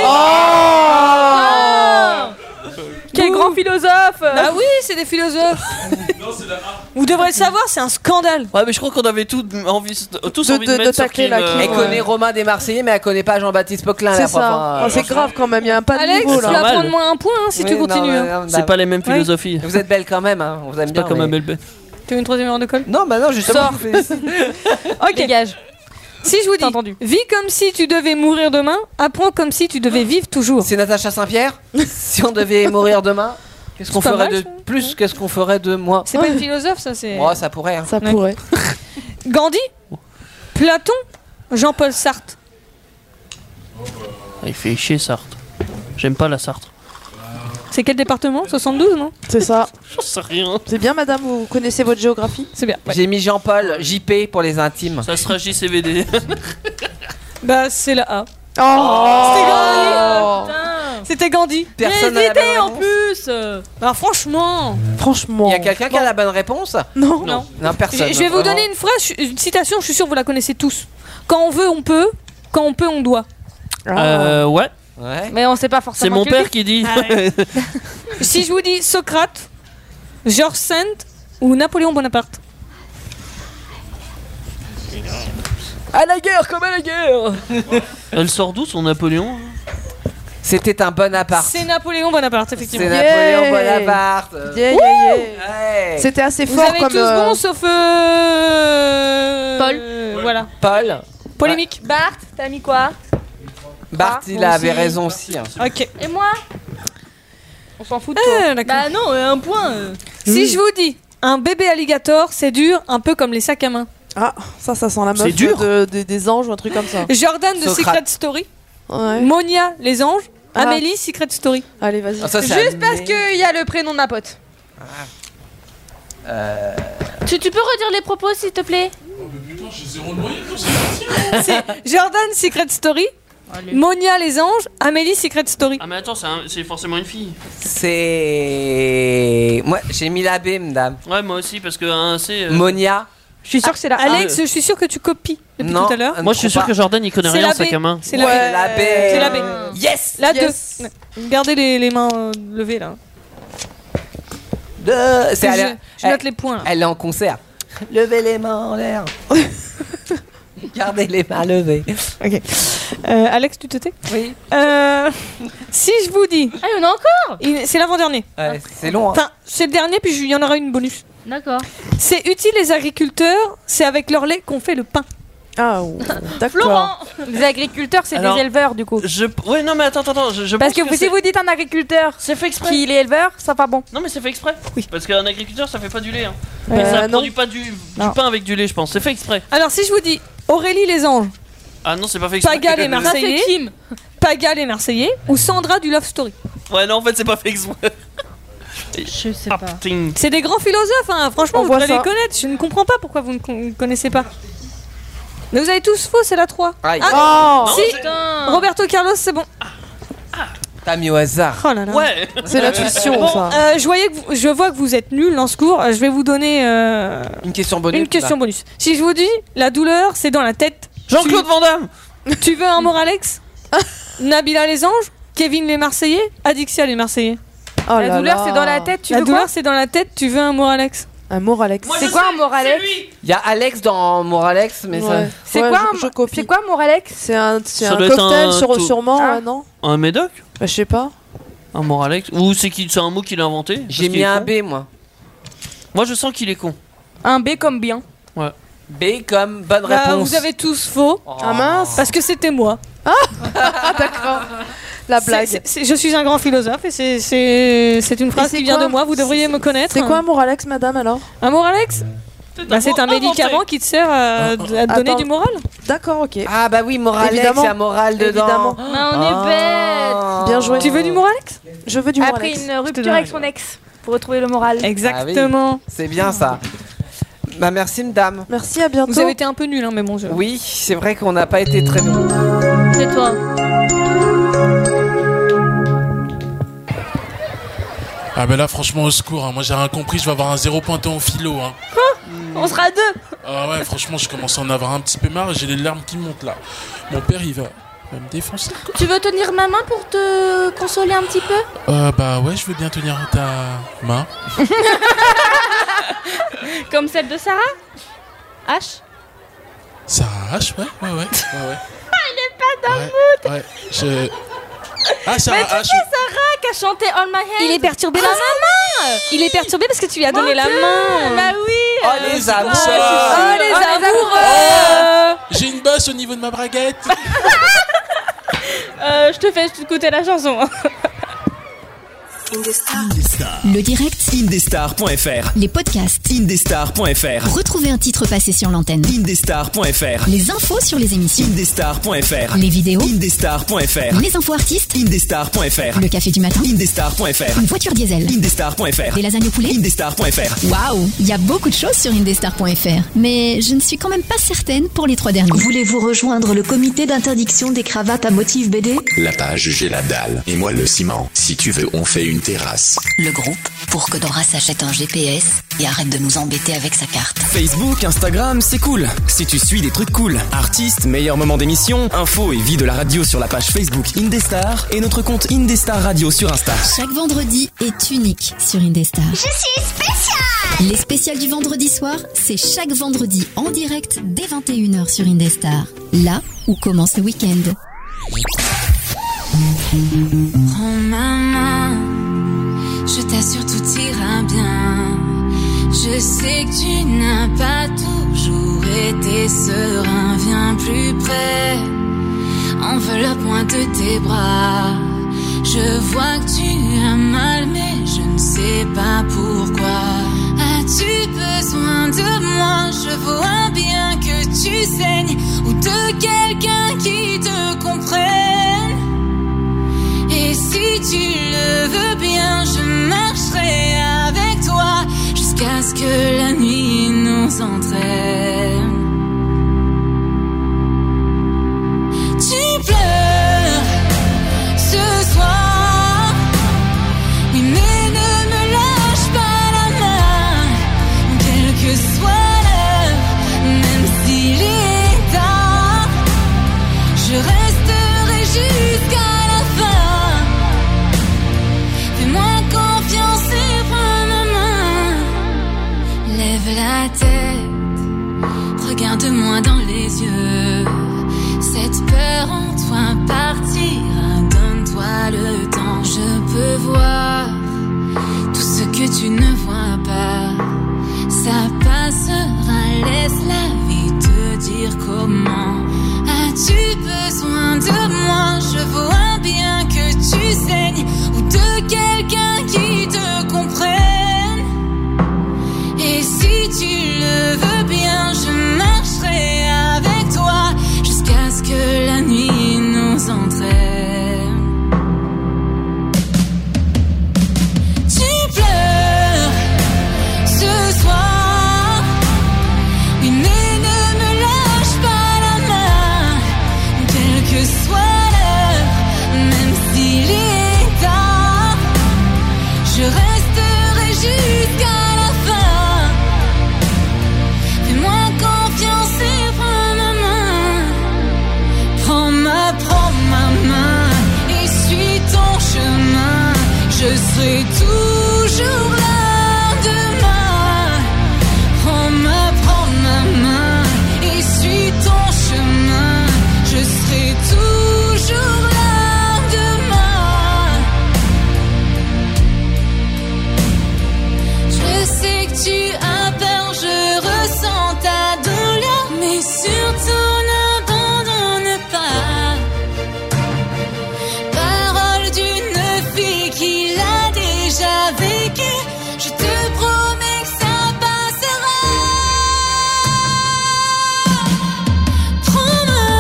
Quel grand philosophe. Ah oui, c'est des philosophes. Non, c'est la A. Vous devrez le savoir, c'est un scandale. Ouais, mais je crois qu'on avait tous envie de de mettre sur tacler Kim, la Kim, Elle ouais. connaît Romain des Marseillais, mais elle connaît pas Jean-Baptiste Poquelin, la C'est prof. ça. hein. Oh, c'est grave quand même, il y a un pas de Alex, niveau tu là. vas normal. prendre moins un point hein, si Oui, tu non, continues. mais hein. non, C'est pas les mêmes Oui. philosophies. Vous êtes belle quand même, hein. On vous aime C'est bien. pas comme mais- un belle. Tu veux une troisième heure de colle? Non, bah non, justement. Sors. je vous félicite. Ok. Dégage. Si je vous dis, T'as entendu. vis comme si tu devais mourir demain, apprends comme si tu devais vivre toujours. C'est Natacha Saint-Pierre. Si on devait mourir demain, qu'est-ce qu'on C'est pas ferait mal, de ça. plus? Qu'est-ce qu'on ferait de moins? C'est pas une philosophe, ça, c'est. Oh, ça pourrait. Hein. Ça pourrait. Gandhi, Platon, Jean-Paul Sartre. Il fait chier Sartre. J'aime pas la Sartre. C'est quel département? 72, non? C'est ça. J'en sais rien. C'est bien, madame, vous connaissez votre géographie? C'est bien. Ouais. J'ai mis Jean-Paul, JP pour les intimes. Ça sera JCVD. Bah, c'est la A. Oh, C'était Gandhi. C'était Gandhi. Personne n'a la Hésité bonne en réponse. plus. Franchement. Il y a quelqu'un qui a la bonne réponse? Non. Non, personne. Je vais vous Vraiment. donner une phrase, une citation, je suis sûr que vous la connaissez tous. Quand on veut, on peut. Quand on peut, on doit. Ouais. Mais on sait pas C'est forcément. mon qui père qui dit. Ah ouais. Si je vous dis Socrate, George Sand ou Napoléon Bonaparte. À la guerre comme à la guerre. Elle sort d'où son Napoléon? C'était un Bonaparte. C'est Napoléon Bonaparte, effectivement. C'est Napoléon Bonaparte. Yeah. Ouais. C'était assez Vous fort avez comme. tous bon sauf Paul. Voilà. Paul. Polémique. Bart, t'as mis quoi? Bart, il avait raison aussi. Hein. Ok. Et moi? On s'en fout de toi. Bah non, un point. Si je vous dis un bébé alligator, c'est dur, un peu comme les sacs à main. Ah, ça sent la C'est meuf dur. des anges ou un truc comme ça. Jordan de Socrate. Secret Story. Ouais. Monia, les anges. Ah. Amélie, Secret Story. Allez, vas-y. Ah, ça, c'est Juste parce qu'il y a le prénom de ma pote. Tu peux redire les propos s'il te plaît? Oh, mais putain, j'ai zéro de moyenne, toi, c'est parti. C'est Jordan, Secret Story. Monia, les anges. Amélie, Secret Story. Ah, mais attends, c'est forcément une fille. C'est. Moi, j'ai mis la B, madame. Ouais, moi aussi, parce que un C. Monia. Je suis sûr que c'est la Alex, je suis sûr que tu copies depuis Non. tout à l'heure. Moi, je suis sûr que Jordan il connaît C'est rien en la B. sac à main. C'est la Ouais, B. la B. C'est la B. Yes. La 2. Yes. Gardez les mains levées là. C'est Je note les points là. Elle est en concert. Levez les mains en l'air. Gardez les mains levées. Ok. Alex, tu te tais? Oui. Si je vous dis. Ah, il y en a encore? C'est l'avant-dernier. Ouais, c'est long. Hein. Enfin, c'est le dernier, puis il y en aura une bonus. D'accord. C'est utile les agriculteurs, c'est avec leur lait qu'on fait le pain. Ah, Florent. Les agriculteurs, c'est Alors, des éleveurs du coup. Ouais, non, mais attends, je Parce pense que si vous dites un agriculteur, c'est fait exprès. Qui est éleveur, ça pas bon. Non, mais c'est fait exprès. Oui. Parce qu'un agriculteur, ça fait pas du lait. Hein. non. Ça produit pas du pain avec du lait, je pense. C'est fait exprès. Alors, si je vous dis Aurélie les anges, Ah non, c'est pas fait exprès. Paga les Marseillais, Paga les Marseillais ou Sandra du Love Story. Ouais, non, en fait, c'est pas fait exprès. Je sais pas. C'est des grands philosophes, hein. Franchement, On vous voit devez ça. les connaître. Je ne comprends pas pourquoi vous ne connaissez pas. Mais vous avez tous faux, c'est la 3. Aïe. Ah, Oh. si, Putain. Roberto Carlos, c'est bon. T'as mis au hasard. Oh là là. Ouais. C'est l'intuition, Bon, ça. je vois que vous êtes nuls en secours. Je vais vous donner Une question bonus. une question bonus. Si je vous dis, la douleur, c'est dans la tête. Jean-Claude Van Damme. Tu veux un Moralex? Nabila les anges? Kevin les Marseillais? Adixia les Marseillais? Oh La là douleur, là. c'est dans la tête, tu La veux douleur, quoi? c'est dans la tête. Tu veux un Moralex? Un mot, Alex. C'est quoi un Moralex? Il y a Alex dans Moralex, mais Ouais. C'est Ouais, quoi je copie. C'est quoi Moralex? C'est un Ça doit être cocktail un sûrement, Ah. non? Un médoc. Bah, je sais pas. Un Moralex. Ou c'est un mot qu'il a inventé. parce j'ai qu'il mis est un con. B, moi. Moi, je sens qu'il est con. Un B comme bien. Ouais. B comme bonne Bah, réponse. vous avez tous faux. Oh. Ah mince. Parce que c'était moi. D'accord. La blague. Je suis un grand philosophe et c'est une phrase c'est qui vient quoi de moi. Vous devriez me connaître. C'est quoi un mot, Alex, madame, alors? Un Moralex? Bah, c'est un mot médicament inventé. qui te sert à te donner Attends. du moral. D'accord, ok. Ah bah oui, Moralex, Évidemment. il y a moral dedans. Évidemment. Mais on est bête. Bien joué. Tu veux du Moralex? Je veux du mot, Après Alex. une rupture avec son ex pour retrouver le moral. Exactement. C'est bien ça. Bah merci madame. Merci, à bientôt. Vous avez été un peu nul, hein, mais bon. Oui, c'est vrai qu'on n'a pas été très bon. C'est toi. Ah, ben là, franchement, au secours. Hein. Moi, j'ai rien compris. Je vais avoir un 0 pointé en philo. Hein. On sera deux. Ah ouais, franchement, je commence à en avoir un petit peu marre et j'ai les larmes qui montent là. Mon père, il va me défoncer. Tu veux tenir ma main pour te consoler un petit peu? Bah ouais, je veux bien tenir ta main. Comme celle de Sarah? H? Ça arrache, ouais. Ah, il est pas dans le mood. Ouais, je... Ah, ça Mais tu sais, arrache. Sarah qui a chanté All My Head. Il est perturbé la maman. Il est perturbé parce que tu lui as donné la main. Bah oui. Oh les amours. Oh les amoureux. J'ai une bosse au niveau de ma braguette. Je te fais écouter la chanson. Indestar. Le direct, Indestar.fr. les podcasts. Indestar.fr. Retrouvez un titre passé sur l'antenne. Indestar.fr. Les infos sur les émissions. Indestar.fr. Les vidéos. Indestar.fr. Les infos artistes. Indestar.fr. Le café du matin. Indestar.fr. Une voiture diesel. Indestar.fr. Des lasagnes au poulet. Indestar.fr. Waouh, il y a beaucoup de choses sur Indestar.fr. Mais je ne suis quand même pas certaine pour les 3 derniers. Voulez-vous rejoindre le comité d'interdiction des cravates à motif BD? La page, j'ai la dalle. Et moi, le ciment. Si tu veux, on fait une terrasse. Le groupe pour que Dora s'achète un GPS et arrête de nous embêter avec sa carte. Facebook, Instagram, c'est cool. Si tu suis des trucs cool. Artistes, meilleurs moments d'émission, infos et vie de la radio sur la page Facebook Indestar et notre compte Indestar Radio sur Insta. Chaque vendredi est unique sur Indestar. Je suis spécial. Les spéciales du vendredi soir, c'est chaque vendredi en direct dès 21h sur Indestar. Là où commence le week-end. Prends ma main, je t'assure tout ira bien. Je sais que tu n'as pas toujours été serein. Viens plus près, enveloppe-moi de tes bras. Je vois que tu as mal, mais je ne sais pas pourquoi. As-tu besoin de moi? Je vois bien que tu saignes, ou de quelqu'un qui te comprenne. Et si tu le veux bien, je marcherai avec toi jusqu'à ce que la nuit nous entraîne. Tu pleures ce soir, oui, mais ne me lâche pas la main, quelle que soit l'heure, même s'il est tard, je resterai jusqu'à la tête, regarde-moi dans les yeux. Cette peur en toi partira, donne-toi le temps. Je peux voir tout ce que tu ne vois pas. Ça passera, laisse la vie te dire comment. As-tu besoin de moi? Je vois bien que tu saignes, ou de quelqu'un qui te comprenne. Et si tu le veux bien, je marcherai avec toi jusqu'à ce que la nuit nous entraîne. Tu pleures ce soir, oui, mais ne me lâche pas la main, quelle que soit l'heure, même s'il est tard, je resterai jusqu'à je serai toujours là demain. Prends ma main et suis ton chemin. Je serai toujours là demain. Je sais que tu as peur, je ressens ta douleur, mais surtout n'abandonne pas. Parole d'une fille qui l'a déjà vécu, je te promets que ça passera. Prends ma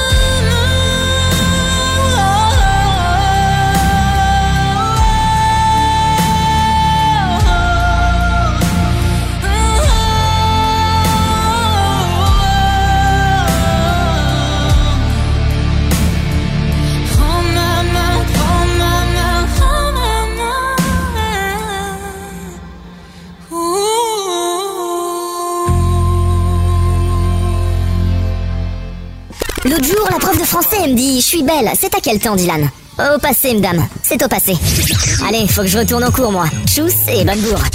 L'autre jour, la prof de français me dit « Je suis belle, c'est à quel temps, Dylan ?» Au passé, madame, c'est au passé. Allez, faut que je retourne en cours, moi. Tchuss et bonne bourre.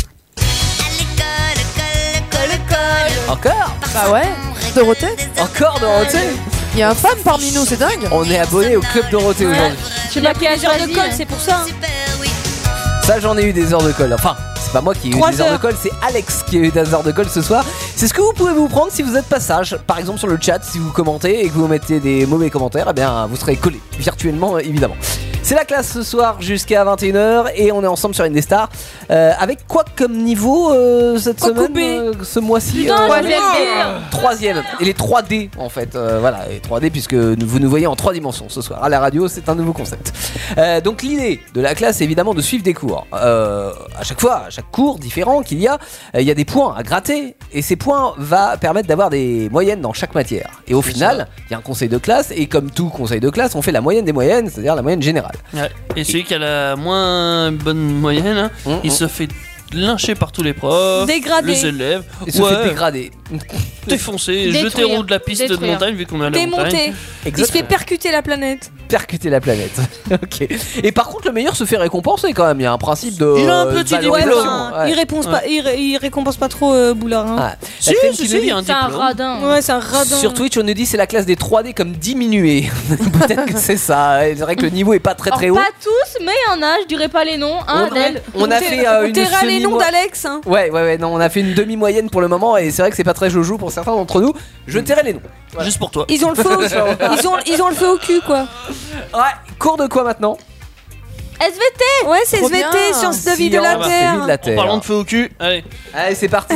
Encore? Bah ouais, Dorothée. Encore Dorothée? Il y a un fan parmi nous, c'est dingue. On est abonné au club Dorothée aujourd'hui. Je sais pas quelle heure de colle, c'est pour ça. Ça, j'en ai eu des heures de colle. Enfin, c'est pas moi qui ai eu 3 des heures de heures. colle, c'est Alex qui a eu des heures de colle ce soir. C'est ce que vous pouvez vous prendre si vous êtes pas sage. Par exemple, sur le chat, si vous commentez et que vous mettez des mauvais commentaires, eh bien, vous serez collé virtuellement, évidemment. C'est la classe ce soir jusqu'à 21h et on est ensemble sur Indestar. Avec quoi comme niveau cette semaine, ce mois-ci? Troisième. Et les 3D en fait. Voilà, les 3D puisque vous nous voyez en 3 dimensions ce soir. À la radio, c'est un nouveau concept. Donc l'idée de la classe est évidemment de suivre des cours. À chaque fois, à chaque cours différent qu'il y a des points à gratter. Et ces points va permettre d'avoir des moyennes dans chaque matière. Et au final, il y a un conseil de classe. Et comme tout conseil de classe, on fait la moyenne des moyennes, c'est-à-dire la moyenne générale. Ouais. Et celui qui a la moins bonne moyenne, il se fait lyncher par tous les profs, dégradé. Les élèves. Il se fait dégrader. Défoncer, jeter en haut de la piste de montagne vu qu'on a la montagne. Démonter. Il se fait percuter la planète. Percuter la planète. Ok. Et par contre, le meilleur se fait récompenser quand même. Il y a un principe de. Il a un petit diplôme. Il récompense pas trop Boulard. Hein. Si, il y a un diplôme. C'est un radin. Ouais, c'est un radin. Sur Twitch, on nous dit c'est la classe des 3D comme diminuée. Peut-être que c'est ça. C'est vrai que le niveau est pas très haut. Pas tous, mais il y en a. Je dirais pas les noms. Adèle. On a fait une terrain les noms d'Alex. Hein. Ouais. Non, on a fait une demi-moyenne pour le moment et c'est vrai que c'est pas très joujou pour certains d'entre nous. Je tairai les noms. Voilà. Juste pour toi. Ils ont le feu. ils ont le feu au cul quoi. Ouais. Cours de quoi maintenant? SVT. Ouais, c'est SVT, sciences de vie de la Terre. En parlant de feu au cul, allez, c'est parti.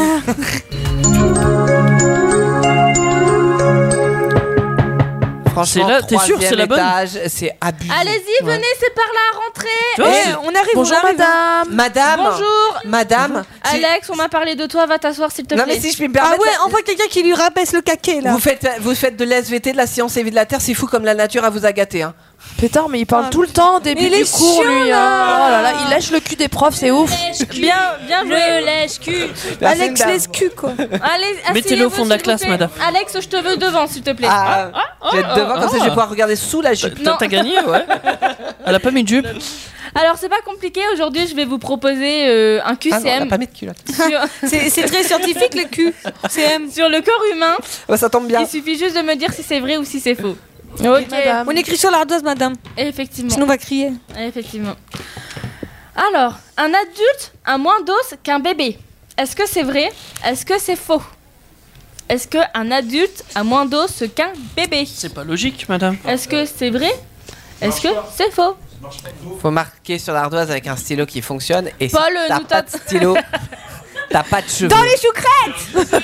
Franchement, t'es sûr c'est la bonne? C'est abusé. Allez-y, venez, c'est par là, rentrez. On arrive. Bonjour madame. Bonjour. Madame. Alex, on m'a parlé de toi, va t'asseoir s'il te plaît. Non mais si je puis me permettre. Ah ouais, enfin quelqu'un qui lui rabaisse le caquet là. Vous faites de l'SVT, de la science et vie de la Terre, c'est fou comme la nature à vous a gâté hein. Pétard, mais il parle tout le temps au début du cours, lui. Hein. Oh là là, il lèche le cul des profs, c'est ouf. Bien joué, lèche-cul. Alex lèche-cul, quoi. Allez, mettez-le au fond de la classe, madame. Alex, je te veux devant, s'il te plaît. Je vais être devant, comme ça je vais pouvoir regarder sous la jupe. T'as gagné, ouais. Elle a pas mis de jupe. Alors, c'est pas compliqué. Aujourd'hui, je vais vous proposer un QCM. Ah non, elle a pas mis de culotte. C'est très scientifique, le QCM. Sur le corps humain. Ouais, ça tombe bien. Il suffit juste de me dire si c'est vrai ou si c'est faux. Ok, on écrit sur l'ardoise, madame. Effectivement. Sinon, on va crier. Effectivement. Alors, un adulte a moins d'os qu'un bébé. Est-ce que c'est vrai? Est-ce que c'est faux? Est-ce qu'un adulte a moins d'os qu'un bébé? C'est pas logique, madame. Est-ce que c'est vrai? Est-ce que c'est faux? Faut marquer sur l'ardoise avec un stylo qui fonctionne. Et si Paul, t'as pas de stylo, t'as pas de cheveux. Dans les choucrettes.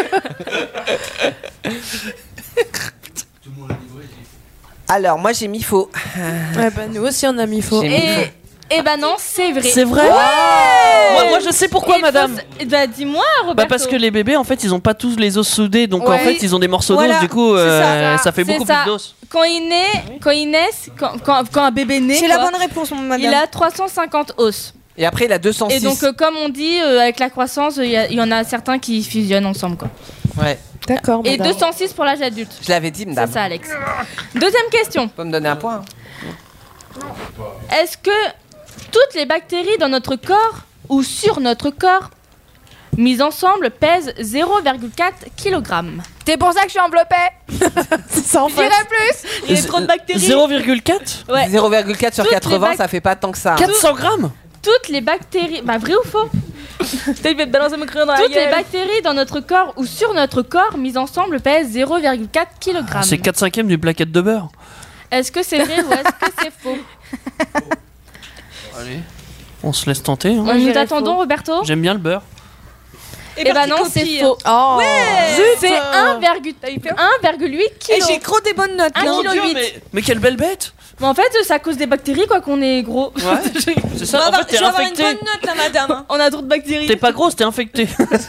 Alors, moi j'ai mis faux. Ouais, bah, nous aussi on a mis faux. Eh ben non, c'est vrai. C'est vrai? Moi je sais pourquoi, madame. Bah dis-moi, Roberto. Bah parce que les bébés en fait ils ont pas tous les os soudés, donc en fait ils ont des morceaux d'os, du coup ça fait beaucoup plus d'os. Quand un bébé naît, c'est la bonne réponse, madame. Il a 350 os. Et après il a 206. Et donc comme on dit, avec la croissance, il y en a certains qui fusionnent ensemble quoi. Ouais. D'accord. Et 206 pour l'âge adulte. Je l'avais dit, madame. C'est ça, Alex. Deuxième question. Faut me donner un point. Est-ce que toutes les bactéries dans notre corps ou sur notre corps mises ensemble pèsent 0,4 kg? C'est pour ça que je suis enveloppée. C'est ça en fait. Je dirais plus. Il y a trop de bactéries. 0,4? Ouais. 0,4 sur 80, ça fait pas tant que ça. 400 grammes? Toutes les bactéries... Bah vrai ou faux? Je vais te balancer mon crayon dans la gueule. Toutes les bactéries dans notre corps ou sur notre corps mises ensemble pèsent 0,4 kg. C'est 4/5 du plaquette de beurre. Est-ce que c'est vrai ou est-ce que c'est faux? Allez, on se laisse tenter. Hein. Nous t'attendons, Roberto. J'aime bien le beurre. Et bah non, c'est faux. Oh. Ouais. C'est 1,8 kg. Et j'ai trop des bonnes notes. 1,8 kg. Mais quelle belle bête! Mais en fait, ça cause des bactéries quoi qu'on est gros. Ouais. C'est ça. En fait, t'es infecté. Je vais avoir une bonne note là, madame. On a trop de bactéries. T'es pas grosse, t'es infecté.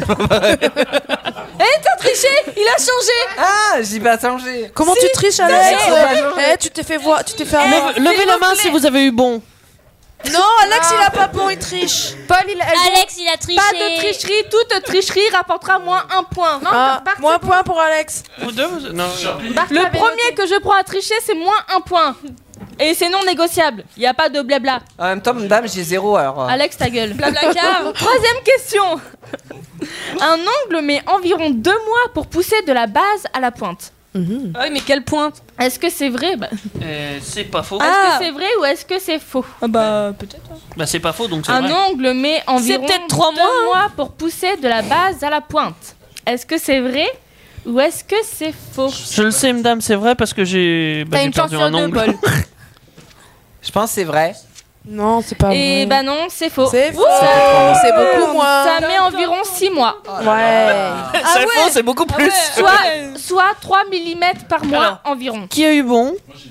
T'as triché. Il a changé. Ah, j'ai pas changé. Comment tu triches, Alex? Tu t'es fait voir, tu t'es fait. Levez la main si vous avez eu bon. Non, Alex il a pas bon, il triche. Paul, Alex il a triché. Pas de tricherie, toute tricherie rapportera moins 1 point. Non, moins 1 point pour Alex. Vous deux, non. Le premier que je prends à tricher, c'est moins 1 point. Et c'est non négociable. Il y a pas de blabla. En même temps, madame, j'ai 0 alors. Alex, ta gueule. Blablacar. Troisième question. Un ongle met environ 2 mois pour pousser de la base à la pointe. Ah oui, mais quelle pointe? Est-ce que c'est vrai? C'est pas faux. Est-ce que c'est vrai ou est-ce que c'est faux? Bah peut-être. Bah c'est pas faux donc c'est vrai. Un ongle met environ 2 mois pour pousser de la base à la pointe. Est-ce que c'est vrai ou est-ce que c'est faux? Je le sais, madame, c'est vrai parce que j'ai T'as une chance perdu sur un 2, ongle. Paul. Je pense que c'est vrai. Non, c'est pas vrai. Et bah non, c'est faux. C'est faux. C'est beaucoup moins. Ça met environ 6 mois. Ouais. C'est faux, c'est beaucoup plus. Soit 3 mm par mois Alors, environ. Qui a eu bon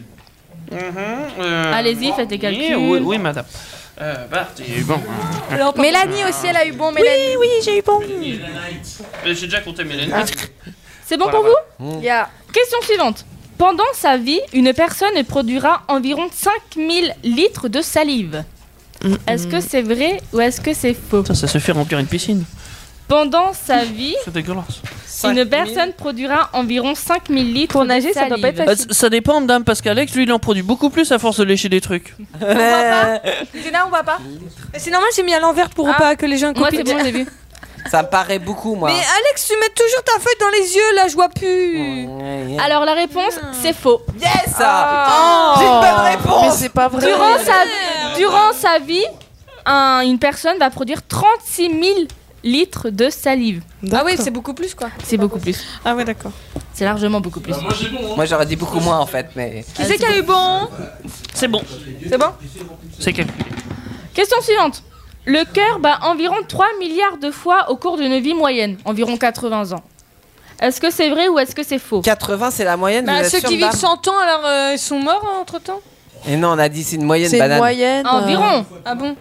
Allez-y, faites les calculs. Oui, madame. Bon. Mélanie aussi, elle a eu bon. Mélanie. Oui, j'ai eu bon. J'ai déjà compté Mélanie. C'est bon pour vous Question suivante. Pendant sa vie, une personne produira environ 5000 litres de salive. Est-ce que c'est vrai ou est-ce que c'est faux? Ça suffit à remplir une piscine. Pendant sa vie, C'est dégueulasse. une personne produira environ 5000 litres pour nager, ça doit pas être facile. Ça dépend, madame, parce qu'Alex, lui, il en produit beaucoup plus à force de lécher des trucs. On voit pas. Zéna, on voit pas. C'est normal, j'ai mis à l'envers pour pas que les gens Moi, copient. c'est bon, j'ai vu. Ça me paraît beaucoup, moi. Mais Alex, tu mets toujours ta feuille dans les yeux, là, je vois plus. Alors, la réponse, c'est faux. Yes J'ai une bonne réponse. Mais c'est pas vrai. Durant sa vie, une personne va produire 36 000 litres de salive. Ah oui, c'est beaucoup plus, quoi. C'est beaucoup plus. Ah ouais, d'accord. C'est largement beaucoup plus. Moi j'ai bon. Moi, j'aurais dit beaucoup moins, en fait, mais... Qui c'est qui a eu bon? C'est bon. C'est bon? C'est calculé. Question suivante. Le cœur bat environ 3 milliards de fois au cours d'une vie moyenne, environ 80 ans. Est-ce que c'est vrai ou est-ce que c'est faux? 80, c'est la moyenne, vous êtes Ceux sûr, qui vivent madame 100 ans, alors ils sont morts entre-temps? Et non, on a dit c'est une moyenne, C'est une banane. moyenne. Environ. Ah bon?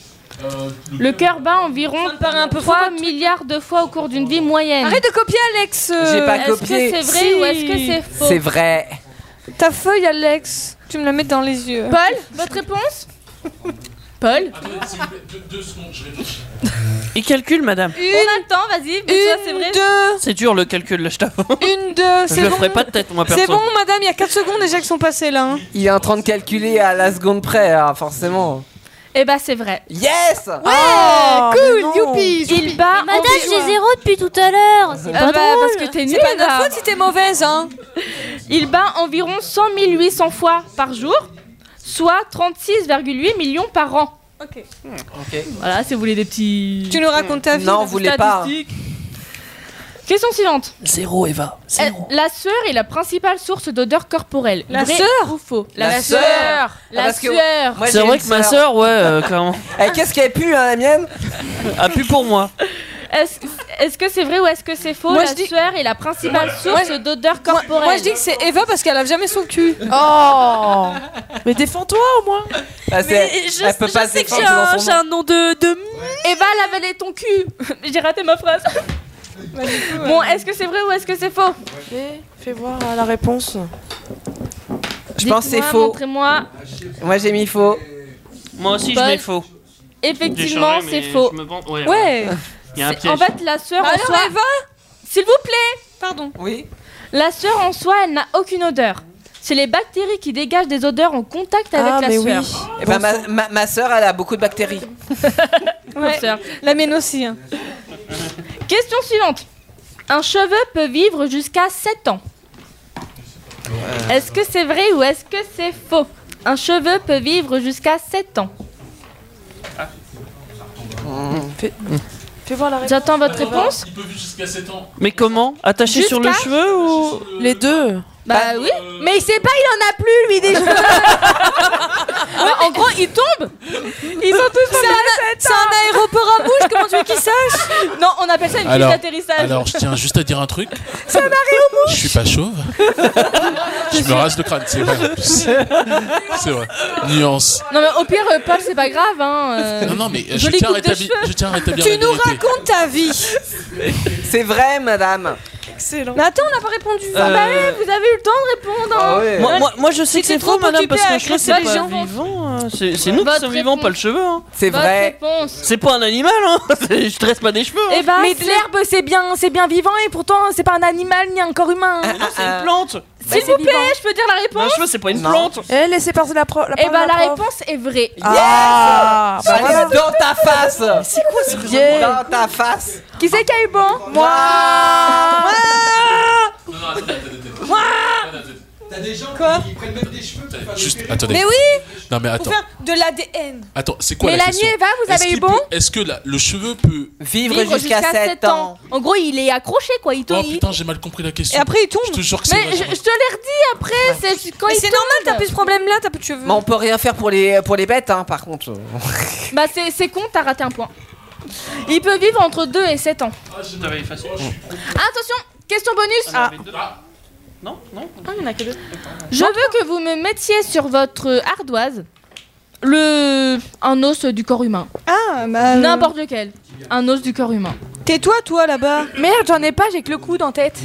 Le cœur bat environ Ça me paraît un peu 3 milliards de fois au cours d'une vie moyenne. Arrête de copier, Alex. J'ai pas Est-ce que copié. c'est vrai ou est-ce que c'est faux? C'est vrai. Ta feuille, Alex, tu me la mets dans les yeux. Paul, votre réponse? Paul? Attendez, s'il vous plaît, 2 secondes, je réfléchis. Il calcule, madame. On attend, vas-y. C'est vrai. 2, C'est dur le calcul, là, je t'avoue. 1, 2, Je c'est le bon. ferai pas de tête, moi, perso. C'est bon, madame, il y a 4 secondes déjà qui sont passées là. Hein. Il est en train de calculer à la seconde près, hein, forcément. Eh bah, c'est vrai. Yes. Cool, youpi. Il bat Madame, environ- j'ai 0 depuis tout à l'heure. C'est pas drôle. parce que t'es nulle. C'est pas là. notre faute si t'es mauvaise, hein. Il bat environ 100 800 fois par jour, soit 36,8 millions par an. Ok. Voilà, si vous voulez des petits... Tu nous racontes ta vie. Non, là. vous voulez pas. statistiques. Question suivante. 0, Eva. 0. La sueur est la principale source d'odeur corporelle. La Vrai sueur ou faux? La sueur. sueur. La parce que sueur. moi, C'est j'ai vrai une que ma sœur, ouais, clairement. Eh, qu'est-ce qu'elle pue, hein, la mienne? A pu pour moi. Est-ce que c'est vrai ou est-ce que c'est faux? Moi, La je dis- sueur est la principale source d'odeur corporelle. Moi je dis que c'est Eva parce qu'elle lave jamais son cul. Oh. Mais défends-toi au moins. Ah, elle peut pas se défendre devant son nom. un nom de Eva lavalait ton cul. J'ai raté ma phrase. Bon, est-ce que c'est vrai ou est-ce que c'est faux? Fais voir la réponse. Je pense que c'est Dites-moi, faux. Montrez-moi. Moi, j'ai mis faux. Moi aussi, Paul. je mets faux. Effectivement, J'ai changé, c'est mais faux. je me vante- Ouais. Ouais. Il y a un C'est- piège. En fait, la sueur en Alors soi... Eva. S'il vous plaît. Pardon. Oui. La sueur en soi, elle n'a aucune odeur. C'est les bactéries qui dégagent des odeurs en contact avec Ah, la mais sueur. oui. Eh ben, ma soeur, elle a beaucoup de bactéries. Ouais. Sueur. La mienne aussi. Hein. Question suivante. Un cheveu peut vivre jusqu'à 7 ans. Est-ce que c'est vrai ou est-ce que c'est faux? Un cheveu peut vivre jusqu'à 7 ans. Fais voir la réponse. J'attends votre réponse. Il peut vivre jusqu'à 7 ans. Mais comment? Attaché sur le Jusqu'à- cheveu ou. Les deux. Bah oui. Mais il sait pas, il en a plus lui des cheveux. En gros, il tombe. Ils sont tous C'est un aéroport à bouche, comment tu veux qu'il sache? Non, on appelle ça une piste d'atterrissage. Alors, je tiens juste à dire un truc. Je suis pas chauve. Je me rase le crâne, c'est vrai en plus. C'est vrai. Nuance. Non mais au pire, Paul, c'est pas grave. Hein, Non, non, mais je jolie tiens, coupe de cheveux. je tiens à rétablir Tu la nous vérité. racontes ta vie. C'est vrai, madame. Excellent. Mais attends, on n'a pas répondu. Ah bah oui, vous avez eu le temps de répondre. Ah hein. ouais. Moi, je sais que c'est J'étais faux, trop madame, occupée parce que à je trouve que c'est écrire pas les gens. vivant. hein. C'est nous qui Votre sommes vivants, réponse. pas le cheveu. Hein. C'est Votre vrai. réponse. C'est pas un animal, hein. Je tresse pas des cheveux. Hein. Eh ben, Mais de l'herbe c'est bien vivant et pourtant c'est pas un animal ni un corps humain. Non, c'est une plante. s'il vous plaît, je peux dire la Un réponse? cheveu, c'est pas une Non. plante. Eh, laissez passer la parole. Eh ben, la prof. réponse est vraie. Ah. Bah, Allez, voilà. dans ta face. C'est quoi ce raisonnement? Dans ta face. Qui c'est qui a eu bon? Moi. Non, non, attendez. T'as des gens qui prennent même des cheveux. Juste, attendez. Mais oui. Non mais Pour attends. faire de l'ADN. Attends, c'est quoi la Mélanie, question? Eva, vous Est-ce avez eu qu'il bon peut- Est-ce que le cheveu peut Vivre jusqu'à 7 ans. En gros, il est accroché quoi. Il Oh tombe. putain, j'ai mal compris la question. Et après, il tombe. Je te jure que c'est Mais vrai. je te l'ai redit après. C'est quand Mais il c'est tombe. normal, t'as plus ce problème-là, t'as plus de cheveux. Mais on peut rien faire pour les bêtes, hein, par contre. Bah c'est con, t'as raté un point. Il peut vivre entre 2 et 7 ans. T'avais effacé. Attention, question bonus. Non, non. Ah, il y en a que 2. Je veux que vous me mettiez sur votre ardoise un os du corps humain. Ah, bah. N'importe lequel. Un os du corps humain. Tais-toi, toi, là-bas. Merde, j'en ai pas, j'ai que le coude en tête.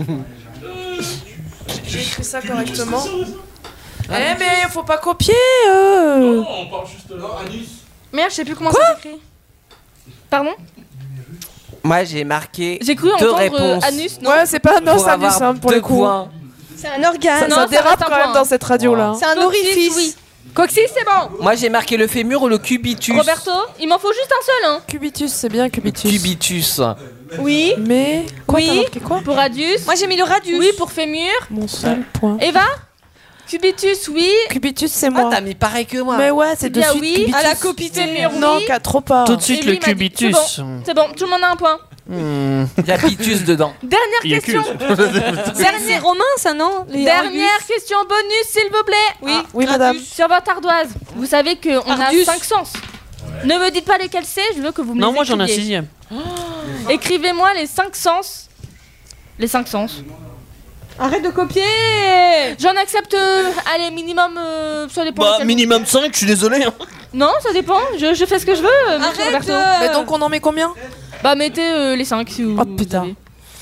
J'ai écrit ça correctement. Eh mais faut pas copier Non, on parle juste là. Merde, je sais plus comment ça s'écrit. Pardon? Moi, j'ai marqué J'ai cru 2 entendre réponses. anus, non? Ouais, c'est pas un os Pour anus avoir hein, pour 2 le coup. points. C'est un organe. Non, Ça ça dérape reste un quand même point. dans cette radio là. C'est un Coccyx, orifice. oui. Coccyx, c'est bon. Moi, j'ai marqué le fémur ou le cubitus. Roberto, il m'en faut juste un seul, hein. Cubitus, c'est bien cubitus. Cubitus. Oui. Mais quoi, t'as Oui, marqué quoi? pour radius. Moi, j'ai mis le radius. Oui, pour fémur. Mon seul point. Eva? Cubitus, oui. Cubitus, c'est Ah, moi. t'as mis pareil que moi. Mais ouais, c'est de bien suite oui. cubitus. À la copie Fémur, Non, oui. 4 trop pas. Tout de suite Et le lui, il m'a dit, cubitus. C'est bon, tout le monde a un point. Il y a pitus dedans. Dernière Il y a question. C'est romain, ça, non? Les Dernière question bonus, s'il vous plaît. Oui, oui, madame. Sur votre ardoise, vous savez qu'on a Ardus. 5 sens. Ne me dites pas lesquels c'est, je veux que vous me Non, les moi j'en ai un écriviez. 6ème. Écrivez-moi les 5 sens. Les 5 sens. Arrête de copier. J'en accepte, allez, minimum, ça dépend. Bah, lesquels- minimum 5, je suis désolé. Hein. Non, ça dépend, je fais ce que je veux, monsieur Arrête. Roberto. Mais donc on en met combien? Bah, mettez les 5 si vous. Oh putain. savez.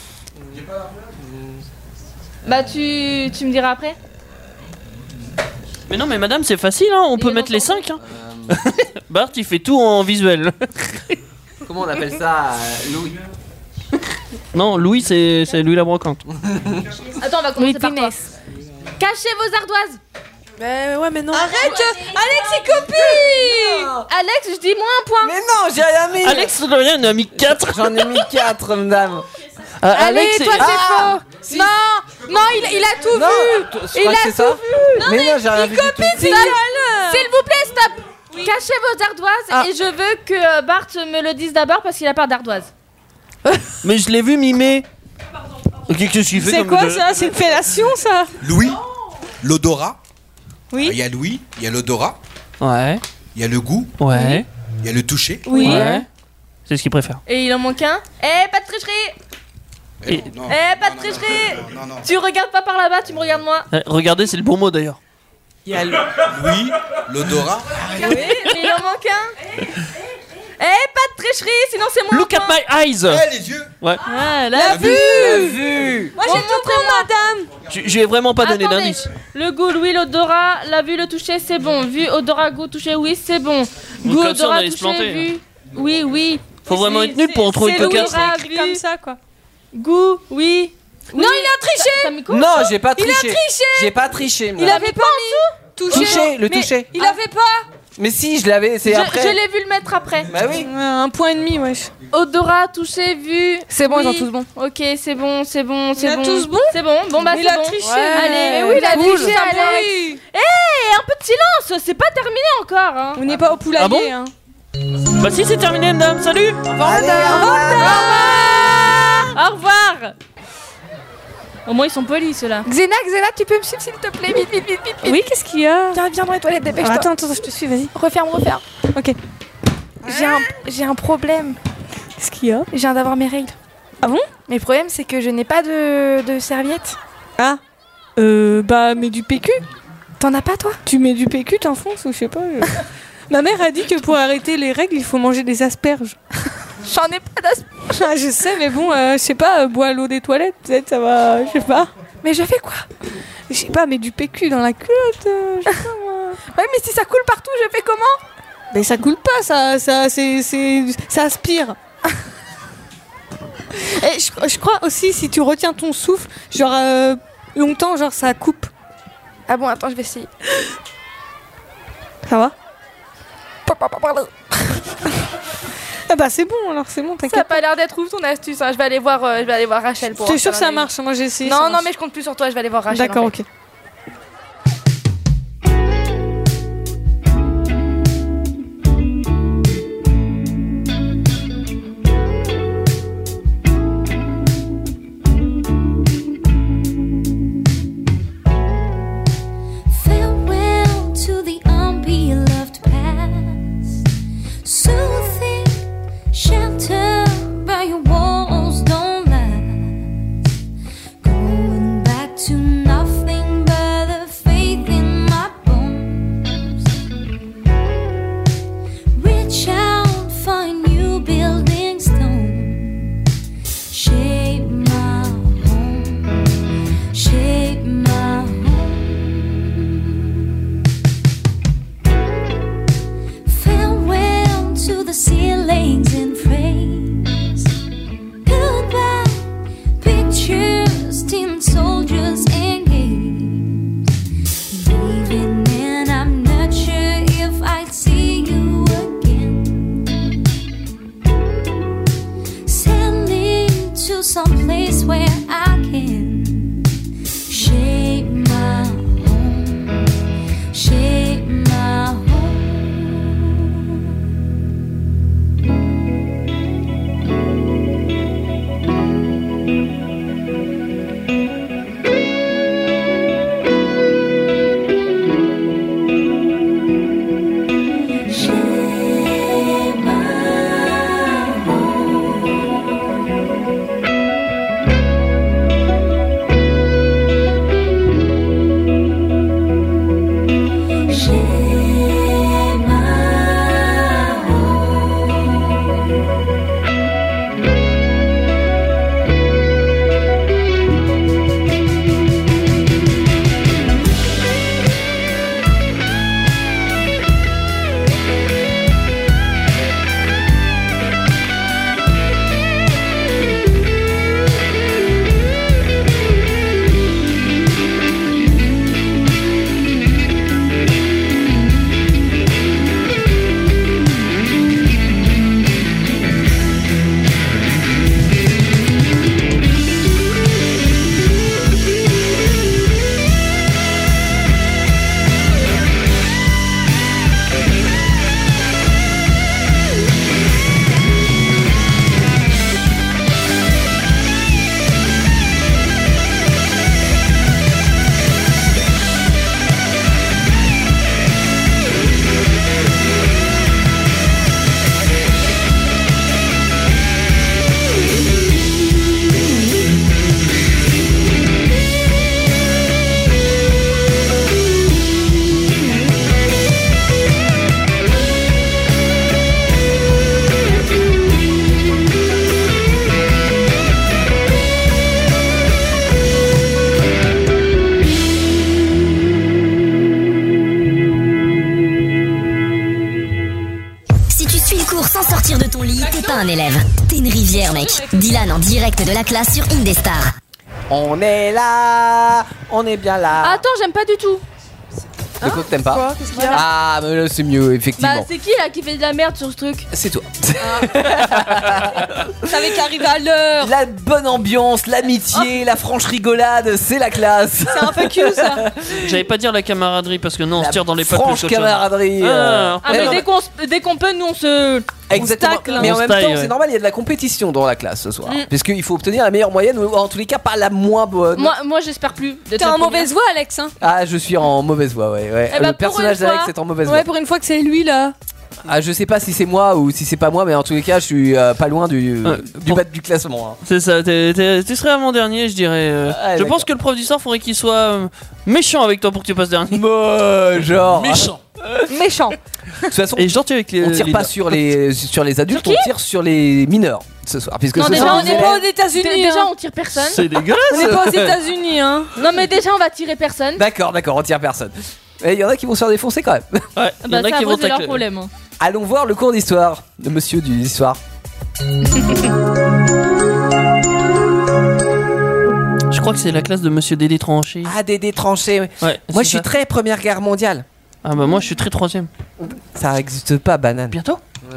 Bah, tu me diras après. Mais non, mais madame, c'est facile, hein. On peut mettre les 5. Hein. Bart, il fait tout en visuel. Comment on appelle ça, Louis? Non, Louis, c'est Louis la brocante. Attends, on va commencer par toi. Cachez vos ardoises. Mais ouais, mais non. Arrête. Alex, il copie. Alex, je dis moins un point. Mais non, j'ai rien mis. Alex, rien, il en a mis 4. J'en ai mis 4, madame. Allez, Alex, toi, c'est faux. Si. Non, non, il a tout Non, vu. je crois que c'est ça. Mais non, j'ai rien vu du tout. S'il vous plaît, stop. Cachez vos ardoises et je veux que Bart me le dise d'abord parce qu'il a peur d'ardoise. Mais je l'ai vu mimer. Ok, qu'est-ce qu'il fait C'est comme quoi de- ça? C'est une fellation, ça? Louis, l'odorat. Oui. Il y a Louis, il y a l'odorat, Ouais, il y a le goût, ouais, il y a le toucher. Oui. ouais. C'est ce qu'il préfère. Et il en manque un. Eh, pas de tricherie. Eh non, non, Eh, pas de non, tricherie. non, non, non. Tu regardes pas par là-bas, tu me regardes moi. Regardez, c'est le bon mot d'ailleurs. Il y a le... Louis, l'odorat. Oui, il en manque un. Eh, pas de tricherie, sinon c'est moi. Look at my eyes. Eh, les yeux. Ouais. Ah, La la vue. La vue. Moi, j'ai tout pour madame. Je lui ai vraiment pas donné Attendez. d'indice. Le goût, oui, l'odorat, la vue, le toucher, c'est bon. Vue, odorat, goût, toucher, oui, c'est bon. Donc, Goût, comme ça, on odorat, allait se toucher, planter. vue. Oui, oui. Faut vraiment être nul pour en trouver c'est que 4. l'odorat, C'est vue. comme ça, quoi. Goût, oui. Non, il a triché. T'as mis quoi? Non, j'ai pas Il triché. a triché. J'ai pas triché, moi. Il avait pas mis. Touché, le Mais touché. Il avait pas. Mais si, je l'avais, c'est Je après. l'ai vu le mettre après. Bah oui. Un point et demi, wesh. Odorat, toucher, vue. C'est bon, oui. ils ont tous bon. Ok, c'est bon, c'est bon, c'est Il a bon. tous bon. C'est bon, bon bah Il c'est a bon. triché. Allez, Mais oui, il a cool. triché, Alex. Oui. Eh, un peu de silence, c'est pas terminé encore. Hein. On n'est pas au poulailler, Ah bon hein. Bah si, c'est terminé, madame. Salut. Allez, au revoir. Au revoir. Au moins ils sont polis ceux-là. Xena, tu peux me suivre s'il te plaît, vite, vite, vite, vite. Oui, qu'est-ce qu'il y a? Viens dans les toilettes, dépêche-toi. Attends, je te suis, vas-y. Referme. Ok. J'ai un problème. Qu'est-ce qu'il y a? Je viens d'avoir mes règles. Ah bon? Mais le problème, c'est que je n'ai pas de serviette. Ah. Bah, mets du PQ. T'en as pas, toi? Tu mets du PQ, t'enfonces ou je sais pas. Ma mère a dit que pour arrêter les règles, il faut manger des asperges. J'en ai pas d'asperges. Ah, je sais, mais bon, je sais pas, bois l'eau des toilettes, peut-être ça va, je sais pas. Mais je fais quoi? Je sais pas, mets du PQ dans la culotte, je sais pas moi. Ouais, mais si ça coule partout, je fais comment? Mais ça coule pas, ça aspire. Et je crois aussi, si tu retiens ton souffle, genre longtemps, genre ça coupe. Ah bon, attends, je vais essayer. Ça va? Ah bah c'est bon, alors c'est bon, Ça a t'inquiète. pas l'air d'être ouf ton astuce, hein. Je vais aller voir Rachel pour Je voir suis sûre que si ça elle en a marche, moi j'ai essayé. une. ça Non, non, marche. mais je compte plus sur toi, je vais aller voir Rachel. D'accord, en fait. ok. where I can shape my home, shape my home. Un élève. T'es une rivière, mec. Dylan en direct de la classe sur Indestar. On est là, on est bien là. Attends, j'aime pas du tout. De quoi que t'aimes pas? Quoi? Qu'est-ce qu'il y a? Ah, mais là c'est mieux, effectivement. Bah, c'est qui là qui fait de la merde sur ce truc? C'est toi. Savais qu'arriver à l'heure. La bonne ambiance, l'amitié, la franche rigolade, c'est la classe. C'est un fuck you, ça. J'allais pas dire la camaraderie parce que non, on se tire dans les pattes. Franche camaraderie. Mais dès qu'on peut, nous on se. Exactement. Stacle, mais en même temps, ouais. c'est normal, il y a de la compétition dans la classe ce soir. Parce qu'il faut obtenir la meilleure moyenne ou en tous les cas pas la moins bonne. Moi j'espère plus. T'es en mauvaise voie, Alex. Hein. Ah, je suis en mauvaise voie, ouais. Eh ben, le personnage d'Alex est en mauvaise voie. Ouais, pour une fois que c'est lui là. Ah, je sais pas si c'est moi ou si c'est pas moi, mais en tous les cas, je suis pas loin du bas du classement. Hein. C'est ça, tu serais avant-dernier, je dirais. Je pense que le prof d'histoire faudrait qu'il soit méchant avec toi pour que tu passes dernier. Genre. Méchant. Méchant. De toute façon, et gentil avec les. On tire pas sur les adultes, on tire sur les mineurs ce soir. Puisque non, ce déjà, soir, on n'est pas aux États-Unis. Déjà, on tire personne. C'est dégueulasse. On n'est pas aux États-Unis, hein. Non, mais déjà, on va tirer personne. D'accord, on tire personne. Et il y en a qui vont se faire défoncer quand même. Ouais, il y en a qui vont c'est leur problème. Allons voir le cours d'histoire de monsieur du histoire. Je crois que c'est la classe de monsieur Dédé Tranché. Ah, Dédé Tranché, ouais. Moi, je suis très Première Guerre mondiale. Ah, bah, moi, je suis très troisième. Ça existe pas, banane. Bientôt.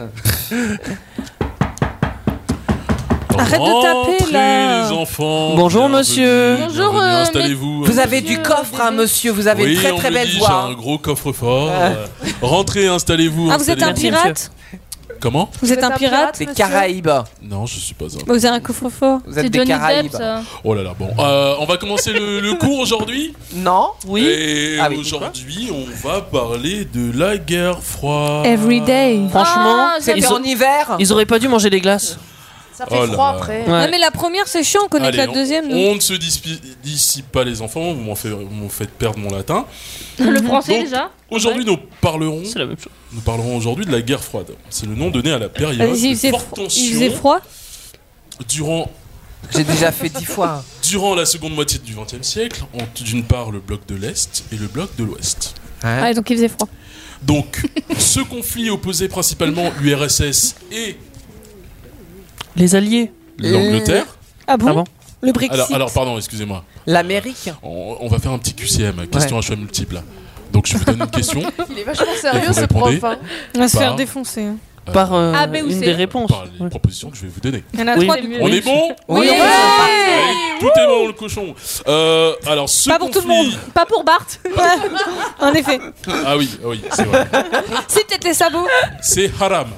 Arrête de taper là. Les enfants. Bonjour monsieur. Bonjour. Installez-vous. Vous avez du coffre, hein, monsieur. Vous avez une très très belle J'ai voix. un gros coffre-fort. Rentrez, installez-vous. Ah, vous êtes un pirate? Comment? Vous êtes un pirate? Des Caraïbes. Non, je suis pas un. Vous avez un coffre-fort. Vous êtes des Caraïbes. Oh là là, bon. On va commencer le cours aujourd'hui. Non. Oui. Et aujourd'hui, on va parler de la guerre froide. Every day. Franchement, c'était en hiver. Ils auraient pas dû manger des glaces. Ça fait froid après. Ouais. Non, mais la première c'est chiant, on connaît que la deuxième. On ne se dissipe pas les enfants, vous m'en faites perdre mon latin. Le français Donc, déjà. Aujourd'hui, nous parlerons. C'est la même chose. Nous parlerons aujourd'hui de la guerre froide. C'est le nom donné à la période de forte tension. Il faisait froid. Durant. J'ai déjà fait 10 fois. Durant la seconde moitié du XXe siècle, entre d'une part le bloc de l'Est et le bloc de l'Ouest. Ouais, donc il faisait froid. Donc, ce conflit opposait principalement l'URSS et les Alliés. L'Angleterre. Ah bon, Le Brexit. Alors pardon, excusez-moi. L'Amérique. On va faire un petit QCM, question à choix multiple. Donc je vous donne une question. Il est vachement sérieux ce prof. Hein. On va se faire défoncer. Par A, B ou une C. des réponses. Par les propositions que je vais vous donner. Il y en a Oui. 3 du coup. On est bon? Oui. Allez, tout est bon, le cochon. Alors, ce Pas pour tout le conflit- monde. Pas pour Bart. En effet. Ah oui, c'est vrai. C'est peut-être les sabots. C'est haram.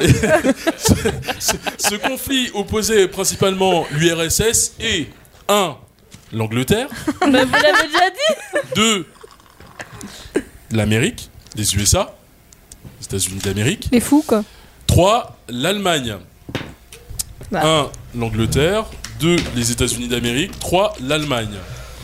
Ce conflit opposait principalement l'URSS et 1. L'Angleterre, Mais vous l'avez déjà dit. 2. L'Amérique, les USA, les États-Unis d'Amérique, Les fous quoi. 3. L'Allemagne, Bah. 1. L'Angleterre, 2. Les États-Unis d'Amérique, 3. l'Allemagne.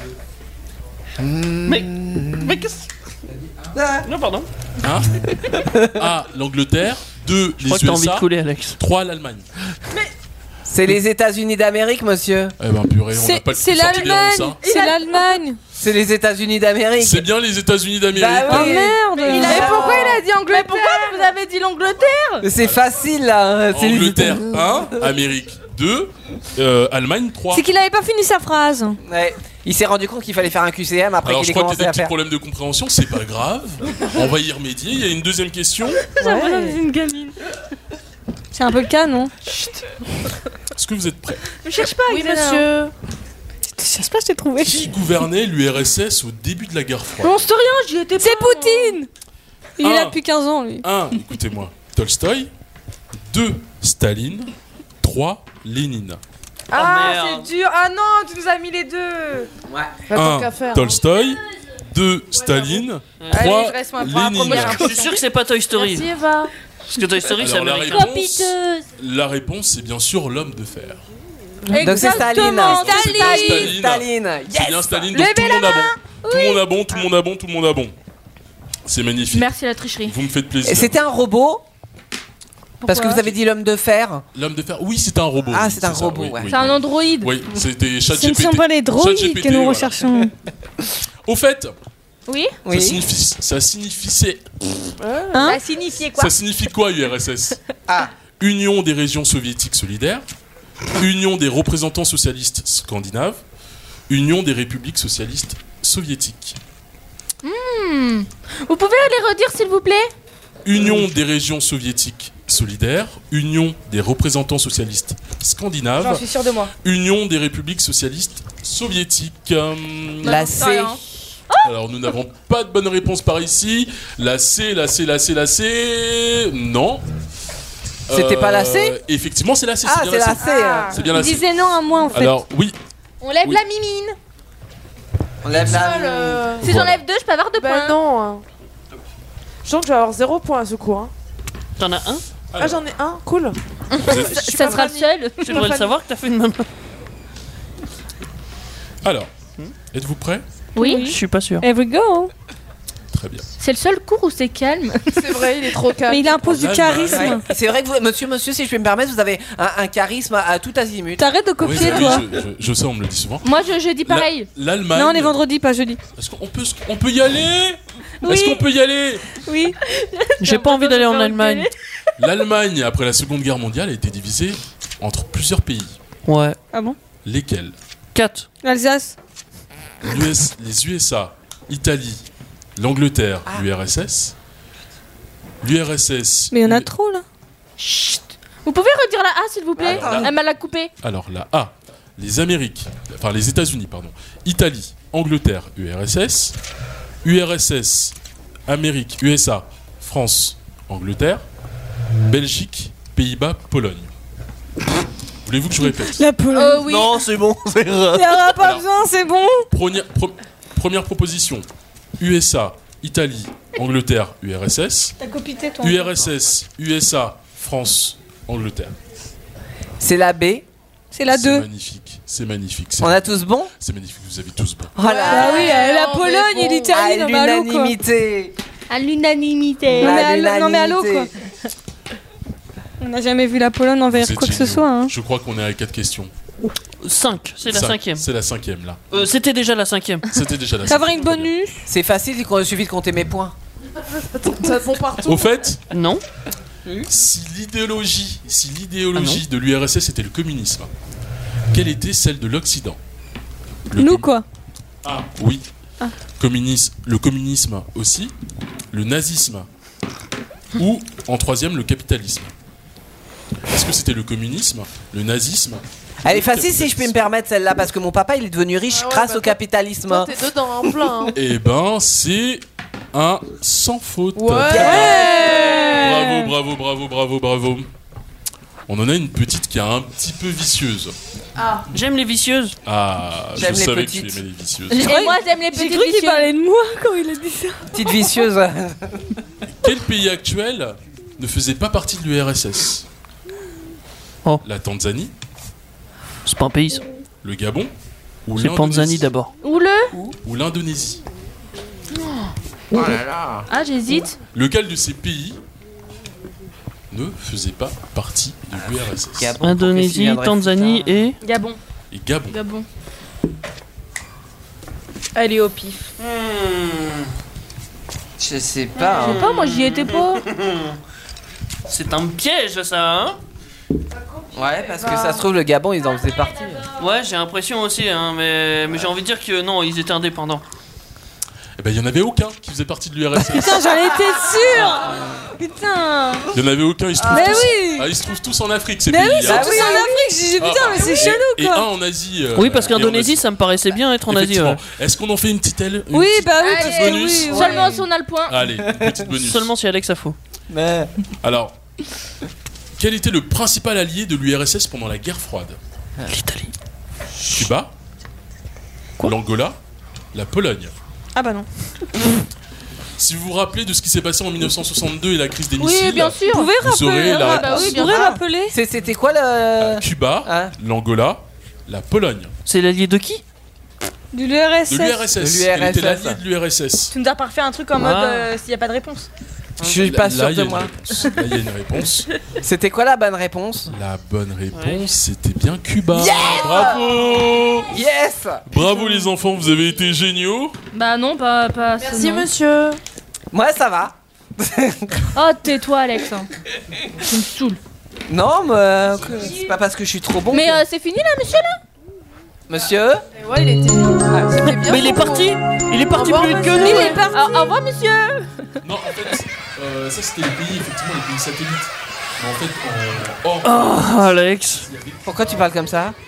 Mais qu'est-ce. Non, pardon. Hein A. L'Angleterre, 2. Je Les crois que t'as envie de USA, couler, Alex. 3. l'Allemagne. C'est les États-Unis d'Amérique, monsieur. Eh ben purée, on n'a pas le C'est plus sorti de la honte, l'Allemagne. ça. C'est l'Allemagne. C'est les États-Unis d'Amérique. C'est bien les États-Unis d'Amérique. Bah Oh oui. merde. Mais pourquoi il a dit Mais Angleterre? pourquoi vous avez dit l'Angleterre? C'est facile là. C'est les Angleterre États- 1, Amérique 2, Allemagne 3. C'est qu'il avait pas fini sa phrase. Ouais. Il s'est rendu compte qu'il fallait faire un QCM après Alors qu'il je ait crois qu'il y commencé a des à petits faire. problèmes de compréhension, c'est pas grave. On va y remédier. Il y a une deuxième question. J'ai l'impression que c'est une gamine. C'est un peu le cas, non? Est-ce que vous êtes prêts? Ne cherche pas, Oui, Xena. monsieur. Je sais pas, je t'ai trouvé. Qui gouvernait l'URSS au début de la guerre froide? On se rien, j'y étais pas. C'est Poutine. Il est là Ah. depuis 15 ans, lui. 1. Écoutez-moi. Tolstoï. 2. Staline. 3. Lénine. Ah, merde. c'est dur. Ah non, tu nous as mis les deux. Ouais. Tant 1. qu'à faire, hein. Tolstoï. 2. Staline. Allez, 3. je reste moi pour la Lénine. première. Je suis sûr que c'est pas Toy Story. Merci, Eva. Parce que Toy Story, c'est Alors, la américain. réponse, la réponse, c'est bien sûr l'homme de fer. Donc c'est Staline. C'est bien Staline. Staline. C'est bien Staline. Donc tout le monde a bon. Tout le monde a bon. Tout le monde a bon. Tout le monde a bon. C'est magnifique. Merci la tricherie. Vous me faites plaisir. Et c'était un robot. Parce que vous avez dit l'homme de fer. L'homme de fer. Oui, c'est un robot. Ah, oui, c'est un ça, robot, oui, ouais. oui. C'est un androïde. Oui, c'était ChatGPT. Ce ne sont pas les droïdes ChatGPT, que nous voilà. recherchons. Au fait, Oui. Oui. ça signifiait. Hein? Ça signifiait quoi? Ça signifie quoi, URSS? Ah. Union des régions soviétiques solidaires, Union des représentants socialistes scandinaves, Union des républiques socialistes soviétiques. Vous pouvez les redire, s'il vous plaît? Union des régions soviétiques solidaires, Union des représentants socialistes J'en scandinaves, suis sûr de moi. Union des républiques socialistes soviétiques. La C. Alors nous n'avons pas de bonne réponse par ici. La C. Non. C'était pas la C? Effectivement, c'est la C. Ah, bien c'est la C. C. Ah. C'est bien Il la C. disait non à moi, en fait. Alors oui. On lève Oui. la mimine. On lève la. Si Voilà. j'enlève 2, je peux avoir 2 Bah points. non. hein. Je sens que je vais avoir 0 point à ce coup. Hein. T'en as un? Ah, j'en ai un, cool. Ça sera le seul. Tu devrais le savoir que t'as fait une main. Alors, êtes-vous prêts? Oui. Je suis pas sûr. Here we go. Très bien. C'est le seul cours où c'est calme. C'est vrai, il est trop calme. Mais il impose du charisme. Ouais. C'est vrai que vous, monsieur, si je peux me permettre, vous avez un charisme à tout azimut. T'arrêtes de copier, Oui, toi. je sais, on me le dit souvent. Moi, je dis pareil. L'Allemagne. Non, on est vendredi, pas jeudi. Est-ce qu'on peut y aller? Est-ce qu'on peut y aller? Oui. J'ai pas envie d'aller en Allemagne. L'Allemagne, après la Seconde Guerre mondiale, a été divisée entre plusieurs pays. Ouais. Ah bon? Lesquels? 4. L'Alsace. Les USA, Italie, l'Angleterre, l'URSS. L'URSS. Mais il y en a trop, là. Vous pouvez redire la A, s'il vous plaît? Alors là- Elle m'a la coupée. Alors la A, les Amériques, enfin les États-Unis, pardon. Italie, Angleterre, URSS. URSS, Amérique, USA, France, Angleterre. Belgique, Pays-Bas, Pologne. Voulez-vous que je répète? La Pologne. Oui. Non, c'est bon. Il n'y aura pas besoin, c'est bon. Première proposition. USA, Italie, Angleterre, URSS. T'as copité, toi. URSS, USA, France, Angleterre. C'est la B. C'est la 2. Magnifique, c'est magnifique. On a tous bon? C'est magnifique, vous avez tous bon. Voilà. Ah oui, la Pologne et l'Italie, À non, mais allô, quoi. l'unanimité. À l'unanimité. Non, mais À allô, non, mais allô, quoi. l'unanimité. On n'a jamais vu la Pologne envers Vous êtes quoi que ce géniaux. soit. Hein. Je crois qu'on est à 4 questions. 5. C'est la 5e. C'est la 5e là. C'était déjà la 5e. C'était déjà la 5e. T'as une bonus? C'est facile, il suffit de compter mes points. Ça fond partout. Au fait, Non. si l'idéologie de l'URSS était le communisme, quelle était celle de l'Occident? Nous, quoi. Ah oui. Ah. Le communisme aussi, le nazisme ou en 3e le capitalisme. Est-ce que c'était le communisme, le nazisme? Elle est facile si je peux me permettre celle-là parce que mon papa il est devenu riche grâce au capitalisme. Toi, t'es dedans en plein. Eh ben, c'est un sans faute. Bravo. On en a une petite qui est un petit peu vicieuse. Ah, j'aime les vicieuses. Ah, J'aime je les savais petites. que tu aimais les vicieuses. Et moi j'aime les petites J'ai cru qu'il vicieuses. parlait de moi quand il a dit ça. Petite vicieuse. Quel pays actuel ne faisait pas partie de l'URSS? La Tanzanie? C'est pas un pays ça. Le Gabon? Ou C'est Tanzanie d'abord. Ou ou l'Indonésie? Oh là là. Ah, j'hésite. Lequel de ces pays ne faisait pas partie de l'URSS? Indonésie, Tanzanie et Gabon. Et Gabon. Gabon. Allez au pif. Je sais pas. Je sais pas, moi j'y étais pas. C'est un piège ça, hein? Ouais, parce que ça se trouve le Gabon ils en faisaient partie. Ouais, j'ai l'impression aussi, hein, mais j'ai envie de dire que non, ils étaient indépendants. Eh ben, il y en avait aucun qui faisait partie de l'URSS. Putain, j'en étais sûre. Putain. Il y en avait aucun, ils se trouvent Mais tous. oui. Ah, ils se trouvent tous en Afrique, ces Mais pays. oui, c'est tous en Afrique. J'ai dit putain, mais c'est chelou Et quoi. un en Asie. Oui, parce et en qu'Indonésie, Asie. ça me paraissait bien être en Asie. Effectivement. Ouais. Est-ce qu'on en fait une petite aile? Une Oui, petite- bah oui, petite parce que bonus. oui, ouais. Seulement si on a le point. Allez, une petite bonus. Seulement si Alex a faux. Mais... Alors, quel était le principal allié de l'URSS pendant la guerre froide? L'Italie. Cuba? L'Angola? La Pologne? Ah bah non. Si vous vous rappelez de ce qui s'est passé en 1962 et la crise des missiles, Oui, bien sûr. Vous pouvez vous saurez la bah réponse. oui, Vous bien pourrez sûr. rappeler C'était quoi le... Cuba, Hein l'Angola, la Pologne. C'est l'allié de qui? de l'URSS. De l'URSS. De l'URSS. Elle était l'alliée de l'URSS. Tu nous as pas refait un truc en mode Ah. s'il y a pas de réponse. Je suis pas Là, sûr il y a de une moi. réponse. Là, il y a une réponse. C'était quoi la bonne réponse? La bonne réponse, c'était bien Cuba. Yes. Bravo. Yes. Bravo les enfants, vous avez été géniaux. Bah non, pas Merci, non. monsieur. Moi ça va. Oh, tais-toi, Alex. Tu me saoules. Non, mais c'est pas parce que je suis trop bon. Mais que- c'est fini là, monsieur là? Monsieur? Ouais, il était. C'était bien. Mais il est parti. Il est parti Au plus revoir, vite que monsieur. nous. Il est parti. Au revoir, monsieur. Non, en fait, ça c'était les pays, effectivement, les pays satellites. Mais en fait, Oh, Alex. Pourquoi tu parles comme ça?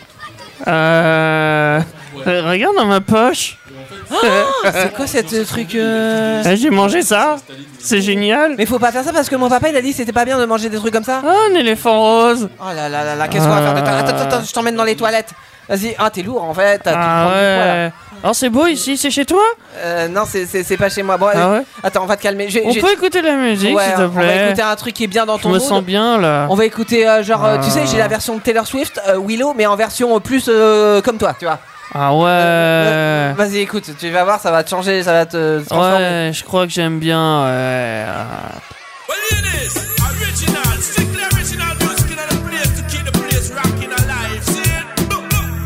Regarde dans ma poche. C'est quoi cette truc J'ai mangé ça. C'est génial. Mais faut pas faire ça parce que mon papa il a dit que c'était pas bien de manger des trucs comme ça. Oh, un éléphant rose. Oh là là là là, qu'est-ce qu'on va faire de toi? Attends, je t'emmène dans les toilettes. Vas-y, ah t'es lourd en fait. Tu Ah prends du poids, là. ouais. Alors c'est beau ici, c'est chez toi? Non, c'est pas chez moi. Bon, Ah ouais. attends, on va te calmer. On peut écouter la musique, Ouais, s'il te on va plaît. écouter un truc qui est bien dans Je ton me mood. sens bien là. On va écouter tu sais, j'ai la version de Taylor Swift, Willow, mais en version plus comme toi, tu vois. Ah ouais. Vas-y, écoute, tu vas voir, ça va te changer, ça va te transformer. Ouais, je crois que j'aime bien. Ouais. Well, it is original, strictly original music in the place to keep the place rocking alive. See it? Look,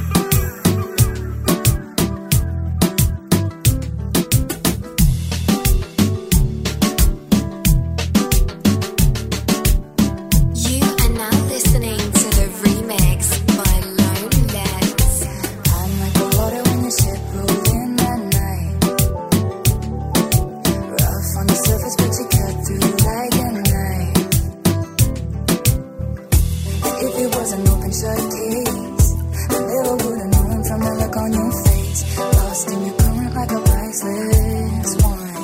You are now listening to the remix by Lone Legs. I'm like the water when the ship rolled in that night. Rough on the surface, but you cut through like a knife. And if it was an open shut case, I never would have known from the look on your face. Lost in your current like a priceless wine.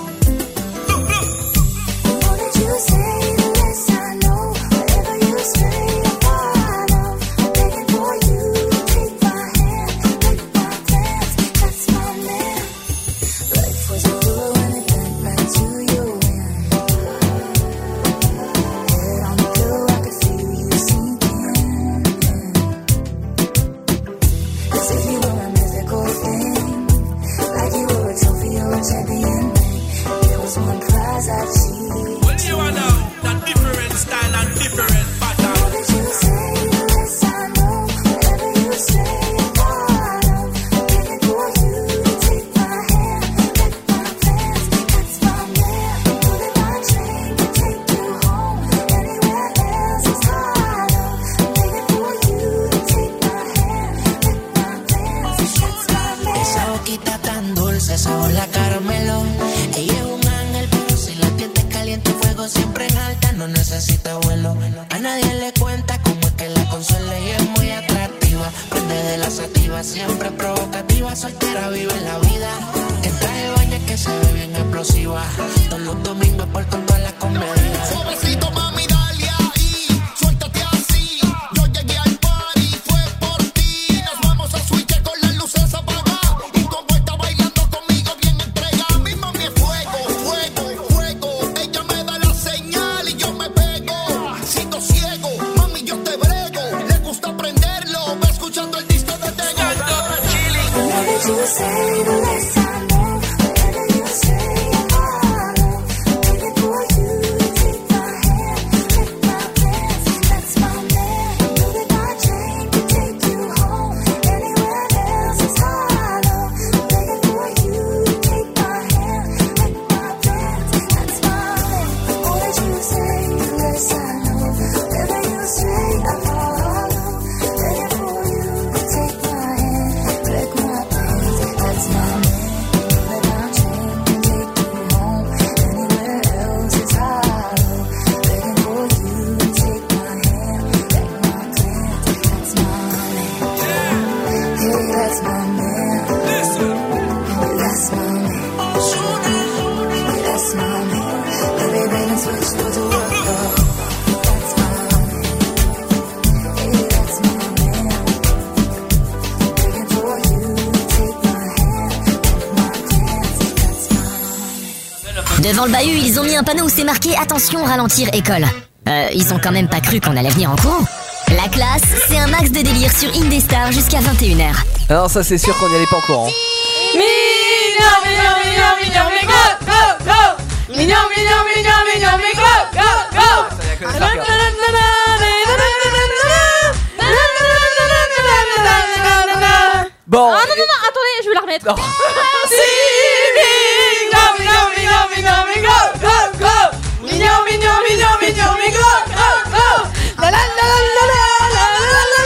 The more that you say, the less I know. Whatever you say, I follow. I'm begging for you to take my hand, make my plans. That's my man. Life was a pillow and it bent right to your end. Head on the pillow, I could feel you sinking. As if you were a mythical thing, like you were a trophy or a champion thing. There was one prize I cheated. well, you are now that different style and different pattern. More that you say, the less I know. Whatever you say, I follow. I'm begging for you to take my hand, make my plans. That's my man. Put it on a train to take you home. Anywhere else is harder. I'm begging for you to take my hand, make my plans. That's my man. Esa boquita tan dulce, sabor la caramelo. Ella es un ángel, pero si la piel te caliente, fuego siempre en alta, no necesita vuelo. A nadie le cuenta cómo lleva soltera, vive la vida. En traje de baño que se ve bien explosiva. Todos los domingos por todas las comedias. Suavecito, mami, dale ahí. Suéltate así. Yo llegué al party, fue por ti. Nos vamos a switch con las luces apagadas. Y como está bailando conmigo bien entregada. Mi mami es fuego, fuego, fuego. Ella me da la señal y yo me pego. Sigo ciego, mami, yo te brego. Le gusta aprenderlo, va escuchando el disco de Tego. Whatever you say, the less I know. Whatever you say, I follow. Waiting for you to take my hand, make my plans. That's my man. Moving my chain to take you home. Anywhere else is hollow. Waiting for you to take my hand, make my plans. That's my man. All that you say, the less I know. Whatever you say, I follow. Waiting for you to take my hand, make my plans. That's my man. Moving my chain to take you home. Anywhere else is hollow. Waiting for you to take my hand, make my plans. That's my man. Hey, that's my man. That's my man. Hey, that's my man. Baby, they can switch to the work. That's my man. Hey, that's my man. Waiting for you to take my hand, make my plans. That's my man. Devant le bahut, ils ont mis un panneau où c'est marqué attention, ralentir, école. Ils ont quand même pas cru qu'on allait venir en courant. La classe, c'est un max de délire sur Indestar jusqu'à 21h. Alors ça c'est sûr qu'on n'y allait pas en courant. Mignon, mignon, mignon, mignon, mais go, go, go. Mignon, mignon, mignon, mignon, mais go, go, go. Bon. Ah non, non, non, attendez, je vais la remettre. Si, mignon, mignon, mignon, mignon, mais go, go, go. Mignon, mignon, mignon, mignon, mais go, go, go. La la la la la la la la la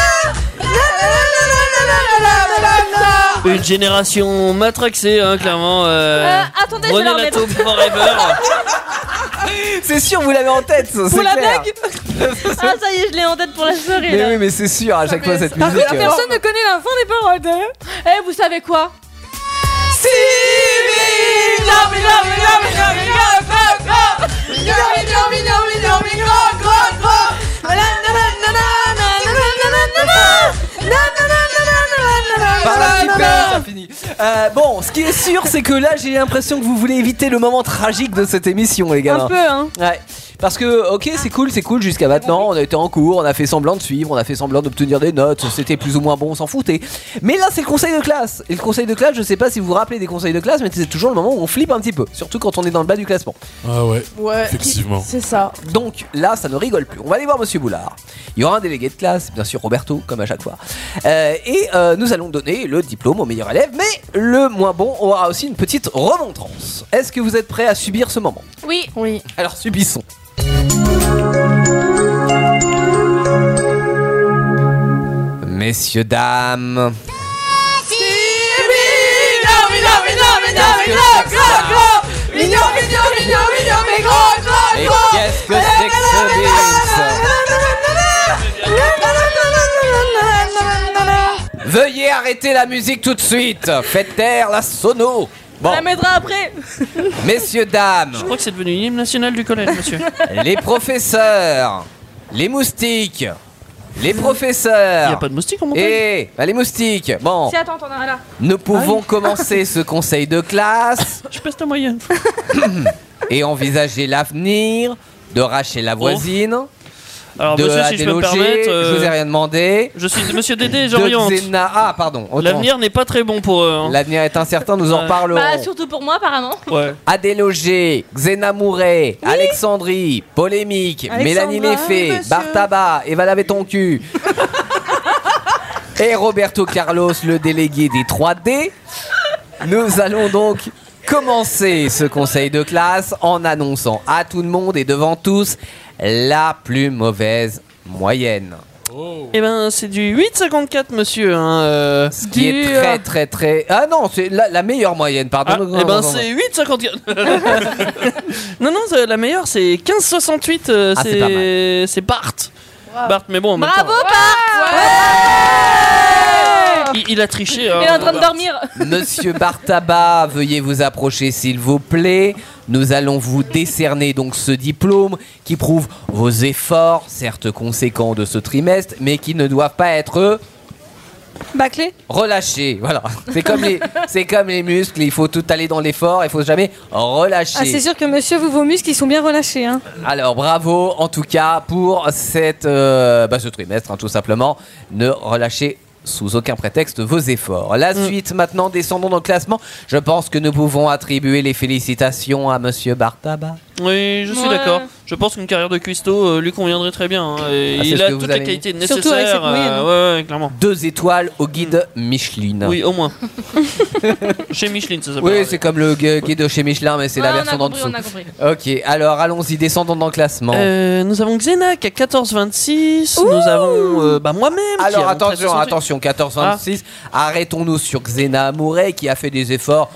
la. Une génération matraxée, hein, clairement. Attendez, je vais la René remettre. Lato forever. C'est sûr, vous l'avez en tête, ça, c'est Pour la clair. blague. Ah, ça y est, je l'ai en tête pour la soirée. Mais là. oui, mais c'est sûr, à chaque fois cette Par musique. contre, personne ne connaît la fin des paroles. Eh, vous savez quoi? Si, mignon, mignon, mignon, mignon, mignon, go, go. Mignon, mignon, mignon, mignon, mignon, go, go. La la la la la la la la la la la la. Par là, super, ça finit. Bon, ce qui est sûr, c'est que là, j'ai l'impression que vous voulez éviter le moment tragique de cette émission, les gars. Un peu, hein. Ouais. Parce que, ok, c'est cool jusqu'à maintenant. On a été en cours, on a fait semblant de suivre, on a fait semblant d'obtenir des notes. C'était plus ou moins bon, on s'en foutait. Mais là, c'est le conseil de classe. Et le conseil de classe, je sais pas si vous vous rappelez des conseils de classe, mais c'est toujours le moment où on flippe un petit peu. Surtout quand on est dans le bas du classement. Ah ouais, Ouais, effectivement. c'est ça. Donc là, ça ne rigole plus. On va aller voir Monsieur Boulard. Il y aura un délégué de classe, bien sûr Roberto, comme à chaque fois. Et nous allons donner le diplôme au meilleur élève, mais le moins bon aura aussi une petite remontrance. Est-ce que vous êtes prêts à subir ce moment? Oui. Oui. Alors subissons. Messieurs, dames. Et qu'est-ce que c'est que ce bis? Veuillez arrêter la musique tout de suite. Faites taire la sono. Bon, On la mettra après. messieurs, dames, Je crois que c'est devenu une hymne nationale du collège, monsieur. les professeurs, les moustiques, les professeurs. Il n'y a pas de moustiques en montagne. Et les moustiques. Bon, Si, attends, t'en as un là. nous pouvons commencer ce conseil de classe Je pèse ta moyenne. et envisager l'avenir de Rachel la voisine, Alors, de monsieur, si je peux me Adéloger, permettre. je vous ai rien demandé. Je suis monsieur Dédé, De j'oriente. Xena, ah pardon. autant. L'avenir n'est pas très bon pour eux. Hein. L'avenir est incertain, nous en reparlerons. Bah, surtout pour moi, apparemment. Ouais. Adéloger, Xena Mouret, Alexandrie, Polémique, Mélanie Léfé, monsieur. Bartaba, Eva laver ton cul. Et Roberto Carlos, le délégué des 3D. Nous allons donc commencer ce conseil de classe en annonçant à tout le monde et devant tous la plus mauvaise moyenne. Eh ben, c'est du 8,54, monsieur. Hein, Ce qui est très très... Ah non, c'est la meilleure moyenne, pardon. Ah, eh ben, c'est 8,54. Non, non, la meilleure, c'est 15,68. Ah, c'est pas mal. C'est Bart. Bart, mais bon, en même Bravo, temps, Bart. Il a triché. Il est en train de dormir. Monsieur Bartaba, veuillez vous approcher s'il vous plaît. Nous allons vous décerner donc ce diplôme qui prouve vos efforts, certes conséquents de ce trimestre, mais qui ne doivent pas être Bâclé. relâchés. Voilà, c'est comme les muscles, il faut tout aller dans l'effort, il faut jamais relâcher. Ah, c'est sûr que monsieur, vos muscles, ils sont bien relâchés. Hein. Alors bravo en tout cas pour ce trimestre, hein, tout simplement. Ne relâchez sous aucun prétexte vos efforts. La suite maintenant, descendons dans le classement. Je pense que nous pouvons attribuer les félicitations à monsieur Bartaba. Oui, je suis d'accord. Je pense qu'une carrière de cuistot lui conviendrait très bien. Hein. Et il a toutes les qualités nécessaires. Surtout avec cette moyenne. Ouais, clairement. 2 étoiles au guide Michelin. Oui, au moins. Chez Michelin, ça s'appelle. Oui, c'est comme le guide de chez Michelin, mais c'est la version d'en dessous. On a compris. Ok, alors allons-y, descendons dans le classement. Nous avons Xenac à 14,26. Nous avons moi-même. Alors attention, 14,26. Arrêtons-nous sur Xena Mouret qui a fait des efforts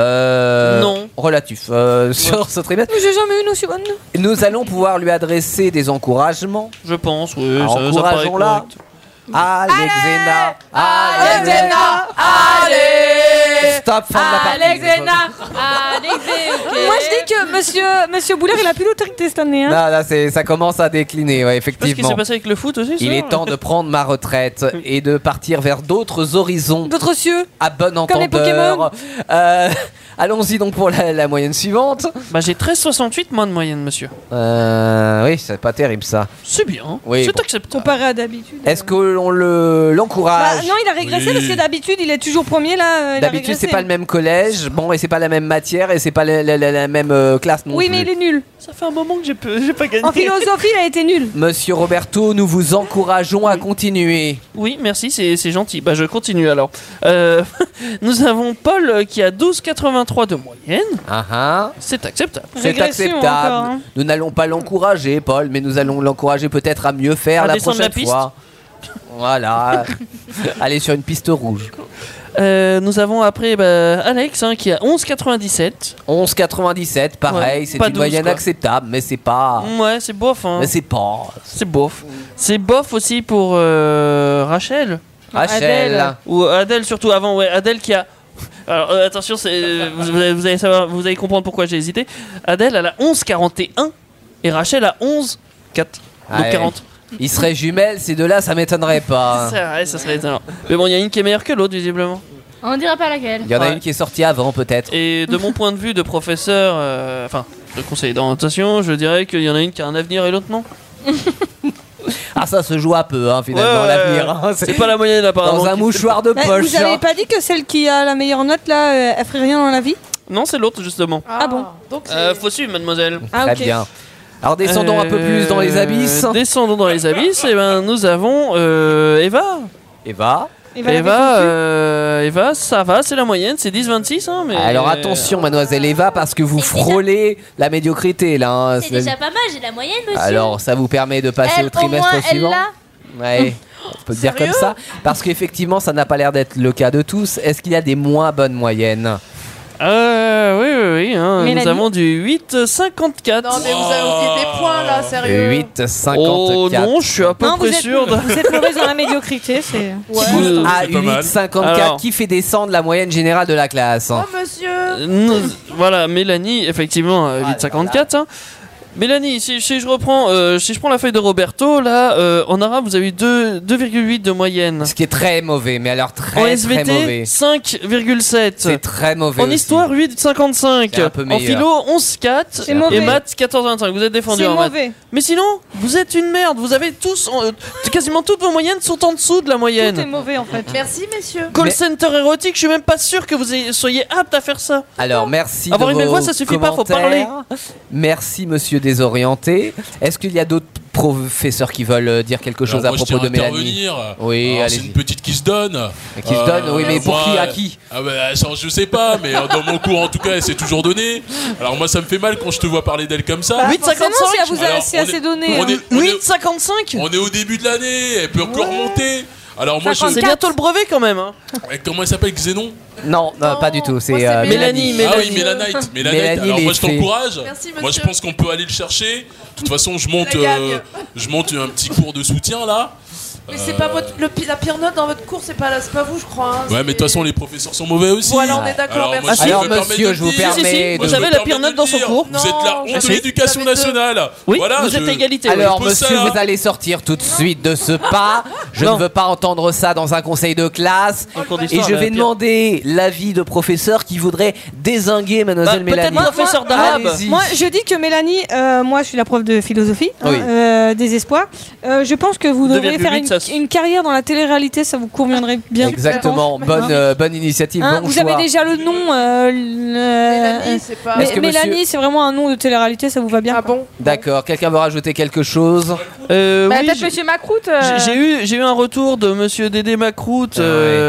relatifs sur ce trimestre. J'ai jamais eu aussi bonne. Nous allons pouvoir lui adresser des encouragements. Je pense, oui. Encourageons-la. Allez Xena, Allez Xena, allez. Stop, fin de la partie. Allez Xena, allez Xena. Moi je dis que monsieur Boulard il a plus l'autorité cette année. Hein. Là, ça commence à décliner, ouais, effectivement. Qu'est-ce qui s'est passé avec le foot aussi? Il est temps de prendre ma retraite et de partir vers d'autres horizons. D'autres cieux. À bon Comme les entendeur. Allons-y donc pour la moyenne suivante. J'ai 13,68 moins de moyenne, monsieur. Oui, c'est pas terrible ça. C'est bien. Oui, c'est bon. acceptable. Comparé à d'habitude. Est-ce qu'on l'encourage? Non, il a régressé parce que d'habitude il est toujours premier là. D'habitude c'est pas le même collège, bon, et c'est pas la même matière et c'est pas la même classe non Oui, plus. mais il est nul. Ça fait un moment que j'ai pas gagné. En philosophie, il a été nul. Monsieur Roberto, nous vous encourageons à continuer. Oui, merci, c'est gentil. Je continue alors. Nous avons Paul qui a 12,83 de moyenne. C'est acceptable. C'est acceptable. Encore, hein. Nous n'allons pas l'encourager, Paul, mais nous allons l'encourager peut-être à mieux faire À la descendre prochaine la piste. fois. Voilà. Aller sur une piste rouge. Nous avons après Alex qui a 11,97. 11,97, pareil, Ouais, c'est pas une 12, moyenne quoi. acceptable, mais c'est pas. Ouais, c'est bof. Hein. Mais c'est pas. C'est bof. C'est bof aussi pour Rachel. Rachel. Ou Adèle surtout avant, ouais. Adèle qui a. Alors attention, vous allez comprendre pourquoi j'ai hésité. Adèle elle a 11,41 et Rachel a 11,4. Donc 40. Ils seraient jumelles, ces deux-là, ça m'étonnerait pas. Ça serait étonnant. Mais bon, il y a une qui est meilleure que l'autre, visiblement. On dira pas laquelle. Il y en a une qui est sortie avant, peut-être. Et de mon point de vue de professeur, de conseiller d'orientation, je dirais qu'il y en a une qui a un avenir et l'autre non. Ah, ça se joue à peu, hein, finalement, l'avenir. Hein, c'est pas la moyenne, apparemment. Dans un mouchoir de poche. Vous avez pas dit que celle qui a la meilleure note là, elle ferait rien dans la vie? Non, c'est l'autre, justement. Ah bon? Donc faut suivre, mademoiselle. Ah, Très bien. Alors descendons un peu plus dans les abysses. Descendons dans les abysses, et nous avons Eva. Eva, ça va, c'est la moyenne, c'est 10,26. Hein, mais... Alors attention, mademoiselle Eva, parce que vous frôlez la médiocrité là. Hein. C'est déjà pas mal, j'ai la moyenne, monsieur. Alors ça vous permet de passer Elle, au trimestre au moins, suivant. elle l'a. Ouais, on peut dire comme ça. Parce qu'effectivement, ça n'a pas l'air d'être le cas de tous. Est-ce qu'il y a des moins bonnes moyennes? Oui. Hein. Nous avons du 8,54. Non, mais vous avez oublié des points là, sérieux. 8,54. Oh non, je suis à peu près sûr. Vous êtes mauvaise dans la médiocrité, c'est. À 8,54 qui fait descendre la moyenne générale de la classe. Oh, monsieur. Voilà, Mélanie, effectivement, 8,54. Hein. Mélanie, si je reprends, si je prends la feuille de Roberto, là, en arabe, vous avez eu 2,8 de moyenne. Ce qui est très mauvais, mais alors très en très SVT, mauvais. 5,7. C'est très mauvais. En aussi. histoire, 8,55. C'est un peu En meilleur. philo, 11,4. mauvais. Et maths, 14,25. Vous êtes défendu C'est en maths. mauvais. Mais sinon, vous êtes une merde. Vous avez tous, quasiment toutes vos moyennes sont en dessous de la moyenne. Tout est mauvais en fait. Merci, messieurs. Call center érotique, je suis même pas sûr que vous soyez apte à faire ça. Alors merci. Avoir de une belle vos voix, ça suffit pas, faut commentaires. parler. Merci, monsieur désorienté. Est-ce qu'il y a d'autres professeurs qui veulent dire quelque chose à moi, je propos tiens de à Mélanie? intervenir. Oui, Alors, allez-y. c'est une petite qui se donne. Qui se donne, oui, mais pour qui, à qui? Je sais pas, mais dans mon cours en tout cas, elle s'est toujours donnée. Alors moi, ça me fait mal quand je te vois parler d'elle comme ça. 8,55. Si elle s'est donnée. 8,55. On est au début de l'année, elle peut encore monter. Alors moi, C'est bientôt le brevet quand même. Hein. Comment elle s'appelle, Xénon? Non, pas du tout. C'est Mélanie. Ah oui, Mélanite. Mélanie, Alors moi, je t'encourage. Merci, Moi, je monsieur. pense qu'on peut aller le chercher. De toute façon, je monte un petit cours de soutien là. Mais c'est pas la pire note dans votre cours, c'est pas vous, je crois. hein. Ouais, mais de toute façon, les professeurs sont mauvais aussi. Voilà, on est d'accord, Alors, merci. moi, Alors, monsieur, je vous permets Vous avez la pire note dans son cours. Vous êtes la honte de l'éducation nationale. Oui, Voilà, vous êtes à égalité. Alors, je pose ça, monsieur, là. vous allez sortir tout de suite de ce pas. Je Non. ne veux pas entendre ça dans un conseil de classe. En cours Et d'histoire, je la vais pire. demander l'avis de professeur qui voudrait dézinguer mademoiselle Bah, peut-être Mélanie. professeur d'arabe. Allez-y. Moi, je dis que Mélanie, moi, je suis la prof de philosophie, Oui. des espoirs. Je pense que vous devriez 2,8, faire ça, une carrière dans la télé-réalité, ça vous conviendrait bien. Exactement, bonne initiative, Hein, bon vous choix. avez déjà le nom. Mélanie, c'est pas. Est-ce que Mélanie, monsieur- c'est vraiment un nom de télé-réalité, ça vous va bien. Ah bon? D'accord, quelqu'un veut rajouter quelque chose? Bah, Oui, peut-être j'ai- Monsieur Macroute. J'ai eu un retour de monsieur Dédé Macroute,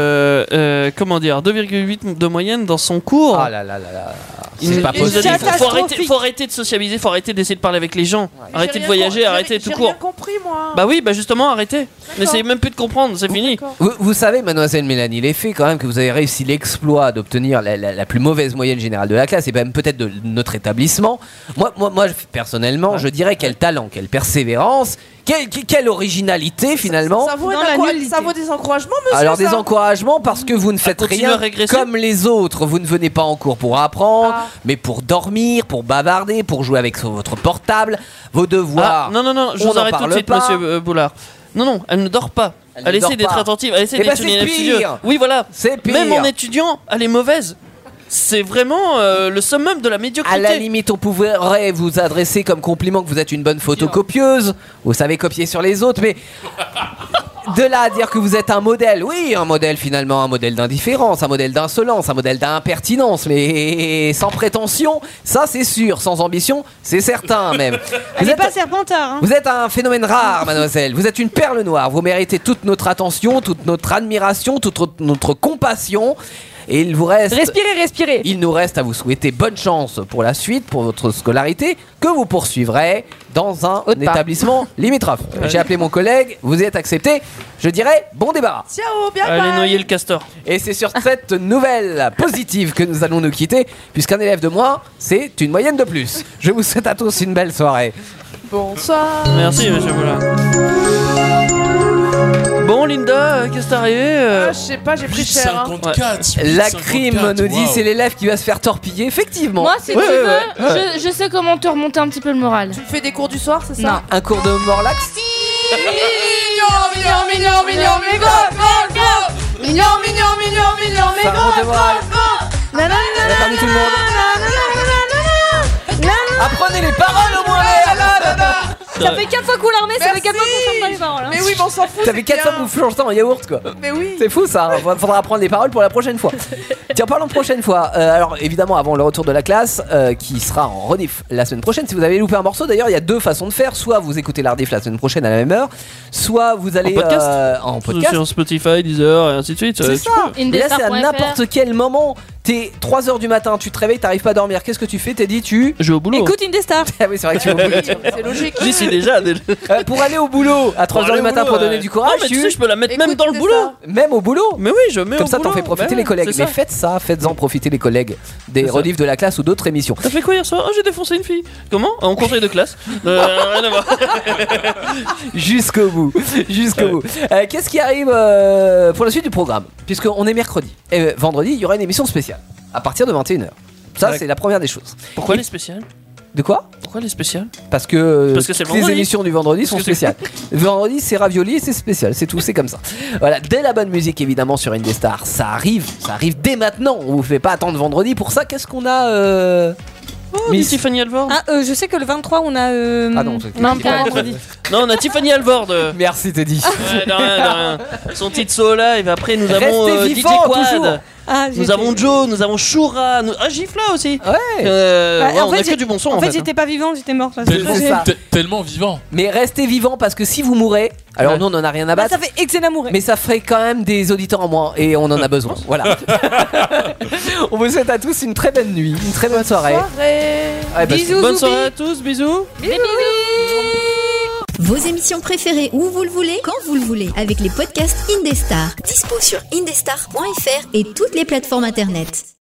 comment dire, 2,8 de moyenne dans son cours. Ah là là là là. Il C'est pas nous a dit, possible. faut arrêter de socialiser, faut arrêter d'essayer de parler avec les gens, arrêter J'ai de rien voyager, com- arrêter j'ai tout court. rien compris, moi. Bah oui, bah justement, arrêtez. N'essayez même plus de comprendre, c'est fini. Vous savez, mademoiselle Mélanie, l'effet quand même que vous avez réussi l'exploit d'obtenir la plus mauvaise moyenne générale de la classe et même peut-être de notre établissement. Moi, personnellement, je dirais quel talent, quelle persévérance, quelle originalité finalement. Ça vaut, Dans la nullité. ça vaut des encouragements, monsieur. Alors des ça encouragements parce que vous ne faites continuer à rien régresser. comme les autres. Vous ne venez pas en cours pour apprendre, Ah. mais pour dormir, pour bavarder, pour jouer avec votre portable. Vos devoirs. Ah, non, je on vous n'en arrête tout de parle suite, pas. monsieur Boulard. Non, elle ne dort pas. Elle Elle ne dort essaie d'être pas. attentive, elle essaie Eh ben, d'être une c'est élève pire. studieuse. Oui, voilà. C'est pire. Même en étudiant, elle est mauvaise. C'est vraiment le summum de la médiocrité. À la limite, on pourrait vous adresser comme compliment que vous êtes une bonne photocopieuse. Vous savez copier sur les autres, mais de là à dire que vous êtes un modèle, oui, un modèle finalement, un modèle d'indifférence, un modèle d'insolence, un modèle d'impertinence, mais sans prétention, ça c'est sûr, sans ambition, c'est certain même. Elle est pas Serpentard. Hein. Vous êtes un phénomène rare, mademoiselle. Vous êtes une perle noire. Vous méritez toute notre attention, toute notre admiration, toute notre compassion. Et il vous reste. Respirez. Il nous reste à vous souhaiter bonne chance pour la suite, pour votre scolarité, que vous poursuivrez dans un établissement limitrophe. J'ai appelé mon collègue, vous êtes accepté. Je dirais bon débarras. Ciao, bien Allez noyer le castor. Et c'est sur cette nouvelle positive que nous allons nous quitter, puisqu'un élève de moins, c'est une moyenne de plus. Je vous souhaite à tous une belle soirée. Bonsoir. Merci, monsieur Boulard. Bon, Linda, qu'est-ce qui t'est arrivé Ah, je sais pas, j'ai pris cher. Hein. 54. La crime nous dit c'est l'élève qui va se faire torpiller. Effectivement. Moi, si Ouais, tu ouais, veux, ouais. je sais comment te remonter un petit peu le moral. Tu fais des cours du soir, c'est ça? Non. Un cours de Morlax. Mignon, mais go. Mignon, mais Ça remonte le moral. On a perdu tout le monde. Apprenez les paroles au moins. Ça fait 4 fois qu'on l'a remet, ça fait 4 fois qu'on chante dans les paroles. Hein. Mais oui, mais on s'en fout. Ça fait 4 fois que vous flangez en yaourt quoi. Mais oui. C'est fou ça, faudra apprendre les paroles pour la prochaine fois. Tiens, parlons de prochaine fois. Alors évidemment avant le retour de la classe qui sera en rediff la semaine prochaine. Si vous avez loupé un morceau, d'ailleurs il y a deux façons de faire. Soit vous écoutez la rediff la semaine prochaine à la même heure, soit vous allez en podcast. Sur Spotify, Deezer et ainsi de suite. C'est tu ça. peux. Et là c'est à n'importe quel moment. T'es 3h du matin, tu te réveilles, t'arrives pas à dormir. Qu'est-ce que tu fais? T'es dit Je vais au boulot. Écoute Indestar. Ah oui, c'est vrai que tu vas au boulot. C'est logique. J'y suis déjà. Pour aller au boulot à 3h du matin pour donner du courage, Non, mais tu sais, je peux la mettre même dans le boulot. Même au boulot. Mais oui, je mets Comme au ça, boulot. t'en fais profiter Bah les collègues. c'est Mais faites-en profiter les collègues des C'est ça. rediffs de la classe ou d'autres émissions. T'as fait quoi hier soir? Oh, j'ai défoncé une fille. Comment? En conseil de classe. Rien à voir. Jusqu'au bout. Qu'est-ce qui arrive pour la suite du programme? Puisqu'on est mercredi. Et vendredi, il y aura une émission spéciale à partir de 21h. Ça, c'est la première des choses. Pourquoi les spéciales? De quoi? Pourquoi les spéciales? Parce que c'est le toutes les vendredi. émissions du vendredi sont Parce que c'est- spéciales. Le vendredi, c'est ravioli et c'est spécial. C'est tout, c'est comme ça. Voilà, dès la bonne musique évidemment sur Indestar. Ça arrive dès maintenant. On vous fait pas attendre vendredi pour ça. Qu'est-ce qu'on a Miss Tiffany Alvord. Ah, je sais que le 23, on a. Ah non, c'est non, c'est pas pas vendredi. Non, on a Tiffany Alvord. Merci Teddy. Ouais, de rien. Son titre solo live. Après, nous avons Restez DJ vivants, toujours. Quad. Ah, Nous avons Joe, nous avons Shura, Gifla aussi. Ouais. Ouais, en on fait, a que du bon son. En fait, hein. j'étais pas vivante, j'étais morte. là. C'est ça. Tellement vivant. Mais restez vivants parce que si vous mourrez, alors Ouais. nous on en a rien à Ah, battre. ça fait excellent mourir. Mais ça ferait quand même des auditeurs en moins et on en a besoin. Voilà. On vous souhaite à tous une très bonne nuit, une très bonne soirée. Ouais, bah, Bisous, Bonne Zoubi. soirée à tous, bisous. Vos émissions préférées où vous le voulez, quand vous le voulez, avec les podcasts Indestar. Dispo sur indestar.fr et toutes les plateformes internet.